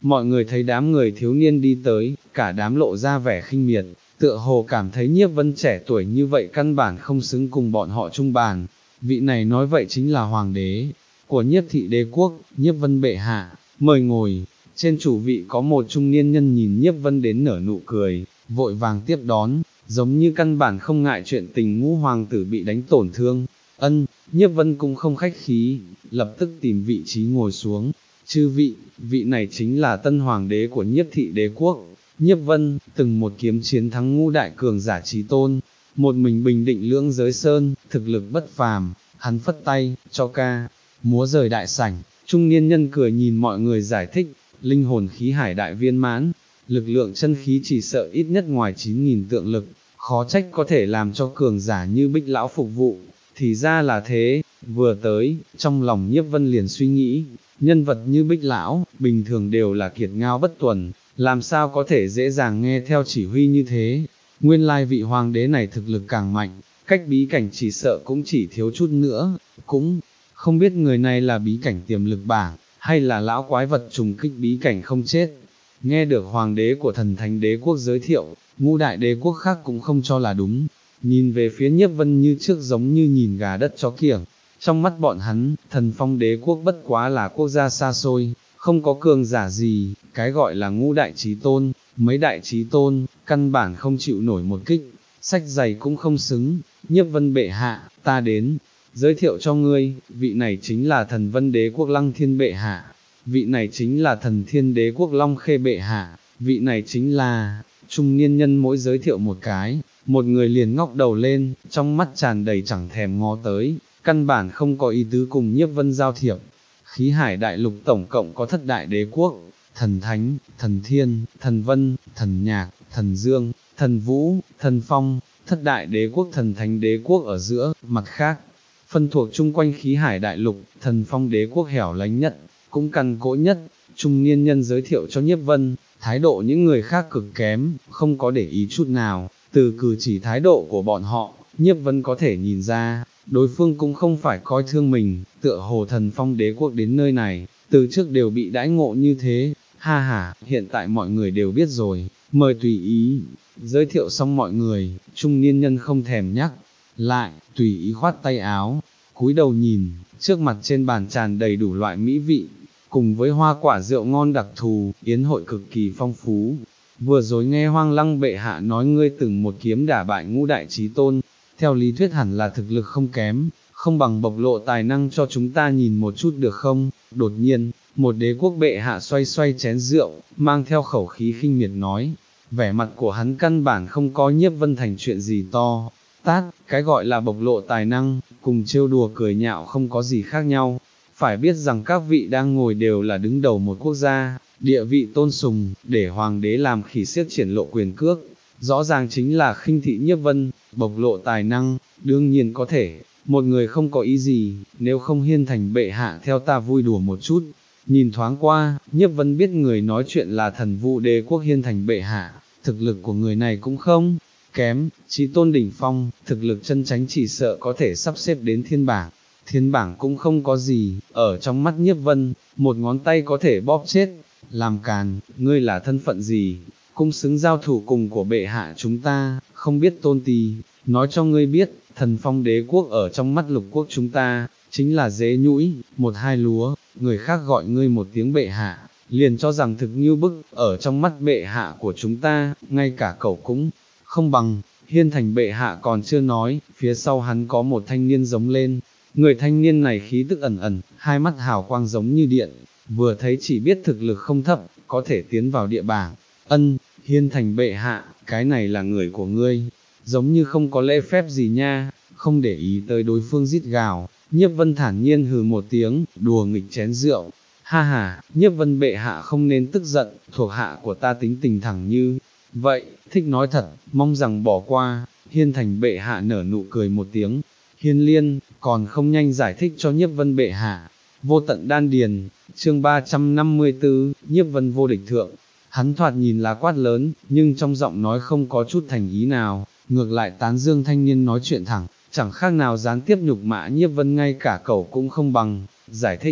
Mọi người thấy đám người thiếu niên đi tới, cả đám lộ ra vẻ khinh miệt, tựa hồ cảm thấy Nhiếp Vân trẻ tuổi như vậy căn bản không xứng cùng bọn họ chung bàn. Vị này nói vậy chính là hoàng đế của Nhiếp thị đế quốc, Nhiếp Vân bệ hạ, mời ngồi. Trên chủ vị có một trung niên nhân nhìn Nhiếp Vân đến nở nụ cười, vội vàng tiếp đón, giống như căn bản không ngại chuyện tình ngũ hoàng tử bị đánh tổn thương. Ân, Nhiếp Vân cũng không khách khí, lập tức tìm vị trí ngồi xuống. Chư vị, vị này chính là tân hoàng đế của Nhiếp thị đế quốc, Nhiếp Vân, từng một kiếm chiến thắng ngũ đại cường giả chí tôn, một mình bình định lưỡng giới sơn, thực lực bất phàm. Hắn phất tay, cho ca, múa rời đại sảnh, trung niên nhân cười nhìn mọi người giải thích, linh hồn khí hải đại viên mãn, lực lượng chân khí chỉ sợ ít nhất ngoài chín nghìn tượng lực, khó trách có thể làm cho cường giả như Bích lão phục vụ. Thì ra là thế, vừa tới, trong lòng Nhiếp Vân liền suy nghĩ, nhân vật như Bích lão, bình thường đều là kiệt ngao bất tuần, làm sao có thể dễ dàng nghe theo chỉ huy như thế. Nguyên lai vị hoàng đế này thực lực càng mạnh, cách bí cảnh chỉ sợ cũng chỉ thiếu chút nữa, cũng không biết người này là bí cảnh tiềm lực bảng, hay là lão quái vật trùng kích bí cảnh không chết. Nghe được hoàng đế của thần thánh đế quốc giới thiệu, ngũ đại đế quốc khác cũng không cho là đúng, nhìn về phía Nhiếp Vân như trước giống như nhìn gà đất chó kiểng. Trong mắt bọn hắn, thần phong đế quốc bất quá là quốc gia xa xôi, không có cường giả gì, cái gọi là ngũ đại chí tôn, mấy đại chí tôn, căn bản không chịu nổi một kích, sách giày cũng không xứng. Nhiếp Vân bệ hạ, ta đến, giới thiệu cho ngươi, vị này chính là thần vân đế quốc Lăng Thiên bệ hạ, vị này chính là thần thiên đế quốc Long Khê bệ hạ, vị này chính là, trung niên nhân mỗi giới thiệu một cái, một người liền ngóc đầu lên, trong mắt tràn đầy chẳng thèm ngó tới, căn bản không có ý tứ cùng Nhiếp Vân giao thiệp. Khí hải đại lục tổng cộng có thất đại đế quốc, thần thánh, thần thiên, thần vân, thần nhạc, thần dương, thần vũ, thần phong, thất đại đế quốc thần thánh đế quốc ở giữa, mặt khác, phân thuộc chung quanh khí hải đại lục, thần phong đế quốc hẻo lánh nhất, cũng cằn cỗi nhất. Trung niên nhân giới thiệu cho Nhiếp Vân, thái độ những người khác cực kém, không có để ý chút nào, từ cử chỉ thái độ của bọn họ, Nhiếp Vân có thể nhìn ra, đối phương cũng không phải coi thương mình, tựa hồ thần phong đế quốc đến nơi này, từ trước đều bị đãi ngộ như thế. Ha ha, hiện tại mọi người đều biết rồi, mời tùy ý. Giới thiệu xong mọi người, trung niên nhân không thèm nhắc lại, tùy ý khoát tay áo, cúi đầu nhìn, trước mặt trên bàn tràn đầy đủ loại mỹ vị, cùng với hoa quả rượu ngon đặc thù, yến hội cực kỳ phong phú. Vừa rồi nghe Hoang Lăng bệ hạ nói ngươi từng một kiếm đả bại ngũ đại chí tôn, theo lý thuyết hẳn là thực lực không kém, không bằng bộc lộ tài năng cho chúng ta nhìn một chút được không? Đột nhiên, một đế quốc bệ hạ xoay xoay chén rượu, mang theo khẩu khí khinh miệt nói, vẻ mặt của hắn căn bản không có Nhiếp Vân thành chuyện gì to tát, cái gọi là bộc lộ tài năng, cùng trêu đùa cười nhạo không có gì khác nhau. Phải biết rằng các vị đang ngồi đều là đứng đầu một quốc gia, địa vị tôn sùng, để hoàng đế làm khỉ xiếc triển lộ quyền cước, rõ ràng chính là khinh thị Nhiếp Vân. Bộc lộ tài năng, đương nhiên có thể, một người không có ý gì, nếu không Hiên thành bệ hạ theo ta vui đùa một chút. Nhìn thoáng qua, Nhiếp Vân biết người nói chuyện là thần vũ đế quốc Hiên thành bệ hạ, thực lực của người này cũng không kém, chí tôn đỉnh phong, thực lực chân chánh chỉ sợ có thể sắp xếp đến thiên bảng. Thiên bảng cũng không có gì, ở trong mắt Nhiếp Vân, một ngón tay có thể bóp chết. Làm càn, ngươi là thân phận gì, cũng xứng giao thủ cùng của bệ hạ chúng ta, không biết tôn tì, nói cho ngươi biết, thần phong đế quốc ở trong mắt lục quốc chúng ta, chính là dế nhũi, một hai lúa, người khác gọi ngươi một tiếng bệ hạ, liền cho rằng thực như bức, ở trong mắt bệ hạ của chúng ta, ngay cả cẩu cũng không bằng. Hiên thành bệ hạ còn chưa nói, phía sau hắn có một thanh niên giống lên, người thanh niên này khí tức ẩn ẩn, hai mắt hào quang giống như điện, vừa thấy chỉ biết thực lực không thấp, có thể tiến vào địa bảng. Ân, Hiên thành bệ hạ, cái này là người của ngươi, giống như không có lễ phép gì nha. Không để ý tới đối phương rít gào, Nhiếp Vân thản nhiên hừ một tiếng, đùa nghịch chén rượu. Ha ha, Nhiếp Vân bệ hạ không nên tức giận, thuộc hạ của ta tính tình thẳng như vậy, thích nói thật, mong rằng bỏ qua. Hiên thành bệ hạ nở nụ cười một tiếng. Hiên Liên, còn không nhanh giải thích cho Nhiếp Vân bệ hạ. Vô tận đan điền, chương ba trăm năm mươi tư, Nhiếp Vân vô địch thượng. Hắn thoạt nhìn là quát lớn, nhưng trong giọng nói không có chút thành ý nào, ngược lại tán dương thanh niên nói chuyện thẳng, chẳng khác nào gián tiếp nhục mạ Nhiếp Vân, ngay cả cẩu cũng không bằng. Giải thích,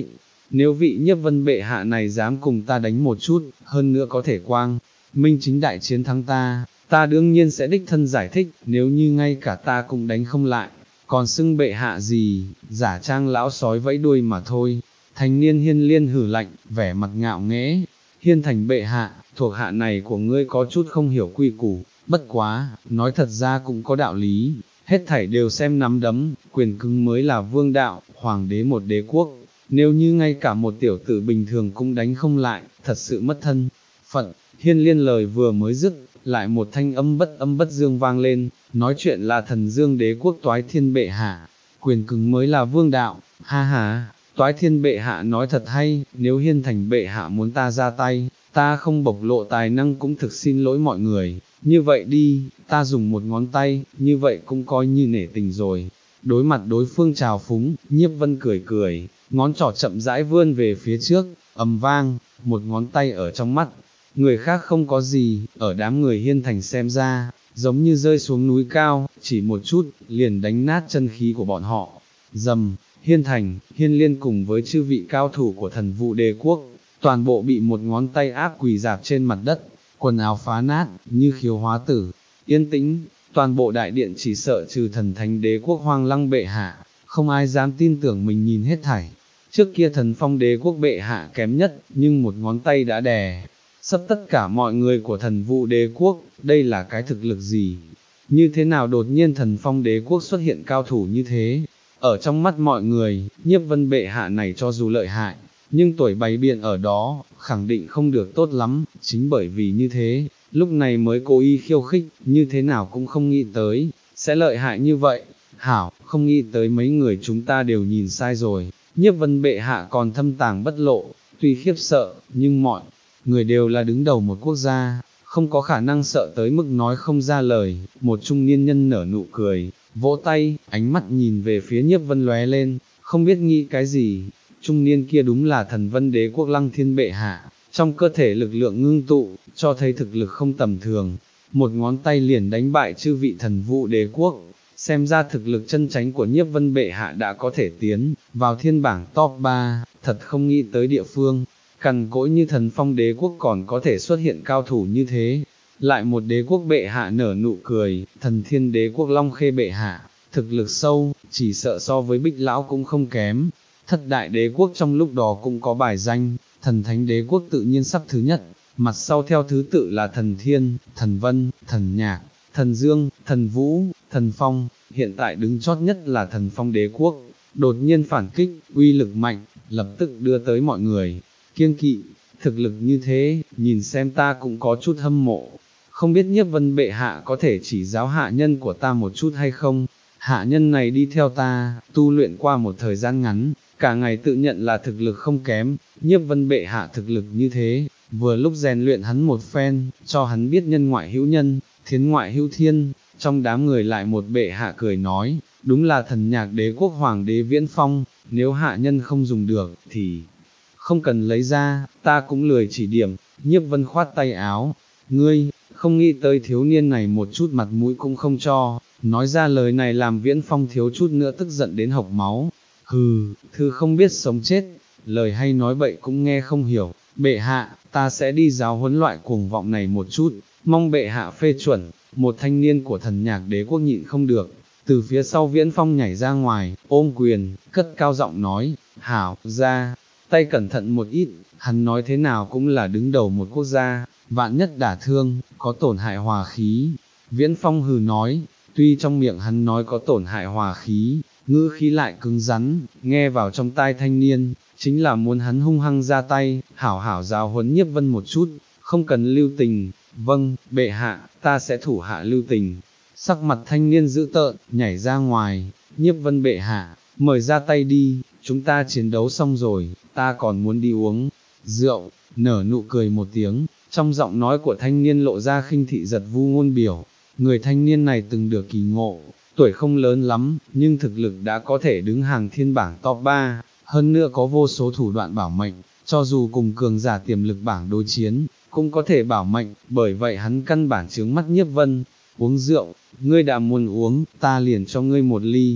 nếu vị nhiếp vân bệ hạ này dám cùng ta đánh một chút, hơn nữa có thể quang, minh chính đại chiến thắng ta, ta đương nhiên sẽ đích thân giải thích, nếu như ngay cả ta cũng đánh không lại, còn xưng bệ hạ gì, giả trang lão sói vẫy đuôi mà thôi. Thanh niên Hiên Liên hử lạnh, vẻ mặt ngạo nghễ, Hiên Thành bệ hạ, thuộc hạ này của ngươi có chút không hiểu quy củ, bất quá, nói thật ra cũng có đạo lý, hết thảy đều xem nắm đấm, quyền cứng mới là vương đạo, hoàng đế một đế quốc, nếu như ngay cả một tiểu tử bình thường cũng đánh không lại, thật sự mất thân phận. Hiên Liên lời vừa mới dứt, lại một thanh âm bất âm bất dương vang lên, nói chuyện là thần dương đế quốc Toái Thiên bệ hạ, quyền cứng mới là vương đạo, ha ha. Toái Thiên bệ hạ nói thật hay, nếu Hiên Thành bệ hạ muốn ta ra tay, ta không bộc lộ tài năng cũng thực xin lỗi mọi người, như vậy đi, ta dùng một ngón tay, như vậy cũng coi như nể tình rồi. Đối mặt đối phương trào phúng, Nhiếp Vân cười cười, ngón trỏ chậm rãi vươn về phía trước, ầm vang, một ngón tay ở trong mắt, người khác không có gì, ở đám người Hiên Thành xem ra, giống như rơi xuống núi cao, chỉ một chút, liền đánh nát chân khí của bọn họ. Dầm, Hiên Thành, Hiên Liên cùng với chư vị cao thủ của thần vụ đế quốc, toàn bộ bị một ngón tay áp quỳ dạp trên mặt đất, quần áo phá nát, như khiếu hóa tử. Yên tĩnh, toàn bộ đại điện chỉ sợ trừ thần thánh đế quốc Hoang Lăng bệ hạ, không ai dám tin tưởng mình nhìn hết thảy. Trước kia thần phong đế quốc bệ hạ kém nhất, nhưng một ngón tay đã đè sắp tất cả mọi người của thần vụ đế quốc, đây là cái thực lực gì? Như thế nào đột nhiên thần phong đế quốc xuất hiện cao thủ như thế? Ở trong mắt mọi người, Nhiếp Vân bệ hạ này cho dù lợi hại, nhưng tuổi bày biện ở đó, khẳng định không được tốt lắm, chính bởi vì như thế, lúc này mới cố ý khiêu khích, như thế nào cũng không nghĩ tới, sẽ lợi hại như vậy. Hảo, không nghĩ tới mấy người chúng ta đều nhìn sai rồi, Nhiếp Vân bệ hạ còn thâm tàng bất lộ, tuy khiếp sợ, nhưng mọi người đều là đứng đầu một quốc gia, không có khả năng sợ tới mức nói không ra lời. Một trung niên nhân nở nụ cười, vỗ tay, ánh mắt nhìn về phía Nhiếp Vân lóe lên, không biết nghĩ cái gì. Trung niên kia đúng là thần vân đế quốc Lăng Thiên bệ hạ, trong cơ thể lực lượng ngưng tụ, cho thấy thực lực không tầm thường, một ngón tay liền đánh bại chư vị thần vụ đế quốc. Xem ra thực lực chân chánh của Nhiếp Vân bệ hạ đã có thể tiến vào thiên bảng top ba, thật không nghĩ tới địa phương cằn cỗi như thần phong đế quốc còn có thể xuất hiện cao thủ như thế. Lại một đế quốc bệ hạ nở nụ cười, thần thiên đế quốc Long Khê bệ hạ, thực lực sâu, chỉ sợ so với Bích Lão cũng không kém. Thất đại đế quốc trong lúc đó cũng có bài danh, thần thánh đế quốc tự nhiên sắp thứ nhất, mặt sau theo thứ tự là thần thiên, thần vân, thần nhạc, thần dương, thần vũ, thần phong, hiện tại đứng chót nhất là thần phong đế quốc. Đột nhiên phản kích, uy lực mạnh, lập tức đưa tới mọi người kiêng kỵ. Thực lực như thế, nhìn xem ta cũng có chút hâm mộ, không biết Nhiếp Vân bệ hạ có thể chỉ giáo hạ nhân của ta một chút hay không? Hạ nhân này đi theo ta, tu luyện qua một thời gian ngắn, cả ngày tự nhận là thực lực không kém, Nhiếp Vân bệ hạ thực lực như thế, vừa lúc rèn luyện hắn một phen, cho hắn biết nhân ngoại hữu nhân, thiên ngoại hữu thiên. Trong đám người lại một bệ hạ cười nói, đúng là thần nhạc đế quốc hoàng đế Viễn Phong, nếu hạ nhân không dùng được, thì không cần lấy ra, ta cũng lười chỉ điểm. Nhiếp Vân khoát tay áo, ngươi, không nghĩ tới thiếu niên này một chút mặt mũi cũng không cho, nói ra lời này làm Viễn Phong thiếu chút nữa tức giận đến hộc máu. Hừ, thư không biết sống chết, lời hay nói bậy cũng nghe không hiểu, bệ hạ, ta sẽ đi giáo huấn loại cuồng vọng này một chút, mong bệ hạ phê chuẩn. Một thanh niên của thần nhạc đế quốc nhịn không được, từ phía sau Viễn Phong nhảy ra ngoài, ôm quyền, cất cao giọng nói, hảo, ra, tay cẩn thận một ít, hắn nói thế nào cũng là đứng đầu một quốc gia, vạn nhất đả thương, có tổn hại hòa khí. Viễn Phong hừ nói, tuy trong miệng hắn nói có tổn hại hòa khí, ngữ khí lại cứng rắn, nghe vào trong tai thanh niên, chính là muốn hắn hung hăng ra tay, hảo hảo giáo huấn Nhiếp Vân một chút, không cần lưu tình. Vâng, bệ hạ, ta sẽ thủ hạ lưu tình. Sắc mặt thanh niên dữ tợn, nhảy ra ngoài, Nhiếp Vân bệ hạ, mời ra tay đi, chúng ta chiến đấu xong rồi, ta còn muốn đi uống rượu. Nở nụ cười một tiếng, trong giọng nói của thanh niên lộ ra khinh thị giật vu ngôn biểu. Người thanh niên này từng được kỳ ngộ, tuổi không lớn lắm, nhưng thực lực đã có thể đứng hàng thiên bảng top ba, hơn nữa có vô số thủ đoạn bảo mệnh, cho dù cùng cường giả tiềm lực bảng đối chiến, cũng có thể bảo mệnh, bởi vậy hắn căn bản chướng mắt Nhiếp Vân. Uống rượu, ngươi đã muốn uống, ta liền cho ngươi một ly.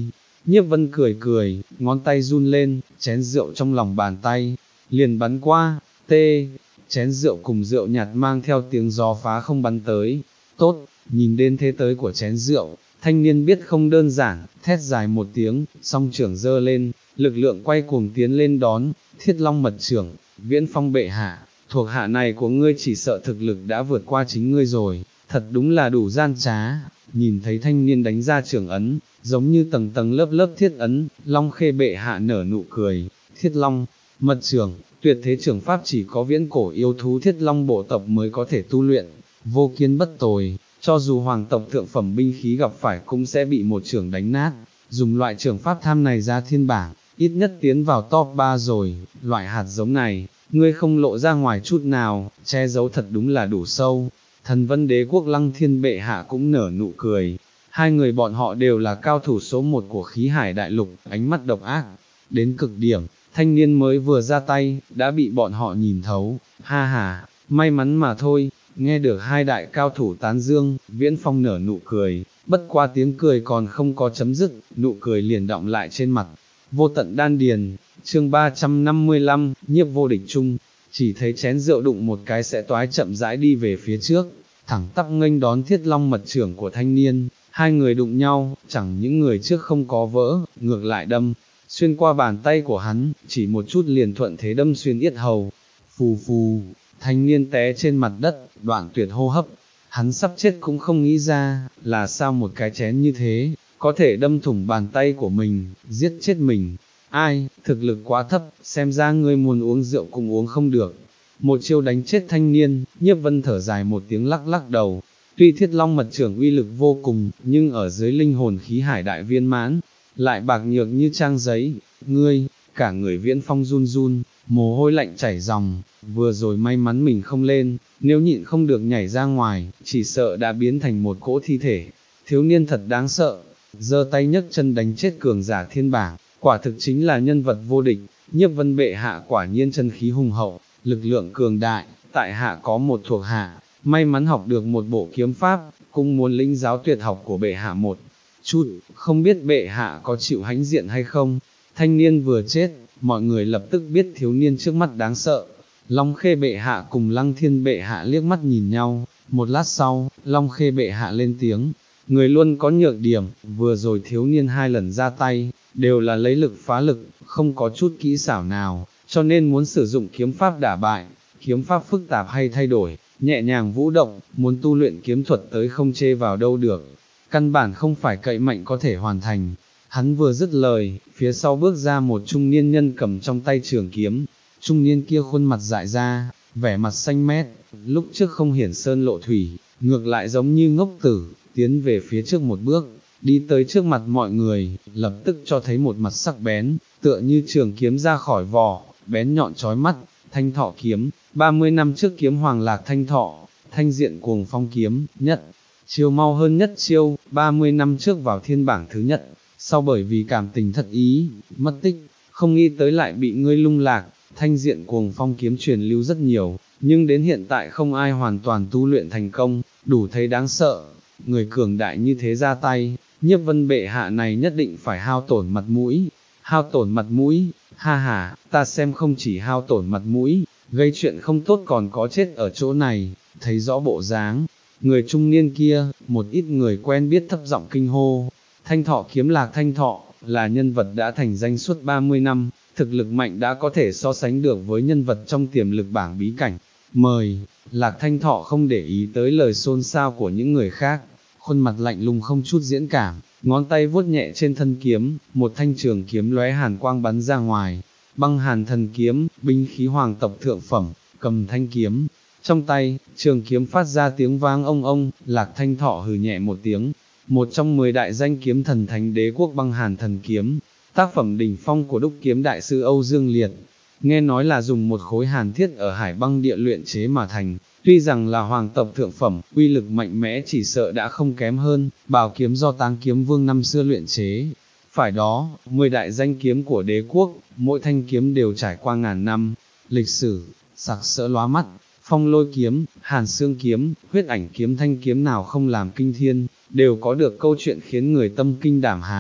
Nhiếp Vân cười cười, ngón tay run lên, chén rượu trong lòng bàn tay, liền bắn qua, tê, chén rượu cùng rượu nhạt mang theo tiếng gió phá không bắn tới, tốt, nhìn đến thế tới của chén rượu, thanh niên biết không đơn giản, thét dài một tiếng, song trưởng giơ lên, lực lượng quay cuồng tiến lên đón, Thiết Long mật trưởng, Viễn Phong bệ hạ, thuộc hạ này của ngươi chỉ sợ thực lực đã vượt qua chính ngươi rồi, thật đúng là đủ gian trá, nhìn thấy thanh niên đánh ra trưởng ấn, giống như tầng tầng lớp lớp thiết ấn, Long Khê bệ hạ nở nụ cười, Thiết Long, mật trưởng, tuyệt thế trưởng pháp chỉ có viễn cổ yêu thú Thiết Long bộ tộc mới có thể tu luyện, vô kiên bất tồi, cho dù hoàng tộc thượng phẩm binh khí gặp phải cũng sẽ bị một trưởng đánh nát, dùng loại trưởng pháp tham này ra thiên bảng, ít nhất tiến vào top ba rồi, loại hạt giống này, ngươi không lộ ra ngoài chút nào, che giấu thật đúng là đủ sâu. Thần Vân Đế quốc Lăng Thiên bệ hạ cũng nở nụ cười, hai người bọn họ đều là cao thủ số một của khí hải đại lục, ánh mắt độc ác, đến cực điểm, thanh niên mới vừa ra tay, đã bị bọn họ nhìn thấu, ha ha, may mắn mà thôi, nghe được hai đại cao thủ tán dương, Viễn Phong nở nụ cười, bất qua tiếng cười còn không có chấm dứt, nụ cười liền đọng lại trên mặt, vô tận đan điền, chương ba trăm năm mươi lăm, nhiếp vô địch chung. Chỉ thấy chén rượu đụng một cái sẽ toái chậm rãi đi về phía trước, thẳng tắp nghênh đón Thiết Long mật trưởng của thanh niên, hai người đụng nhau, chẳng những người trước không có vỡ, ngược lại đâm, xuyên qua bàn tay của hắn, chỉ một chút liền thuận thế đâm xuyên yết hầu, phù phù, thanh niên té trên mặt đất, đoạn tuyệt hô hấp, hắn sắp chết cũng không nghĩ ra, là sao một cái chén như thế, có thể đâm thủng bàn tay của mình, giết chết mình. Ai, thực lực quá thấp, xem ra ngươi muốn uống rượu cũng uống không được. Một chiêu đánh chết thanh niên, Nhiếp Vân thở dài một tiếng lắc lắc đầu. Tuy Thiết Long mật trưởng uy lực vô cùng, nhưng ở dưới linh hồn khí hải đại viên mãn, lại bạc nhược như trang giấy. Ngươi, cả người Viễn Phong run run, mồ hôi lạnh chảy ròng, vừa rồi may mắn mình không lên, nếu nhịn không được nhảy ra ngoài, chỉ sợ đã biến thành một cỗ thi thể. Thiếu niên thật đáng sợ, giơ tay nhấc chân đánh chết cường giả thiên bảng. Quả thực chính là nhân vật vô địch, Nhiếp Vân bệ hạ quả nhiên chân khí hùng hậu, lực lượng cường đại, tại hạ có một thuộc hạ, may mắn học được một bộ kiếm pháp, cũng muốn lĩnh giáo tuyệt học của bệ hạ một chút, không biết bệ hạ có chịu hãnh diện hay không. Thanh niên vừa chết, mọi người lập tức biết thiếu niên trước mắt đáng sợ. Long Khê bệ hạ cùng Lăng Thiên bệ hạ liếc mắt nhìn nhau, một lát sau, Long Khê bệ hạ lên tiếng, người luôn có nhược điểm, vừa rồi thiếu niên hai lần ra tay, đều là lấy lực phá lực, không có chút kỹ xảo nào, cho nên muốn sử dụng kiếm pháp đả bại, kiếm pháp phức tạp hay thay đổi, nhẹ nhàng vũ động, muốn tu luyện kiếm thuật tới không chê vào đâu được, căn bản không phải cậy mạnh có thể hoàn thành. Hắn vừa dứt lời, phía sau bước ra một trung niên nhân cầm trong tay trường kiếm, trung niên kia khuôn mặt dại ra, vẻ mặt xanh mét, lúc trước không hiển sơn lộ thủy, ngược lại giống như ngốc tử, tiến về phía trước một bước, đi tới trước mặt mọi người, lập tức cho thấy một mặt sắc bén, tựa như trường kiếm ra khỏi vỏ, bén nhọn chói mắt, Thanh Thọ kiếm, ba mươi năm trước kiếm hoàng lạc Thanh Thọ, thanh diện cuồng phong kiếm, nhất, chiêu mau hơn nhất chiêu, ba mươi năm trước vào thiên bảng thứ nhất, sau bởi vì cảm tình thất ý, mất tích, không nghĩ tới lại bị ngươi lung lạc, thanh diện cuồng phong kiếm truyền lưu rất nhiều, nhưng đến hiện tại không ai hoàn toàn tu luyện thành công, đủ thấy đáng sợ, người cường đại như thế ra tay. Nhiếp Vân bệ hạ này nhất định phải hao tổn mặt mũi, hao tổn mặt mũi, ha ha, ta xem không chỉ hao tổn mặt mũi, gây chuyện không tốt còn có chết ở chỗ này, thấy rõ bộ dáng, người trung niên kia, một ít người quen biết thấp giọng kinh hô, Thanh Thọ kiếm lạc Thanh Thọ, là nhân vật đã thành danh suốt ba mươi năm, thực lực mạnh đã có thể so sánh được với nhân vật trong tiềm lực bảng bí cảnh, mời, lạc Thanh Thọ không để ý tới lời xôn xao của những người khác. Khuôn mặt lạnh lùng không chút diễn cảm, ngón tay vuốt nhẹ trên thân kiếm, một thanh trường kiếm lóe hàn quang bắn ra ngoài, băng hàn thần kiếm, binh khí hoàng tộc thượng phẩm, cầm thanh kiếm, trong tay, trường kiếm phát ra tiếng vang ông ông, lạc Thanh Thọ hừ nhẹ một tiếng, một trong mười đại danh kiếm thần thánh đế quốc băng hàn thần kiếm, tác phẩm đỉnh phong của đúc kiếm đại sư Âu Dương Liệt, nghe nói là dùng một khối hàn thiết ở hải băng địa luyện chế mà thành. Tuy rằng là hoàng tộc thượng phẩm, uy lực mạnh mẽ chỉ sợ đã không kém hơn, bảo kiếm do Táng Kiếm Vương năm xưa luyện chế. Phải đó, mười đại danh kiếm của đế quốc, mỗi thanh kiếm đều trải qua ngàn năm, lịch sử, sặc sỡ lóa mắt, Phong Lôi kiếm, Hàn Xương kiếm, Huyết Ảnh kiếm, thanh kiếm nào không làm kinh thiên, đều có được câu chuyện khiến người tâm kinh đảm hàn.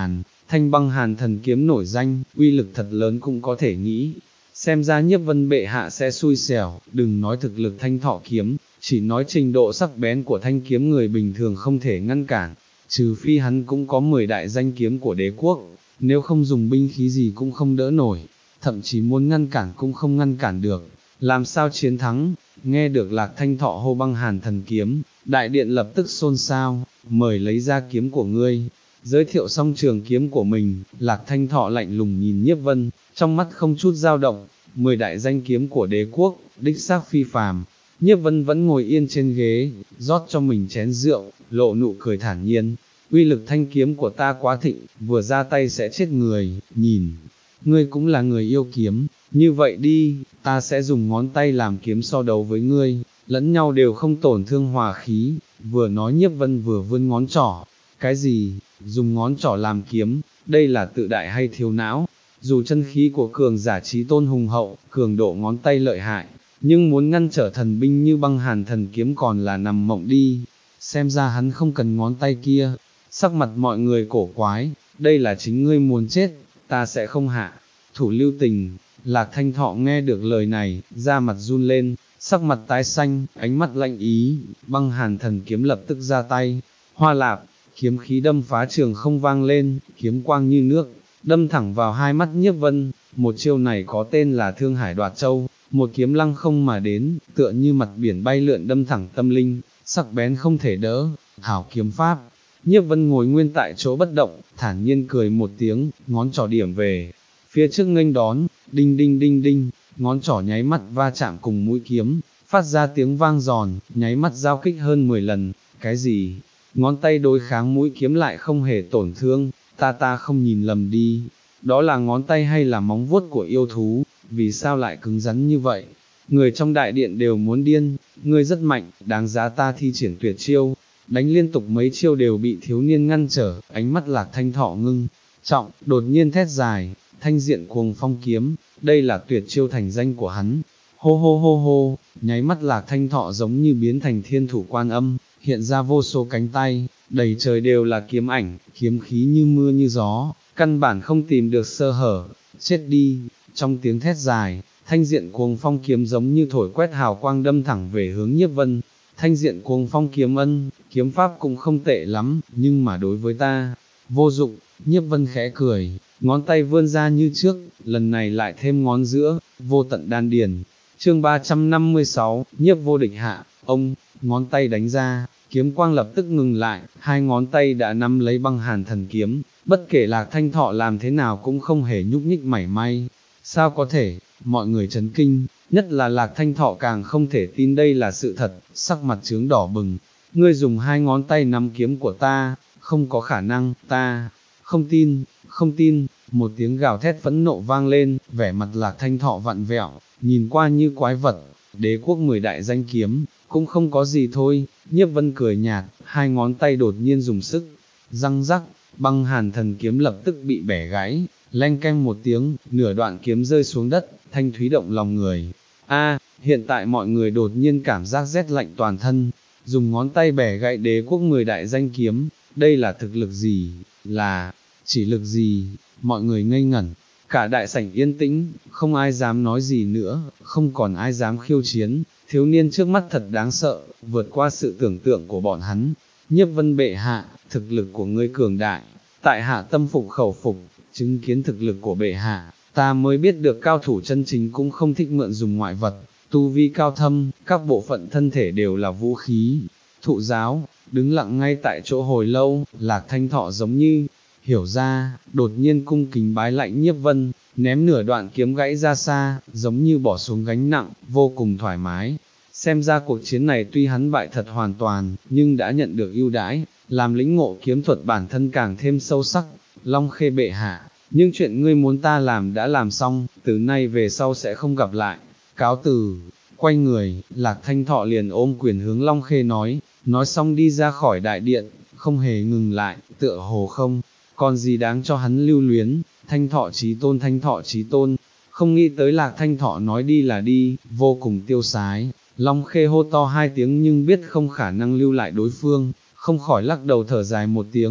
thanh băng hàn thần kiếm nổi danh, uy lực thật lớn cũng có thể nghĩ. Xem ra Nhiếp Vân bệ hạ sẽ xui xẻo, đừng nói thực lực thanh thọ kiếm, chỉ nói trình độ sắc bén của thanh kiếm người bình thường không thể ngăn cản, trừ phi hắn cũng có mười đại danh kiếm của đế quốc, nếu không dùng binh khí gì cũng không đỡ nổi, thậm chí muốn ngăn cản cũng không ngăn cản được, làm sao chiến thắng. Nghe được Lạc Thanh Thọ hô băng hàn thần kiếm, đại điện lập tức xôn xao, mời lấy ra kiếm của ngươi. Giới thiệu xong trường kiếm của mình, Lạc Thanh Thọ lạnh lùng nhìn Nhiếp Vân, trong mắt không chút dao động, mười đại danh kiếm của đế quốc, đích xác phi phàm. Nhiếp Vân vẫn ngồi yên trên ghế, rót cho mình chén rượu, lộ nụ cười thản nhiên, uy lực thanh kiếm của ta quá thịnh, vừa ra tay sẽ chết người, nhìn, ngươi cũng là người yêu kiếm, như vậy đi, ta sẽ dùng ngón tay làm kiếm so đấu với ngươi, lẫn nhau đều không tổn thương hòa khí. Vừa nói Nhiếp Vân vừa vươn ngón trỏ. Cái gì, dùng ngón trỏ làm kiếm, đây là tự đại hay thiếu não? Dù chân khí của cường giả chí tôn hùng hậu, cường độ ngón tay lợi hại, nhưng muốn ngăn trở thần binh như băng hàn thần kiếm còn là nằm mộng đi. Xem ra hắn không cần ngón tay kia. Sắc mặt mọi người cổ quái, đây là chính ngươi muốn chết, ta sẽ không hạ thủ lưu tình. Lạc Thanh Thọ nghe được lời này, da mặt run lên, sắc mặt tái xanh, ánh mắt lạnh ý, băng hàn thần kiếm lập tức ra tay. Hoa lạp, kiếm khí đâm phá trường không vang lên, kiếm quang như nước, đâm thẳng vào hai mắt Nhiếp Vân. Một chiêu này có tên là Thương Hải Đoạt Châu, một kiếm lăng không mà đến, tựa như mặt biển bay lượn đâm thẳng tâm linh, sắc bén không thể đỡ. Hảo kiếm pháp. Nhiếp Vân ngồi nguyên tại chỗ bất động, thản nhiên cười một tiếng, ngón trỏ điểm về phía trước nghênh đón, đinh đinh đinh đinh, ngón trỏ nháy mắt va chạm cùng mũi kiếm, phát ra tiếng vang giòn, nháy mắt giao kích hơn mười lần. Cái gì? Ngón tay đối kháng mũi kiếm lại không hề tổn thương, ta ta không nhìn lầm đi, đó là ngón tay hay là móng vuốt của yêu thú, vì sao lại cứng rắn như vậy? Người trong đại điện đều muốn điên, ngươi rất mạnh, đáng giá ta thi triển tuyệt chiêu. Đánh liên tục mấy chiêu đều bị thiếu niên ngăn trở, ánh mắt Lạc Thanh Thọ ngưng trọng, đột nhiên thét dài, thanh diện cuồng phong kiếm, đây là tuyệt chiêu thành danh của hắn. Hô hô hô hô, nháy mắt Lạc Thanh Thọ giống như biến thành thiên thủ Quan Âm, hiện ra vô số cánh tay, đầy trời đều là kiếm ảnh, kiếm khí như mưa như gió, căn bản không tìm được sơ hở. Chết đi. Trong tiếng thét dài, thanh diện cuồng phong kiếm giống như thổi quét hào quang đâm thẳng về hướng Nhiếp Vân. Thanh diện cuồng phong kiếm ân, kiếm pháp cũng không tệ lắm, nhưng mà đối với ta, vô dụng. Nhiếp Vân khẽ cười, ngón tay vươn ra như trước, lần này lại thêm ngón giữa, vô tận đan điền. Chương ba trăm năm mươi sáu, Nhiếp vô địch hạ, ông, ngón tay đánh ra, kiếm quang lập tức ngừng lại, hai ngón tay đã nắm lấy băng hàn thần kiếm, bất kể Lạc Thanh Thọ làm thế nào cũng không hề nhúc nhích mảy may. Sao có thể? Mọi người chấn kinh, nhất là Lạc Thanh Thọ càng không thể tin đây là sự thật, sắc mặt chướng đỏ bừng. Ngươi dùng hai ngón tay nắm kiếm của ta, không có khả năng, ta không tin, không tin. Một tiếng gào thét phẫn nộ vang lên, vẻ mặt Lạc Thanh Thọ vặn vẹo, nhìn qua như quái vật. Đế quốc mười đại danh kiếm, cũng không có gì thôi. Nhiếp Vân cười nhạt, hai ngón tay đột nhiên dùng sức, răng rắc, băng hàn thần kiếm lập tức bị bẻ gãy, leng keng một tiếng, nửa đoạn kiếm rơi xuống đất, thanh thúy động lòng người. A, hiện tại mọi người đột nhiên cảm giác rét lạnh toàn thân, dùng ngón tay bẻ gãy đế quốc mười đại danh kiếm, đây là thực lực gì, là chỉ lực gì? Mọi người ngây ngẩn, cả đại sảnh yên tĩnh, không ai dám nói gì nữa, không còn ai dám khiêu chiến. Thiếu niên trước mắt thật đáng sợ, vượt qua sự tưởng tượng của bọn hắn. Nhiếp Vân bệ hạ, thực lực của ngươi cường đại, tại hạ tâm phục khẩu phục. Chứng kiến thực lực của bệ hạ, ta mới biết được cao thủ chân chính cũng không thích mượn dùng ngoại vật, tu vi cao thâm, các bộ phận thân thể đều là vũ khí. Thụ giáo, đứng lặng ngay tại chỗ hồi lâu, Lạc Thanh Thọ giống như hiểu ra, đột nhiên cung kính bái lạy Nhiếp Vân, ném nửa đoạn kiếm gãy ra xa, giống như bỏ xuống gánh nặng, vô cùng thoải mái. Xem ra cuộc chiến này tuy hắn bại thật hoàn toàn, nhưng đã nhận được ưu đãi, làm lĩnh ngộ kiếm thuật bản thân càng thêm sâu sắc. Long Khê bệ hạ, nhưng chuyện ngươi muốn ta làm đã làm xong, từ nay về sau sẽ không gặp lại. Cáo từ. Quay người, Lạc Thanh Thọ liền ôm quyền hướng Long Khê nói, nói xong đi ra khỏi đại điện, không hề ngừng lại, tựa hồ không còn gì đáng cho hắn lưu luyến. Thanh Thọ chí tôn, Thanh Thọ chí tôn. Không nghĩ tới Lạc Thanh Thọ nói đi là đi, vô cùng tiêu sái. Long Khê hô to hai tiếng nhưng biết không khả năng lưu lại đối phương, không khỏi lắc đầu thở dài một tiếng,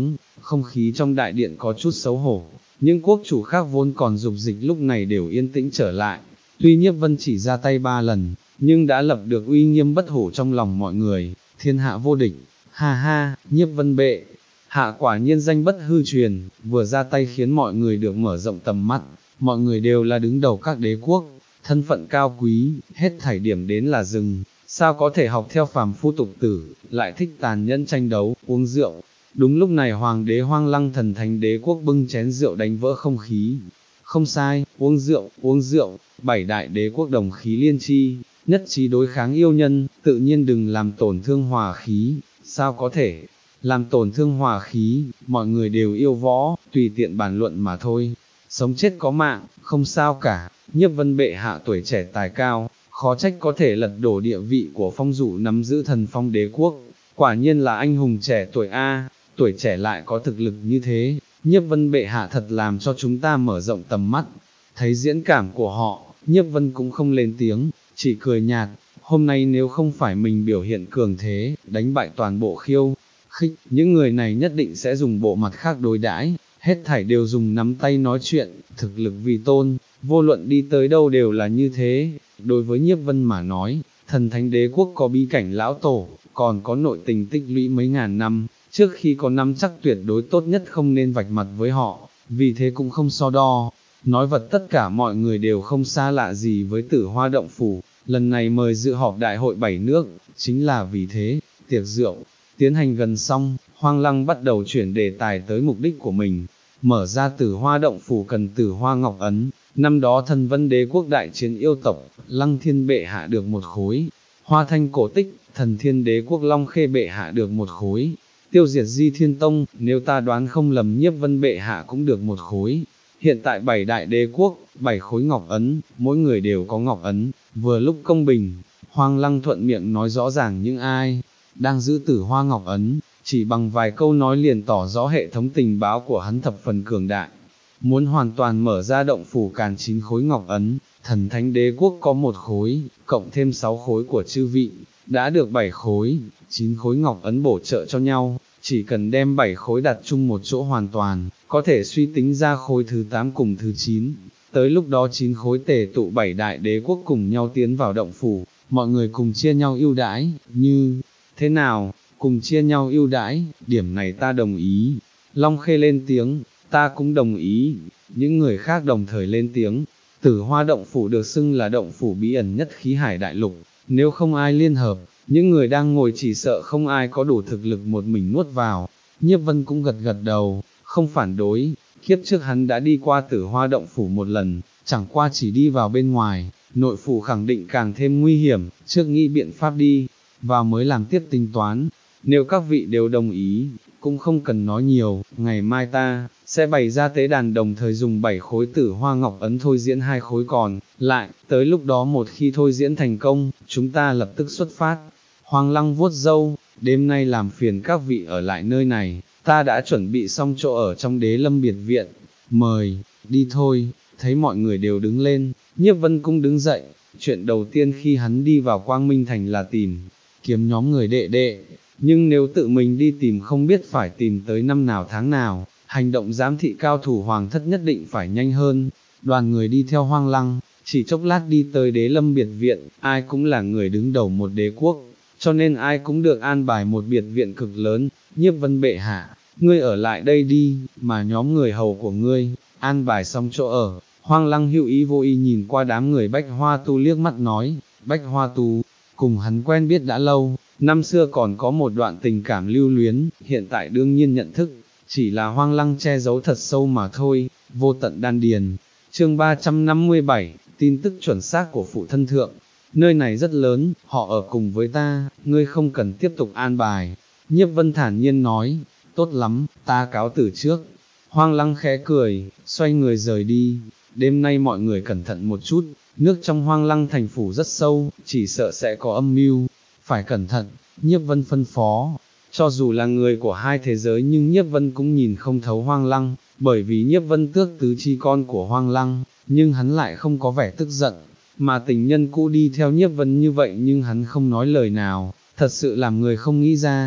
không khí trong đại điện có chút xấu hổ, những quốc chủ khác vốn còn dục dịch lúc này đều yên tĩnh trở lại, tuy Nhiếp Vân chỉ ra tay ba lần, nhưng đã lập được uy nghiêm bất hủ trong lòng mọi người, thiên hạ vô địch, ha ha, Nhiếp Vân bệ hạ quả nhiên danh bất hư truyền, vừa ra tay khiến mọi người được mở rộng tầm mắt, mọi người đều là đứng đầu các đế quốc, thân phận cao quý, hết thảy điểm đến là rừng, sao có thể học theo phàm phu tục tử, lại thích tàn nhẫn tranh đấu, uống rượu. Đúng lúc này hoàng đế Hoang Lăng thần thánh đế quốc bưng chén rượu đánh vỡ không khí. Không sai, uống rượu, uống rượu, bảy đại đế quốc đồng khí liên chi, nhất trí đối kháng yêu nhân, tự nhiên đừng làm tổn thương hòa khí, sao có thể làm tổn thương hòa khí, mọi người đều yêu võ, tùy tiện bàn luận mà thôi. Sống chết có mạng, không sao cả, Nhiếp Vân bệ hạ tuổi trẻ tài cao, khó trách có thể lật đổ địa vị của phong dụ nắm giữ thần phong đế quốc, quả nhiên là anh hùng trẻ tuổi A, tuổi trẻ lại có thực lực như thế, Nhiếp Vân bệ hạ thật làm cho chúng ta mở rộng tầm mắt. Thấy diễn cảm của họ, Nhiếp Vân cũng không lên tiếng, chỉ cười nhạt, hôm nay nếu không phải mình biểu hiện cường thế, đánh bại toàn bộ khiêu khích, những người này nhất định sẽ dùng bộ mặt khác đối đãi, hết thảy đều dùng nắm tay nói chuyện, thực lực vì tôn, vô luận đi tới đâu đều là như thế. Đối với Nhiếp Vân mà nói, thần thánh đế quốc có bí cảnh lão tổ, còn có nội tình tích lũy mấy ngàn năm, trước khi có năm chắc tuyệt đối tốt nhất không nên vạch mặt với họ, vì thế cũng không so đo. Nói vật tất cả mọi người đều không xa lạ gì với Tử Hoa Động Phủ, lần này mời dự họp đại hội bảy nước, chính là vì thế, tiệc rượu tiến hành gần xong, Hoang Lăng bắt đầu chuyển đề tài tới mục đích của mình, mở ra Tử Hoa Động Phủ cần Tử Hoa Ngọc Ấn, năm đó Thần Vân đế quốc đại chiến yêu tộc, Lăng Thiên bệ hạ được một khối, Hoa Thanh cổ tích, Thần Thiên đế quốc Long Khê bệ hạ được một khối, tiêu diệt Di Thiên Tông, nếu ta đoán không lầm Nhiếp Vân bệ hạ cũng được một khối. Hiện tại bảy đại đế quốc, bảy khối ngọc ấn, mỗi người đều có ngọc ấn, vừa lúc công bình. Hoang Lăng thuận miệng nói rõ ràng những ai đang giữ Tử Hoa Ngọc Ấn, chỉ bằng vài câu nói liền tỏ rõ hệ thống tình báo của hắn thập phần cường đại. Muốn hoàn toàn mở ra động phủ càn chín khối ngọc ấn, thần thánh đế quốc có một khối, cộng thêm sáu khối của chư vị, đã được bảy khối, chín khối ngọc ấn bổ trợ cho nhau, chỉ cần đem bảy khối đặt chung một chỗ hoàn toàn, có thể suy tính ra khối thứ tám cùng thứ chín, tới lúc đó chín khối tề tụ bảy đại đế quốc cùng nhau tiến vào động phủ, mọi người cùng chia nhau ưu đãi, như thế nào, cùng chia nhau ưu đãi, điểm này ta đồng ý. Long Khê lên tiếng, ta cũng đồng ý, những người khác đồng thời lên tiếng. Tử Hoa động phủ được xưng là động phủ bí ẩn nhất khí hải đại lục, nếu không ai liên hợp, những người đang ngồi chỉ sợ không ai có đủ thực lực một mình nuốt vào. Nhiếp Vân cũng gật gật đầu, không phản đối, kiếp trước hắn đã đi qua Tử Hoa động phủ một lần, chẳng qua chỉ đi vào bên ngoài, nội phủ khẳng định càng thêm nguy hiểm, trước nghĩ biện pháp đi, vào mới làm tiếp tính toán. Nếu các vị đều đồng ý, cũng không cần nói nhiều, ngày mai ta sẽ bày ra tế đàn đồng thời dùng bảy khối Tử Hoa Ngọc Ấn thôi diễn hai khối còn lại, tới lúc đó một khi thôi diễn thành công, chúng ta lập tức xuất phát. Hoang Lăng vuốt râu, đêm nay làm phiền các vị ở lại nơi này, ta đã chuẩn bị xong chỗ ở trong Đế Lâm biệt viện, mời, đi thôi. Thấy mọi người đều đứng lên, Nhiếp Vân cũng đứng dậy, chuyện đầu tiên khi hắn đi vào Quang Minh Thành là tìm kiếm nhóm người đệ đệ, nhưng nếu tự mình đi tìm không biết phải tìm tới năm nào tháng nào, hành động giám thị cao thủ hoàng thất nhất định phải nhanh hơn. Đoàn người đi theo Hoang Lăng, chỉ chốc lát đi tới Đế Lâm biệt viện, ai cũng là người đứng đầu một đế quốc, cho nên ai cũng được an bài một biệt viện cực lớn. Nhiếp Vân bệ hạ, ngươi ở lại đây đi, mà nhóm người hầu của ngươi, an bài xong chỗ ở. Hoang Lăng hữu ý vô ý nhìn qua đám người Bách Hoa Tu liếc mắt nói, Bách Hoa Tu, cùng hắn quen biết đã lâu, năm xưa còn có một đoạn tình cảm lưu luyến, hiện tại đương nhiên nhận thức, chỉ là Hoang Lăng che giấu thật sâu mà thôi. Vô tận đan điền, chương ba trăm năm mươi bảy, tin tức chuẩn xác của phụ thân thượng, nơi này rất lớn, họ ở cùng với ta, ngươi không cần tiếp tục an bài. Nhiếp Vân thản nhiên nói, tốt lắm, ta cáo từ trước. Hoang Lăng khẽ cười, xoay người rời đi. Đêm nay mọi người cẩn thận một chút, nước trong Hoang Lăng thành phủ rất sâu, chỉ sợ sẽ có âm mưu, phải cẩn thận. Nhiếp Vân phân phó, cho dù là người của hai thế giới nhưng Nhiếp Vân cũng nhìn không thấu Hoang Lăng, bởi vì Nhiếp Vân tước tứ chi con của Hoang Lăng, nhưng hắn lại không có vẻ tức giận, mà tình nhân cũ đi theo Nhiếp Vân như vậy nhưng hắn không nói lời nào, thật sự làm người không nghĩ ra.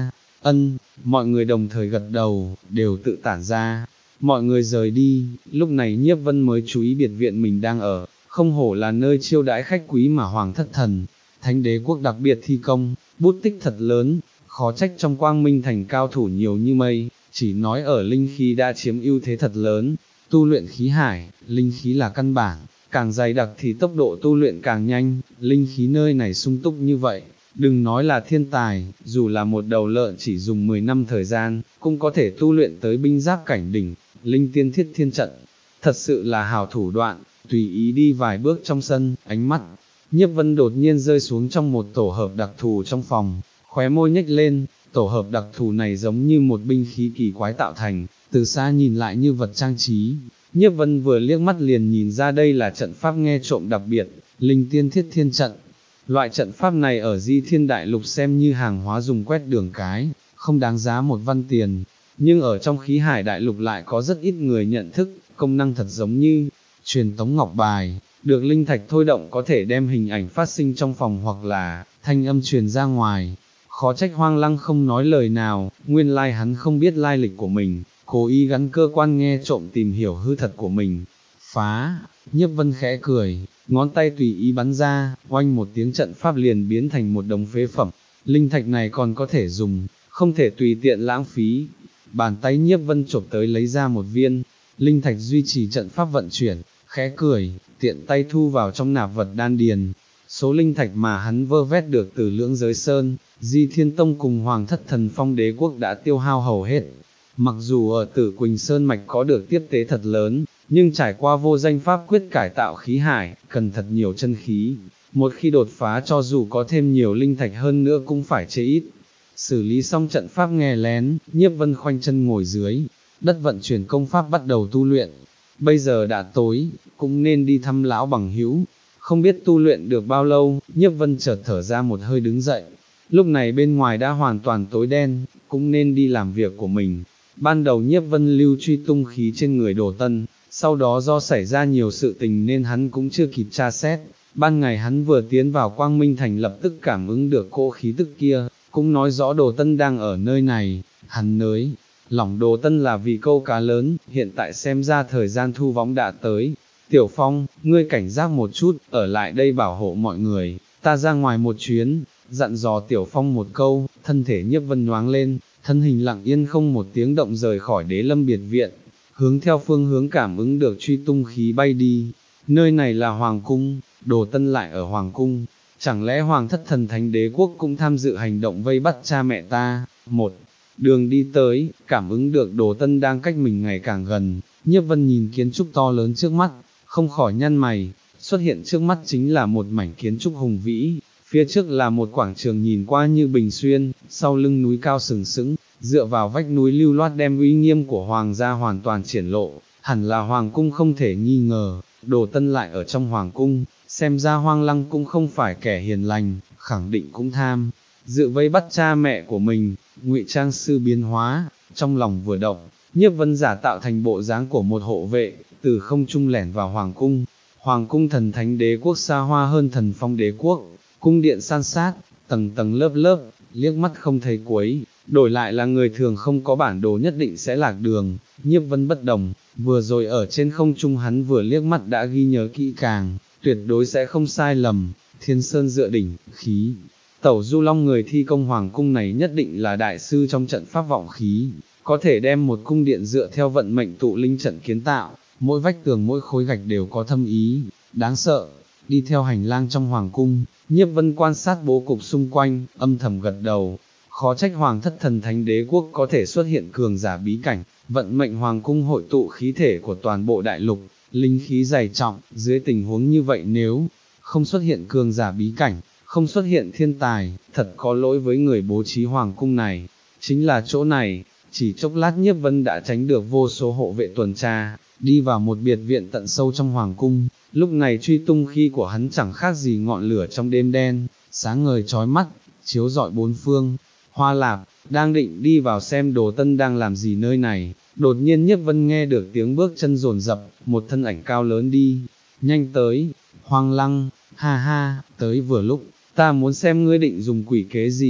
Ân, mọi người đồng thời gật đầu, đều tự tản ra. Mọi người rời đi, lúc này Nhiếp Vân mới chú ý biệt viện mình đang ở, không hổ là nơi chiêu đãi khách quý mà Hoàng thất thần, Thánh đế quốc đặc biệt thi công, bút tích thật lớn, khó trách trong Quang Minh thành cao thủ nhiều như mây, chỉ nói ở linh khí đã chiếm ưu thế thật lớn, tu luyện khí hải, linh khí là căn bản, càng dày đặc thì tốc độ tu luyện càng nhanh, linh khí nơi này sung túc như vậy. Đừng nói là thiên tài, dù là một đầu lợn chỉ dùng mười năm thời gian, cũng có thể tu luyện tới binh giáp cảnh đỉnh, linh tiên thiết thiên trận. Thật sự là hảo thủ đoạn, tùy ý đi vài bước trong sân, ánh mắt. Nhiếp Vân đột nhiên rơi xuống trong một tổ hợp đặc thù trong phòng, khóe môi nhếch lên, tổ hợp đặc thù này giống như một binh khí kỳ quái tạo thành, từ xa nhìn lại như vật trang trí. Nhiếp Vân vừa liếc mắt liền nhìn ra đây là trận pháp nghe trộm đặc biệt, linh tiên thiết thiên trận. Loại trận pháp này ở Di Thiên Đại Lục xem như hàng hóa dùng quét đường cái, không đáng giá một văn tiền, nhưng ở trong khí hải đại lục lại có rất ít người nhận thức, công năng thật giống như truyền tống ngọc bài, được linh thạch thôi động có thể đem hình ảnh phát sinh trong phòng hoặc là thanh âm truyền ra ngoài. Khó trách Hoang Lăng không nói lời nào, nguyên lai hắn không biết lai lịch của mình, cố ý gắn cơ quan nghe trộm tìm hiểu hư thật của mình. Phá, Nhiếp Vân khẽ cười, ngón tay tùy ý bắn ra, oanh một tiếng trận pháp liền biến thành một đống phế phẩm, linh thạch này còn có thể dùng, không thể tùy tiện lãng phí. Bàn tay Nhiếp Vân chộp tới lấy ra một viên, linh thạch duy trì trận pháp vận chuyển, khẽ cười, tiện tay thu vào trong nạp vật đan điền. Số linh thạch mà hắn vơ vét được từ Lưỡng Giới Sơn, Di Thiên Tông cùng Hoàng thất Thần Phong Đế Quốc đã tiêu hao hầu hết. Mặc dù ở Tử Quỳnh Sơn Mạch có được tiếp tế thật lớn, nhưng trải qua vô danh pháp quyết cải tạo khí hải, cần thật nhiều chân khí. Một khi đột phá cho dù có thêm nhiều linh thạch hơn nữa cũng phải chế ít. Xử lý xong trận pháp nghe lén, Nhiếp Vân khoanh chân ngồi dưới, đất vận chuyển công pháp bắt đầu tu luyện. Bây giờ đã tối, cũng nên đi thăm lão bằng hữu. Không biết tu luyện được bao lâu, Nhiếp Vân chợt thở ra một hơi đứng dậy. Lúc này bên ngoài đã hoàn toàn tối đen, cũng nên đi làm việc của mình. Ban đầu Nhiếp Vân lưu truy tung khí trên người Đồ Tân, sau đó do xảy ra nhiều sự tình nên hắn cũng chưa kịp tra xét. Ban ngày hắn vừa tiến vào Quang Minh Thành lập tức cảm ứng được cỗ khí tức kia, cũng nói rõ Đồ Tân đang ở nơi này. Hắn nới lỏng Đồ Tân là vì câu cá lớn, hiện tại xem ra thời gian thu võng đã tới. Tiểu Phong, ngươi cảnh giác một chút, ở lại đây bảo hộ mọi người, ta ra ngoài một chuyến, dặn dò Tiểu Phong một câu, thân thể Nhiếp Vân nhoáng lên, thân hình lặng yên không một tiếng động rời khỏi Đế Lâm biệt viện, hướng theo phương hướng cảm ứng được truy tung khí bay đi. Nơi này là Hoàng Cung, Đồ Tân lại ở Hoàng Cung, chẳng lẽ Hoàng thất Thần Thánh Đế Quốc cũng tham dự hành động vây bắt cha mẹ ta? Một đường đi tới, cảm ứng được Đồ Tân đang cách mình ngày càng gần, Nhiếp Vân nhìn kiến trúc to lớn trước mắt, không khỏi nhăn mày. Xuất hiện trước mắt chính là một mảnh kiến trúc hùng vĩ, phía trước là một quảng trường nhìn qua như bình xuyên, sau lưng núi cao sừng sững, dựa vào vách núi lưu loát đem uy nghiêm của hoàng gia hoàn toàn triển lộ, hẳn là hoàng cung không thể nghi ngờ. Đồ Tân lại ở trong hoàng cung, xem ra Hoang Lăng cũng không phải kẻ hiền lành, khẳng định cũng tham dự vây bắt cha mẹ của mình. Ngụy trang sư biến hóa, trong lòng vừa động, Nhiếp Vân giả tạo thành bộ dáng của một hộ vệ, từ không trung lẻn vào hoàng cung. Hoàng cung Thần Thánh Đế Quốc xa hoa hơn Thần Phong Đế Quốc, cung điện san sát, tầng tầng lớp lớp, liếc mắt không thấy cuối, đổi lại là người thường không có bản đồ nhất định sẽ lạc đường. Nhiếp Vân bất đồng, vừa rồi ở trên không trung hắn vừa liếc mắt đã ghi nhớ kỹ càng, tuyệt đối sẽ không sai lầm. Thiên Sơn dựa đỉnh, khí Tẩu Du Long người thi công hoàng cung này nhất định là đại sư trong trận pháp vọng khí, có thể đem một cung điện dựa theo vận mệnh tụ linh trận kiến tạo, mỗi vách tường mỗi khối gạch đều có thâm ý, đáng sợ. Đi theo hành lang trong hoàng cung, Nhiếp Vân quan sát bố cục xung quanh, âm thầm gật đầu, khó trách Hoàng thất Thần Thánh Đế Quốc có thể xuất hiện cường giả bí cảnh, vận mệnh hoàng cung hội tụ khí thể của toàn bộ đại lục, linh khí dày trọng, dưới tình huống như vậy nếu không xuất hiện cường giả bí cảnh, không xuất hiện thiên tài, thật có lỗi với người bố trí hoàng cung này. Chính là chỗ này, chỉ chốc lát Nhiếp Vân đã tránh được vô số hộ vệ tuần tra, đi vào một biệt viện tận sâu trong hoàng cung. Lúc này truy tung khí của hắn chẳng khác gì ngọn lửa trong đêm đen, sáng ngời chói mắt, chiếu rọi bốn phương. Hoa Lạp, đang định đi vào xem Đồ Tân đang làm gì nơi này, đột nhiên Nhiếp Vân nghe được tiếng bước chân dồn dập, một thân ảnh cao lớn đi, nhanh tới. Hoang Lăng, ha ha, tới vừa lúc, ta muốn xem ngươi định dùng quỷ kế gì.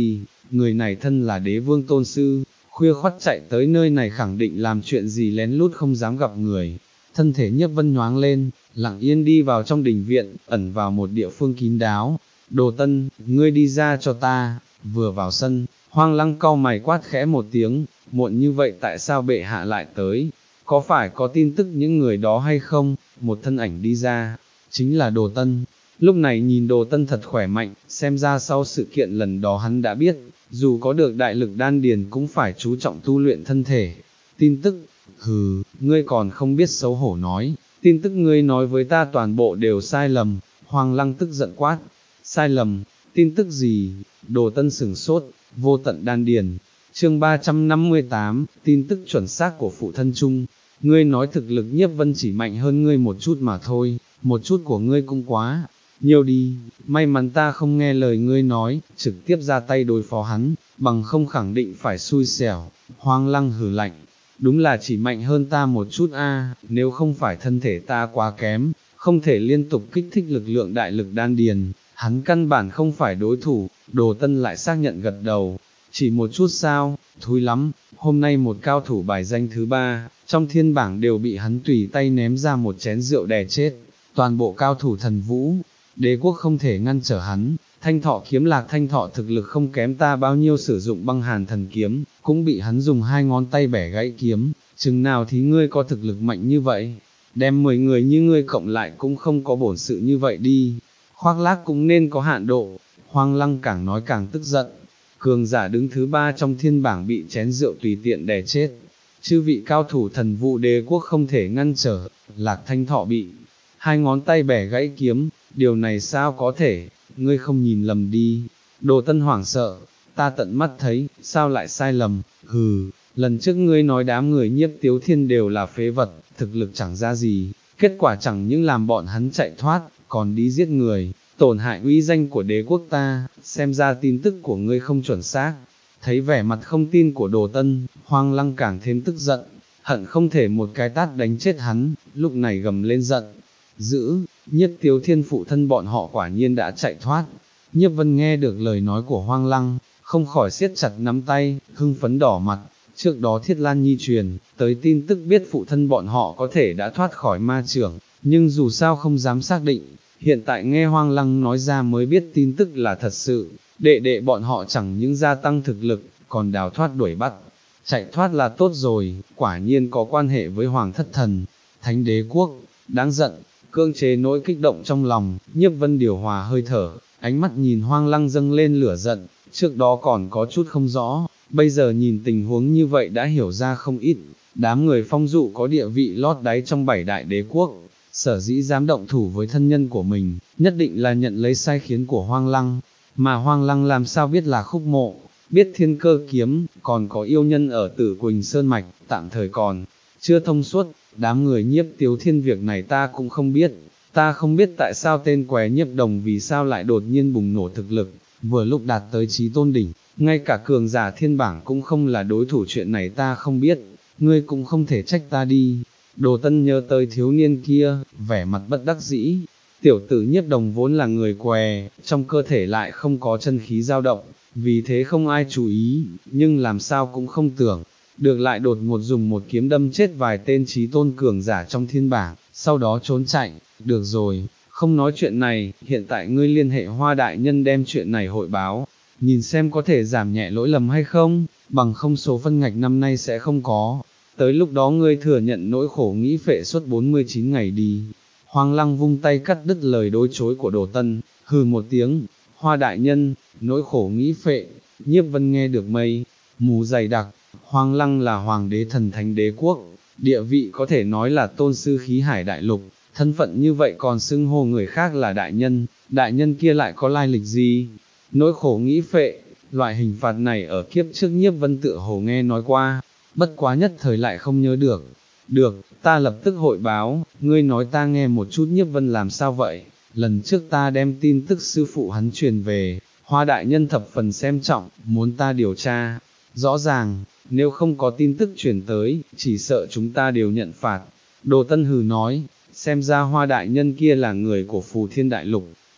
người này thân là đế vương tôn sư, khuya khoắt chạy tới nơi này khẳng định làm chuyện gì lén lút không dám gặp người. Thân thể Nhiếp Vân nhoáng lên, lặng yên đi vào trong đình viện, ẩn vào một địa phương kín đáo. Đồ Tân, ngươi đi ra cho ta. Vừa vào sân, Hoang Lăng cau mày quát khẽ một tiếng, muộn như vậy tại sao bệ hạ lại tới? Có phải có tin tức những người đó hay không? Một thân ảnh đi ra, chính là Đồ Tân. Lúc này nhìn Đồ Tân thật khỏe mạnh, xem ra sau sự kiện lần đó hắn đã biết, dù có được đại lực đan điền cũng phải chú trọng tu luyện thân thể. Tin tức, hừ, ngươi còn không biết xấu hổ nói, tin tức ngươi nói với ta toàn bộ đều sai lầm. Hoang Lăng tức giận quát, sai lầm, tin tức gì? Đồ Tân sửng sốt, vô tận đan điền. Chương ba trăm năm mươi tám, tin tức chuẩn xác của phụ thân chung. Ngươi nói thực lực Nhiếp Vân chỉ mạnh hơn ngươi một chút mà thôi, một chút của ngươi cũng quá nhiều đi, may mắn ta không nghe lời ngươi nói, trực tiếp ra tay đối phó hắn, bằng không khẳng định phải xui xẻo. Hoang Lăng hừ lạnh, đúng là chỉ mạnh hơn ta một chút a, nếu không phải thân thể ta quá kém, không thể liên tục kích thích lực lượng đại lực đan điền, hắn căn bản không phải đối thủ. Đồ Tân lại xác nhận gật đầu, chỉ một chút sao, thúi lắm, hôm nay một cao thủ bài danh thứ ba, trong thiên bảng đều bị hắn tùy tay ném ra một chén rượu đè chết, toàn bộ cao thủ thần vũ, đế quốc không thể ngăn trở hắn. Thanh Thọ kiếm Lạc Thanh Thọ thực lực không kém ta bao nhiêu, sử dụng băng hàn thần kiếm, cũng bị hắn dùng hai ngón tay bẻ gãy kiếm, chừng nào thì ngươi có thực lực mạnh như vậy, đem mười người như ngươi cộng lại cũng không có bổn sự như vậy đi, khoác lác cũng nên có hạn độ. Hoang Lăng càng nói càng tức giận, cường giả đứng thứ ba trong thiên bảng bị chén rượu tùy tiện đè chết, chư vị cao thủ thần vũ đế quốc không thể ngăn trở, Lạc Thanh Thọ bị hai ngón tay bẻ gãy kiếm, điều này sao có thể, ngươi không nhìn lầm đi. Đồ Tân hoảng sợ, ta tận mắt thấy, sao lại sai lầm, hừ, lần trước ngươi nói đám người Nhiếp Tiếu Thiên đều là phế vật, thực lực chẳng ra gì, kết quả chẳng những làm bọn hắn chạy thoát, còn đi giết người, tổn hại uy danh của đế quốc ta, xem ra tin tức của ngươi không chuẩn xác. Thấy vẻ mặt không tin của Đồ Tân, Hoang Lăng càng thêm tức giận, hận không thể một cái tát đánh chết hắn, lúc này gầm lên giận dữ. Nhiếp Tiếu Thiên phụ thân bọn họ quả nhiên đã chạy thoát. Nhiếp Vân nghe được lời nói của Hoang Lăng, không khỏi siết chặt nắm tay, hưng phấn đỏ mặt. Trước đó Thiết Lan Nhi truyền tới tin tức biết phụ thân bọn họ có thể đã thoát khỏi ma chưởng, nhưng dù sao không dám xác định, hiện tại nghe Hoang Lăng nói ra mới biết tin tức là thật sự. Đệ đệ bọn họ chẳng những gia tăng thực lực, còn đào thoát đuổi bắt, chạy thoát là tốt rồi, quả nhiên có quan hệ với Hoàng Thất Thần, Thánh Đế Quốc. Đáng giận, cưỡng chế nỗi kích động trong lòng, Nhiếp Vân điều hòa hơi thở, ánh mắt nhìn Hoang Lăng dâng lên lửa giận, trước đó còn có chút không rõ, bây giờ nhìn tình huống như vậy đã hiểu ra không ít. Đám người Phong Dụ có địa vị lót đáy trong bảy đại đế quốc, sở dĩ dám động thủ với thân nhân của mình, nhất định là nhận lấy sai khiến của Hoang Lăng, mà Hoang Lăng làm sao biết là Khúc Mộ, biết Thiên Cơ kiếm, còn có yêu nhân ở Tử Quỳnh Sơn Mạch, tạm thời còn chưa thông suốt. Đám người Nhiếp Tiếu Thiên việc này ta cũng không biết, ta không biết tại sao tên què Nhiếp Đồng vì sao lại đột nhiên bùng nổ thực lực, vừa lúc đạt tới chí tôn đỉnh, ngay cả cường giả thiên bảng cũng không là đối thủ, chuyện này ta không biết, ngươi cũng không thể trách ta đi. Đồ Tân nhớ tới thiếu niên kia, vẻ mặt bất đắc dĩ, tiểu tử Nhiếp Đồng vốn là người què, trong cơ thể lại không có chân khí dao động, vì thế không ai chú ý, nhưng làm sao cũng không tưởng được lại đột ngột dùng một kiếm đâm chết vài tên chí tôn cường giả trong thiên bảng, sau đó trốn chạy. Được rồi, không nói chuyện này, hiện tại ngươi liên hệ Hoa đại nhân đem chuyện này hội báo, nhìn xem có thể giảm nhẹ lỗi lầm hay không, bằng không số phân ngạch năm nay sẽ không có, tới lúc đó ngươi thừa nhận nỗi khổ nghĩ phệ suốt bốn mươi chín ngày đi. Hoang Lăng vung tay cắt đứt lời đối chối của Đồ Tân, hừ một tiếng, Hoa đại nhân, nỗi khổ nghĩ phệ. Nhiếp Vân nghe được mây mù dày đặc. Hoang Lăng là hoàng đế thần thánh đế quốc, địa vị có thể nói là tôn sư khí hải đại lục, thân phận như vậy còn xưng hô người khác là đại nhân, đại nhân kia lại có lai lịch gì? Nỗi khổ nghĩ phệ, loại hình phạt này ở kiếp trước Nhiếp Vân tựa hồ nghe nói qua, bất quá nhất thời lại không nhớ được. Được, ta lập tức hội báo, ngươi nói ta nghe một chút. Nhiếp Vân làm sao vậy? Lần trước ta đem tin tức sư phụ hắn truyền về, Hoa đại nhân thập phần xem trọng, muốn ta điều tra. Rõ ràng, nếu không có tin tức truyền tới, chỉ sợ chúng ta đều nhận phạt. Đồ Tân hừ nói, xem ra Hoa đại nhân kia là người của Phù Thiên Đại Lục,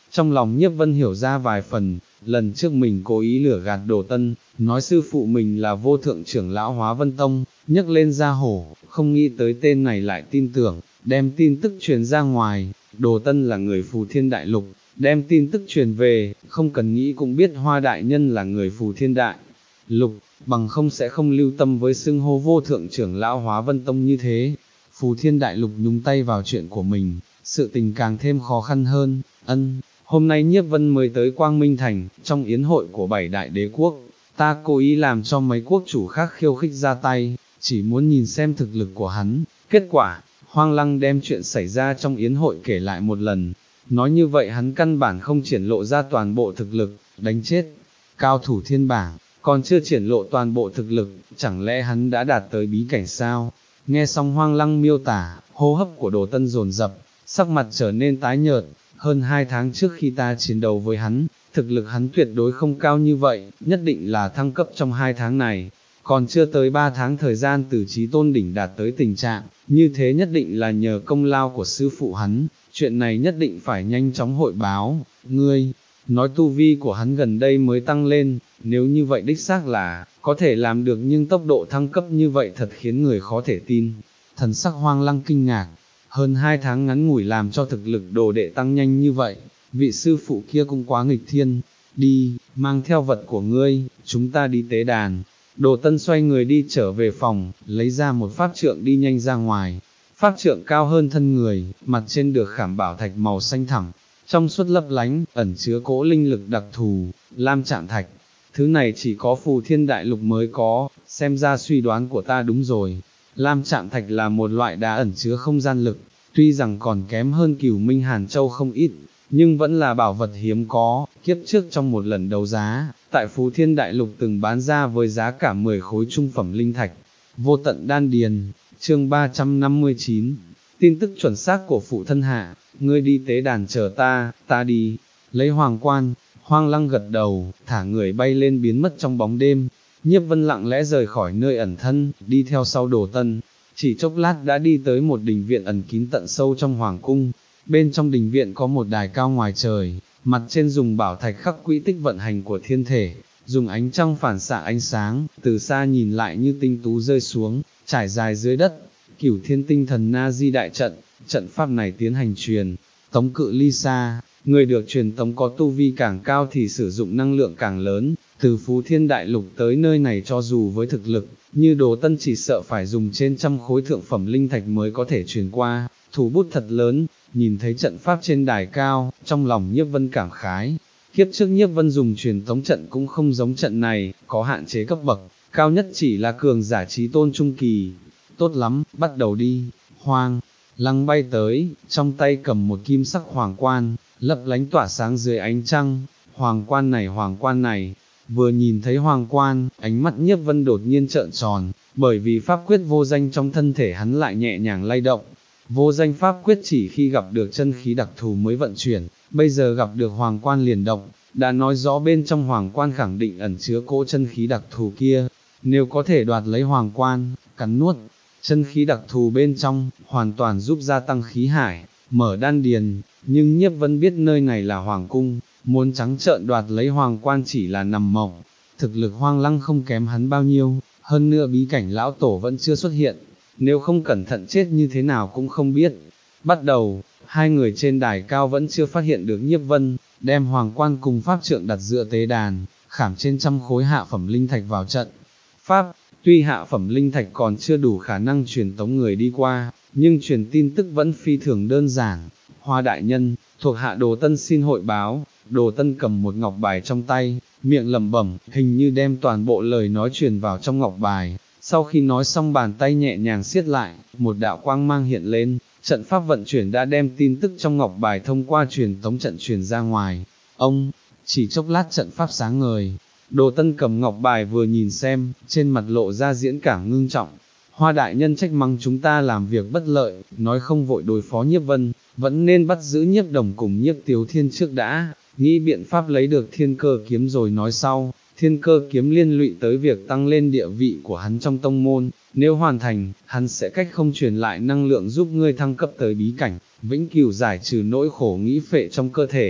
Trong lòng Nhiếp Vân hiểu ra vài phần, lần trước mình cố ý lửa gạt Đồ Tân, nói sư phụ mình là vô thượng trưởng lão Hóa Vân Tông, nhấc lên ra hổ, không nghĩ tới tên này lại tin tưởng, đem tin tức truyền ra ngoài. Đồ Tân là người Phù Thiên Đại Lục, đem tin tức truyền về, không cần nghĩ cũng biết Hoa đại nhân là người Phù Thiên Đại Lục, bằng không sẽ không lưu tâm với xưng hô vô thượng trưởng lão Hóa Vân Tông như thế. Phù Thiên Đại Lục nhúng tay vào chuyện của mình, sự tình càng thêm khó khăn hơn. Ân, hôm nay Nhiếp Vân mới tới Quang Minh Thành, trong yến hội của bảy đại đế quốc, ta cố ý làm cho mấy quốc chủ khác khiêu khích ra tay, chỉ muốn nhìn xem thực lực của hắn. Kết quả, Hoang Lăng đem chuyện xảy ra trong yến hội kể lại một lần, nói như vậy hắn căn bản không triển lộ ra toàn bộ thực lực, đánh chết cao thủ thiên bảng, còn chưa triển lộ toàn bộ thực lực, chẳng lẽ hắn đã đạt tới bí cảnh sao? Nghe xong Hoang Lăng miêu tả, hô hấp của Đồ Tân dồn dập, sắc mặt trở nên tái nhợt. Hơn hai tháng trước khi ta chiến đấu với hắn, thực lực hắn tuyệt đối không cao như vậy, nhất định là thăng cấp trong hai tháng này, còn chưa tới ba tháng thời gian từ chí tôn đỉnh đạt tới tình trạng, như thế nhất định là nhờ công lao của sư phụ hắn, chuyện này nhất định phải nhanh chóng hội báo. Ngươi, nói tu vi của hắn gần đây mới tăng lên, nếu như vậy đích xác là, có thể làm được, nhưng tốc độ thăng cấp như vậy thật khiến người khó thể tin. Thần sắc Hoang Lăng kinh ngạc, hơn hai tháng ngắn ngủi làm cho thực lực đồ đệ tăng nhanh như vậy, vị sư phụ kia cũng quá nghịch thiên. Đi, mang theo vật của ngươi, chúng ta đi tế đàn. Đồ Tân xoay người đi trở về phòng, lấy ra một pháp trượng đi nhanh ra ngoài. Pháp trượng cao hơn thân người, mặt trên được khảm bảo thạch màu xanh thẳm, trong suốt lấp lánh, ẩn chứa cỗ linh lực đặc thù, lam chạm thạch. Thứ này chỉ có Phù Thiên Đại Lục mới có, xem ra suy đoán của ta đúng rồi. Lam chạm thạch là một loại đá ẩn chứa không gian lực, tuy rằng còn kém hơn Cửu Minh Hàn Châu không ít, nhưng vẫn là bảo vật hiếm có. Kiếp trước trong một lần đấu giá, tại Phù Thiên Đại Lục từng bán ra với giá cả mười khối trung phẩm linh thạch. Vô tận đan điền, chương ba trăm năm mươi chín, tin tức chuẩn xác của phụ thân hạ, ngươi đi tế đàn chờ ta, ta đi, lấy hoàng quan. Hoang Lăng gật đầu, thả người bay lên biến mất trong bóng đêm. Nhiếp Vân lặng lẽ rời khỏi nơi ẩn thân, đi theo sau Đồ Tân, chỉ chốc lát đã đi tới một đình viện ẩn kín tận sâu trong hoàng cung. Bên trong đình viện có một đài cao ngoài trời, mặt trên dùng bảo thạch khắc quỹ tích vận hành của thiên thể, dùng ánh trăng phản xạ ánh sáng, từ xa nhìn lại như tinh tú rơi xuống, trải dài dưới đất. Cửu Thiên Tinh Thần Na Di đại trận, trận pháp này tiến hành truyền tống cự ly xa, người được truyền tống có tu vi càng cao thì sử dụng năng lượng càng lớn. Từ Phú Thiên Đại Lục tới nơi này cho dù với thực lực như Đồ Tân chỉ sợ phải dùng trên trăm khối thượng phẩm linh thạch mới có thể truyền qua, thủ bút thật lớn. Nhìn thấy trận pháp trên đài cao, trong lòng Nhiếp Vân cảm khái, kiếp trước Nhiếp Vân dùng truyền tống trận cũng không giống trận này, có hạn chế cấp bậc, cao nhất chỉ là cường giả chí tôn trung kỳ. Tốt lắm, bắt đầu đi. Hoang Lăng bay tới, trong tay cầm một kim sắc hoàng quan, lấp lánh tỏa sáng dưới ánh trăng. Hoàng quan này hoàng quan này, vừa nhìn thấy hoàng quan, ánh mắt Nhiếp Vân đột nhiên trợn tròn, bởi vì pháp quyết vô danh trong thân thể hắn lại nhẹ nhàng lay động. Vô danh pháp quyết chỉ khi gặp được chân khí đặc thù mới vận chuyển, bây giờ gặp được hoàng quan liền động, đã nói rõ bên trong hoàng quan khẳng định ẩn chứa cỗ chân khí đặc thù kia. Nếu có thể đoạt lấy hoàng quan, cắn nuốt chân khí đặc thù bên trong, hoàn toàn giúp gia tăng khí hải, mở đan điền. Nhưng Nhiếp Vân biết nơi này là hoàng cung, muốn trắng trợn đoạt lấy hoàng quan chỉ là nằm mộng. Thực lực Hoang Lăng không kém hắn bao nhiêu, hơn nữa bí cảnh lão tổ vẫn chưa xuất hiện, nếu không cẩn thận chết như thế nào cũng không biết. Bắt đầu, hai người trên đài cao vẫn chưa phát hiện được Nhiếp Vân, đem hoàng quan cùng pháp trượng đặt dựa tế đàn, khảm trên trăm khối hạ phẩm linh thạch vào trận pháp. Tuy hạ phẩm linh thạch còn chưa đủ khả năng truyền tống người đi qua, nhưng truyền tin tức vẫn phi thường đơn giản. Hoa đại nhân, thuộc hạ Đồ Tân xin hội báo. Đồ Tân cầm một ngọc bài trong tay, miệng lẩm bẩm, hình như đem toàn bộ lời nói truyền vào trong ngọc bài. Sau khi nói xong bàn tay nhẹ nhàng siết lại, một đạo quang mang hiện lên, trận pháp vận chuyển đã đem tin tức trong ngọc bài thông qua truyền tống trận truyền ra ngoài. Ông, chỉ chốc lát trận pháp sáng ngời. Đồ Tân cầm ngọc bài vừa nhìn xem, trên mặt lộ ra diễn cảm ngưng trọng. Hoa đại nhân trách mắng chúng ta làm việc bất lợi, nói không vội đối phó Nhiếp Vân, vẫn nên bắt giữ Nhiếp Đồng cùng Nhiếp Tiếu Thiên trước đã, nghĩ biện pháp lấy được Thiên Cơ kiếm rồi nói sau. Thiên Cơ kiếm liên lụy tới việc tăng lên địa vị của hắn trong tông môn, nếu hoàn thành, hắn sẽ cách không truyền lại năng lượng giúp ngươi thăng cấp tới bí cảnh, vĩnh cửu giải trừ nỗi khổ nghĩ phệ trong cơ thể.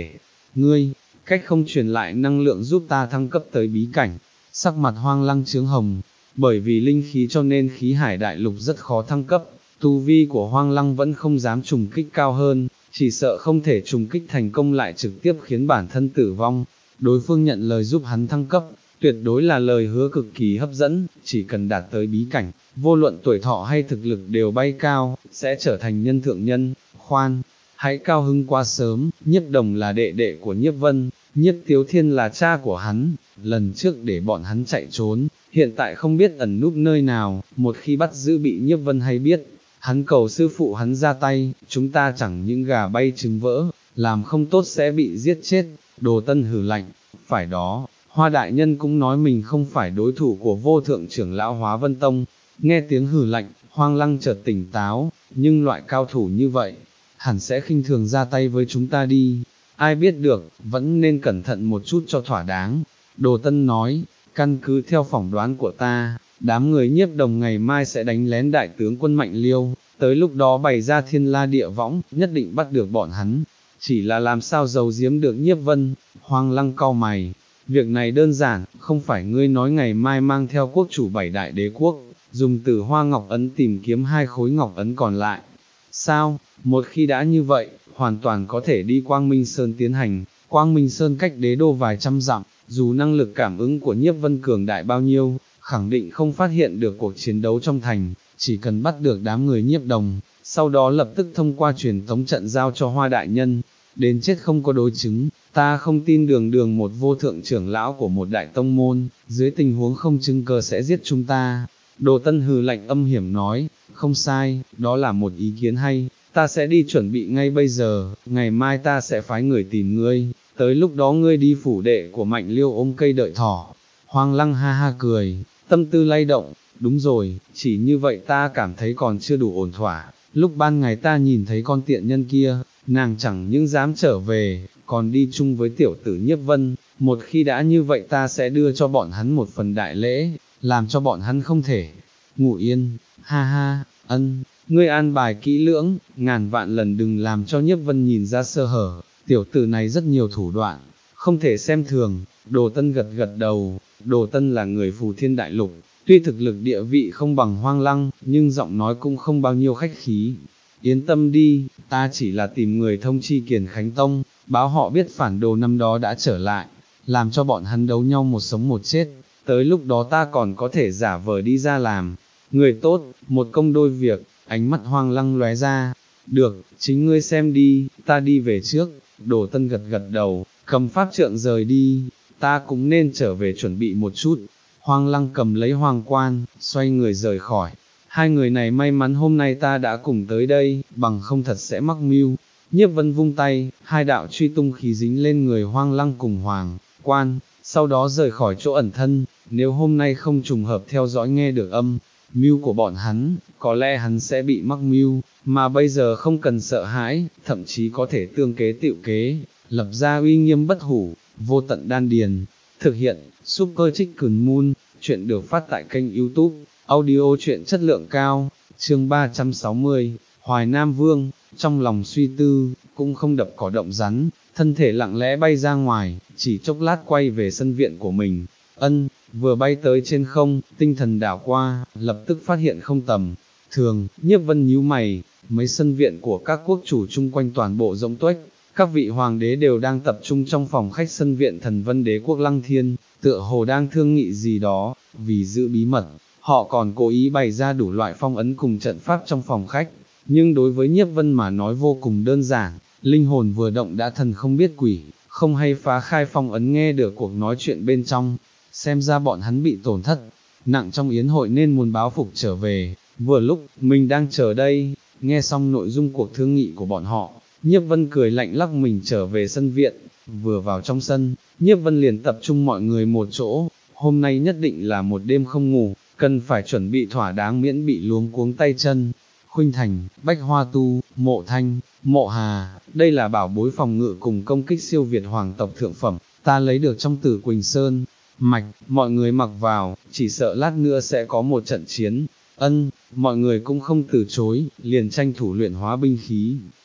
ngươi, cách không truyền lại năng lượng giúp ta thăng cấp tới bí cảnh. Sắc mặt Hoang Lăng chướng hồng, bởi vì linh khí cho nên khí hải đại lục rất khó thăng cấp, tu vi của Hoang Lăng vẫn không dám trùng kích cao hơn, chỉ sợ không thể trùng kích thành công lại trực tiếp khiến bản thân tử vong. Đối phương nhận lời giúp hắn thăng cấp, tuyệt đối là lời hứa cực kỳ hấp dẫn, chỉ cần đạt tới bí cảnh, vô luận tuổi thọ hay thực lực đều bay cao, sẽ trở thành nhân thượng nhân. Khoan, hãy cao hưng quá sớm, Nhiếp Đồng là đệ đệ của Nhiếp Vân, Nhiếp Tiếu Thiên là cha của hắn, lần trước để bọn hắn chạy trốn, hiện tại không biết ẩn núp nơi nào, một khi bắt giữ bị Nhiếp Vân hay biết, hắn cầu sư phụ hắn ra tay, chúng ta chẳng những gà bay trứng vỡ, làm không tốt sẽ bị giết chết. Đồ Tân hừ lạnh, phải đó, Hoa đại nhân cũng nói mình không phải đối thủ của vô thượng trưởng lão Hóa Vân Tông. Nghe tiếng hừ lạnh, Hoang Lăng chợt tỉnh táo, nhưng loại cao thủ như vậy, hẳn sẽ khinh thường ra tay với chúng ta đi, ai biết được, vẫn nên cẩn thận một chút cho thỏa đáng. Đồ Tân nói, căn cứ theo phỏng đoán của ta, đám người Nhiếp Đồng ngày mai sẽ đánh lén đại tướng quân Mạnh Liêu, tới lúc đó bày ra thiên la địa võng, nhất định bắt được bọn hắn, chỉ là làm sao giấu giếm được Nhiếp Vân. Hoang Lăng cau mày, việc này đơn giản, không phải ngươi nói ngày mai mang theo quốc chủ bảy đại đế quốc, dùng từ hoa ngọc ấn tìm kiếm hai khối ngọc ấn còn lại. Sao, một khi đã như vậy, hoàn toàn có thể đi Quang Minh Sơn tiến hành. Quang Minh Sơn cách đế đô vài trăm dặm, dù năng lực cảm ứng của Nhiếp Vân cường đại bao nhiêu, khẳng định không phát hiện được cuộc chiến đấu trong thành, chỉ cần bắt được đám người Nhiếp Đồng, sau đó lập tức thông qua truyền tống trận giao cho Hoa đại nhân, đến chết không có đối chứng. Ta không tin đường đường một vô thượng trưởng lão của một đại tông môn, dưới tình huống không chứng cơ sẽ giết chúng ta. Đồ Tân hừ lạnh âm hiểm nói, không sai, đó là một ý kiến hay, ta sẽ đi chuẩn bị ngay bây giờ, ngày mai ta sẽ phái người tìm ngươi, tới lúc đó ngươi đi phủ đệ của Mạnh Liêu ôm cây đợi thỏ. Hoang Lăng ha ha cười, tâm tư lay động, đúng rồi, chỉ như vậy ta cảm thấy còn chưa đủ ổn thỏa, lúc ban ngày ta nhìn thấy con tiện nhân kia, nàng chẳng những dám trở về, còn đi chung với tiểu tử Nhiếp Vân, một khi đã như vậy ta sẽ đưa cho bọn hắn một phần đại lễ, làm cho bọn hắn không thể ngủ yên. Ha ha, ân, ngươi an bài kỹ lưỡng, ngàn vạn lần đừng làm cho Nhiếp Vân nhìn ra sơ hở, tiểu tử này rất nhiều thủ đoạn, không thể xem thường. Đồ Tân gật gật đầu, Đồ Tân là người Phù Thiên Đại Lục, tuy thực lực địa vị không bằng Hoang Lăng, nhưng giọng nói cũng không bao nhiêu khách khí. Yên tâm đi, ta chỉ là tìm người thông chi Kiền Khánh Tông, báo họ biết phản đồ năm đó đã trở lại, làm cho bọn hắn đấu nhau một sống một chết, tới lúc đó ta còn có thể giả vờ đi ra làm người tốt, một công đôi việc. Ánh mắt Hoang Lăng lóe ra, được, chính ngươi xem đi, ta đi về trước. Đồ Tân gật gật đầu, cầm pháp trượng rời đi, ta cũng nên trở về chuẩn bị một chút. Hoang Lăng cầm lấy hoàng quan, xoay người rời khỏi. Hai người này may mắn hôm nay ta đã cùng tới đây, bằng không thật sẽ mắc mưu. Nhiếp Vân vung tay, hai đạo truy tung khí dính lên người Hoang Lăng cùng hoàng quan, sau đó rời khỏi chỗ ẩn thân. Nếu hôm nay không trùng hợp theo dõi nghe được âm mưu của bọn hắn, có lẽ hắn sẽ bị mắc mưu, mà bây giờ không cần sợ hãi, thậm chí có thể tương kế tựu kế, lập ra uy nghiêm bất hủ. Vô Tận Đan Điền thực hiện, Super Chicken Moon. Chuyện được phát tại kênh YouTube audio truyện chất lượng cao. Chương ba trăm sáu mươi, Hoài Nam Vương. Trong lòng suy tư, cũng không đập cỏ động rắn, thân thể lặng lẽ bay ra ngoài, chỉ chốc lát quay về sân viện của mình. Ân, vừa bay tới trên không, tinh thần đảo qua, lập tức phát hiện không tầm thường. Nhiếp Vân nhíu mày, mấy sân viện của các quốc chủ chung quanh toàn bộ rỗng tuếch, các vị hoàng đế đều đang tập trung trong phòng khách sân viện Thần Vân Đế quốc Lăng Thiên, tựa hồ đang thương nghị gì đó. Vì giữ bí mật, họ còn cố ý bày ra đủ loại phong ấn cùng trận pháp trong phòng khách, nhưng đối với Nhiếp Vân mà nói vô cùng đơn giản, linh hồn vừa động đã thần không biết quỷ, không hay phá khai phong ấn nghe được cuộc nói chuyện bên trong. Xem ra bọn hắn bị tổn thất nặng trong yến hội nên muốn báo phục trở về. Vừa lúc mình đang chờ đây, nghe xong nội dung cuộc thương nghị của bọn họ, Nhiếp Vân cười lạnh lắc mình trở về sân viện. Vừa vào trong sân, Nhiếp Vân liền tập trung mọi người một chỗ. Hôm nay nhất định là một đêm không ngủ, cần phải chuẩn bị thỏa đáng miễn bị luống cuống tay chân. Khuynh Thành, Bách Hoa Tu, Mộ Thanh, Mộ Hà, đây là bảo bối phòng ngự cùng công kích siêu việt hoàng tộc thượng phẩm, ta lấy được trong Tử Quỳnh Sơn mạch, mọi người mặc vào, chỉ sợ lát nữa sẽ có một trận chiến. Ân, mọi người cũng không từ chối, liền tranh thủ luyện hóa binh khí.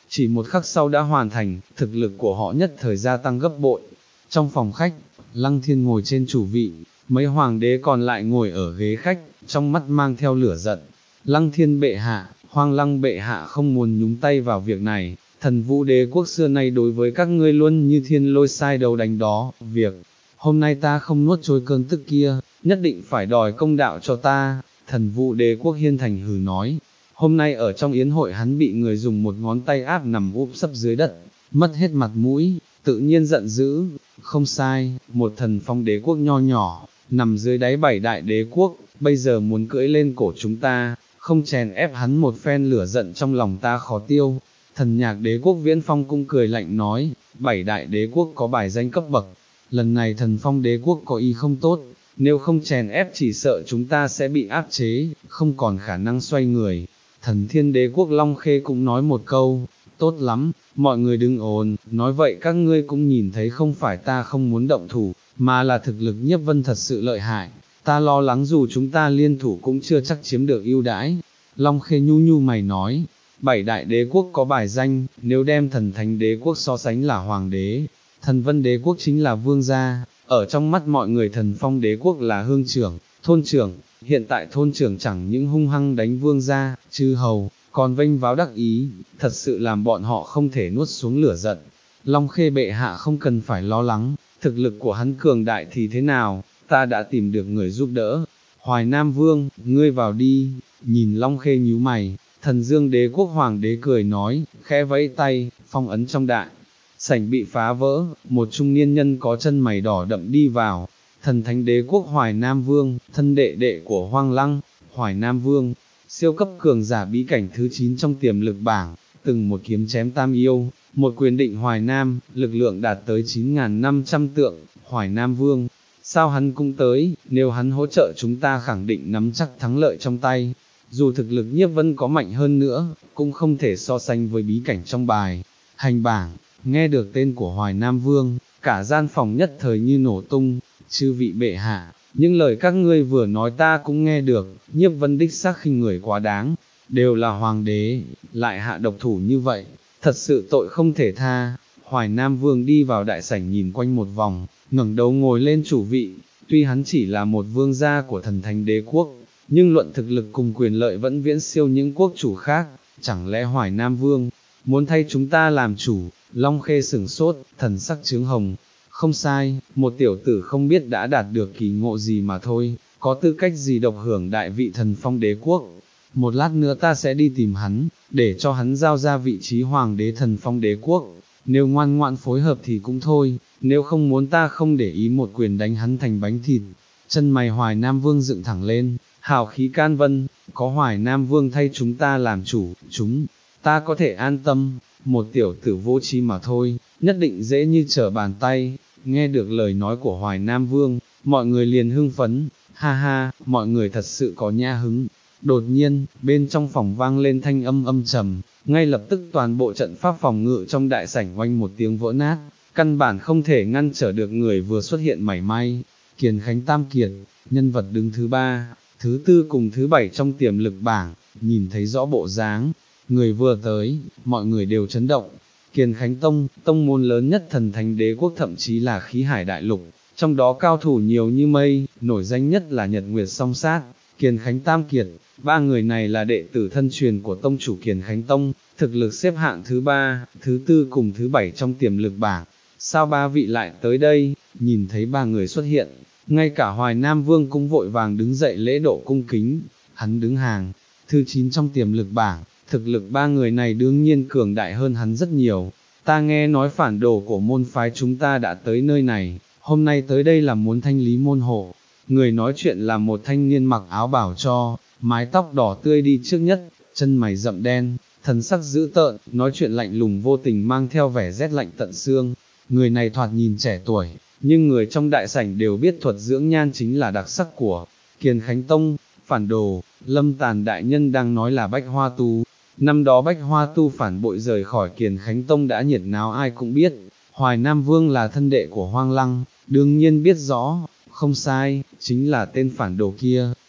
chỉ một khắc sau đã hoàn thành, thực lực của họ nhất thời gia tăng gấp bội. Trong phòng khách, Lăng Thiên ngồi trên chủ vị, mấy hoàng đế còn lại ngồi ở ghế khách, trong mắt mang theo lửa giận. Lăng Thiên bệ hạ, Hoang Lăng bệ hạ không muốn nhúng tay vào việc này, thần Vũ đế quốc xưa nay đối với các ngươi luôn như thiên lôi sai đầu đánh đó, việc hôm nay ta không nuốt trôi cơn tức kia, nhất định phải đòi công đạo cho ta. Thần Vũ đế quốc Hiên Thành hừ nói, hôm nay ở trong yến hội hắn bị người dùng một ngón tay áp nằm úp sấp dưới đất, mất hết mặt mũi, tự nhiên giận dữ. Không sai, một thần phong đế quốc nho nhỏ, nằm dưới đáy bảy đại đế quốc, bây giờ muốn cưỡi lên cổ chúng ta, không chèn ép hắn một phen, lửa giận trong lòng ta khó tiêu. Thần Nhạc đế quốc Viễn Phong cũng cười lạnh nói, bảy đại đế quốc có bài danh cấp bậc, lần này thần phong đế quốc có ý không tốt, nếu không chèn ép chỉ sợ chúng ta sẽ bị áp chế, không còn khả năng xoay người. Thần Thiên đế quốc Long Khê cũng nói một câu, tốt lắm, mọi người đừng ồn, nói vậy các ngươi cũng nhìn thấy không phải ta không muốn động thủ, mà là thực lực Nhiếp Vân thật sự lợi hại, ta lo lắng dù chúng ta liên thủ cũng chưa chắc chiếm được ưu đãi. Long Khê nhu nhu mày nói, bảy đại đế quốc có bài danh, nếu đem thần thánh đế quốc so sánh là hoàng đế, thần vân đế quốc chính là vương gia, ở trong mắt mọi người thần phong đế quốc là hương trưởng, thôn trưởng, hiện tại thôn trưởng chẳng những hung hăng đánh vương gia, chư hầu, còn vênh váo đắc ý, thật sự làm bọn họ không thể nuốt xuống lửa giận. Long Khê bệ hạ không cần phải lo lắng, thực lực của hắn cường đại thì thế nào, ta đã tìm được người giúp đỡ. Hoài Nam Vương, ngươi vào đi. Nhìn Long Khê nhíu mày, Thần Dương đế quốc hoàng đế cười nói, khẽ vẫy tay, phong ấn trong đại sảnh bị phá vỡ, một trung niên nhân có chân mày đỏ đậm đi vào. Thần Thánh đế quốc Hoài Nam Vương, thân đệ đệ của Hoang Lăng. Hoài Nam Vương, siêu cấp cường giả bí cảnh thứ chín trong tiềm lực bảng, từng một kiếm chém tam yêu, một quyền định Hoài Nam, lực lượng đạt tới chín nghìn năm trăm tượng. Hoài Nam Vương, sao hắn cũng tới, nếu hắn hỗ trợ chúng ta khẳng định nắm chắc thắng lợi trong tay. Dù thực lực Nhiếp Vân có mạnh hơn nữa, cũng không thể so sánh với bí cảnh trong bài hành bảng. Nghe được tên của Hoài Nam Vương, cả gian phòng nhất thời như nổ tung. Chư vị bệ hạ, những lời các ngươi vừa nói ta cũng nghe được, Nhiếp Vân đích xác khinh người quá đáng, đều là hoàng đế, lại hạ độc thủ như vậy, thật sự tội không thể tha. Hoài Nam Vương đi vào đại sảnh nhìn quanh một vòng, ngẩng đầu ngồi lên chủ vị, tuy hắn chỉ là một vương gia của thần thánh đế quốc, nhưng luận thực lực cùng quyền lợi vẫn viễn siêu những quốc chủ khác, chẳng lẽ Hoài Nam Vương muốn thay chúng ta làm chủ? Long Khê sửng sốt, thần sắc chướng hồng. Không sai, một tiểu tử không biết đã đạt được kỳ ngộ gì mà thôi, có tư cách gì độc hưởng đại vị thần phong đế quốc. Một lát nữa ta sẽ đi tìm hắn, để cho hắn giao ra vị trí hoàng đế thần phong đế quốc, nếu ngoan ngoãn phối hợp thì cũng thôi, nếu không muốn ta không để ý một quyền đánh hắn thành bánh thịt. Chân mày Hoài Nam Vương dựng thẳng lên, hào khí can vân, có Hoài Nam Vương thay chúng ta làm chủ, chúng ta có thể an tâm. Một tiểu tử vô tri mà thôi, nhất định dễ như trở bàn tay. Nghe được lời nói của Hoài Nam Vương, mọi người liền hưng phấn, ha ha, mọi người thật sự có nhã hứng. Đột nhiên, bên trong phòng vang lên thanh âm âm trầm, ngay lập tức toàn bộ trận pháp phòng ngự trong đại sảnh oanh một tiếng vỡ nát, căn bản không thể ngăn trở được người vừa xuất hiện mảy may. Kiền Khánh Tam Kiệt, nhân vật đứng thứ ba, thứ tư cùng thứ bảy trong tiềm lực bảng, nhìn thấy rõ bộ dáng, người vừa tới, mọi người đều chấn động. Kiền Khánh Tông, tông môn lớn nhất thần thánh đế quốc, thậm chí là khí hải đại lục, trong đó cao thủ nhiều như mây, nổi danh nhất là Nhật Nguyệt Song Sát, Kiền Khánh Tam Kiệt. Ba người này là đệ tử thân truyền của tông chủ Kiền Khánh Tông, thực lực xếp hạng thứ ba, thứ tư cùng thứ bảy trong tiềm lực bảng. Sao ba vị lại tới đây? Nhìn thấy ba người xuất hiện, ngay cả Hoài Nam Vương cũng vội vàng đứng dậy lễ độ cung kính. Hắn đứng hàng thứ chín trong tiềm lực bảng, thực lực ba người này đương nhiên cường đại hơn hắn rất nhiều. Ta nghe nói phản đồ của môn phái chúng ta đã tới nơi này, hôm nay tới đây là muốn thanh lý môn hộ. Người nói chuyện là một thanh niên mặc áo bảo cho, mái tóc đỏ tươi đi trước nhất, chân mày rậm đen, thần sắc dữ tợn, nói chuyện lạnh lùng vô tình mang theo vẻ rét lạnh tận xương. Người này thoạt nhìn trẻ tuổi, nhưng người trong đại sảnh đều biết thuật dưỡng nhan chính là đặc sắc của Kiền Khánh Tông. Phản đồ, Lâm Tàn đại nhân đang nói là Bách Hoa Tu. Năm đó Bách Hoa Tu phản bội rời khỏi Kiền Khánh Tông đã nhiệt náo ai cũng biết. Hoài Nam Vương là thân đệ của Hoang Lăng, đương nhiên biết rõ. Không sai, chính là tên phản đồ kia.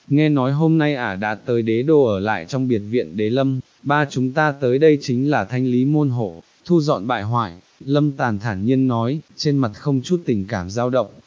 nghe nói hôm nay ả đã tới đế đô ở lại trong biệt viện đế lâm, ba chúng ta tới đây chính là thanh lý môn hộ, thu dọn bại hoại, Lâm Tàn thản nhiên nói, trên mặt không chút tình cảm dao động,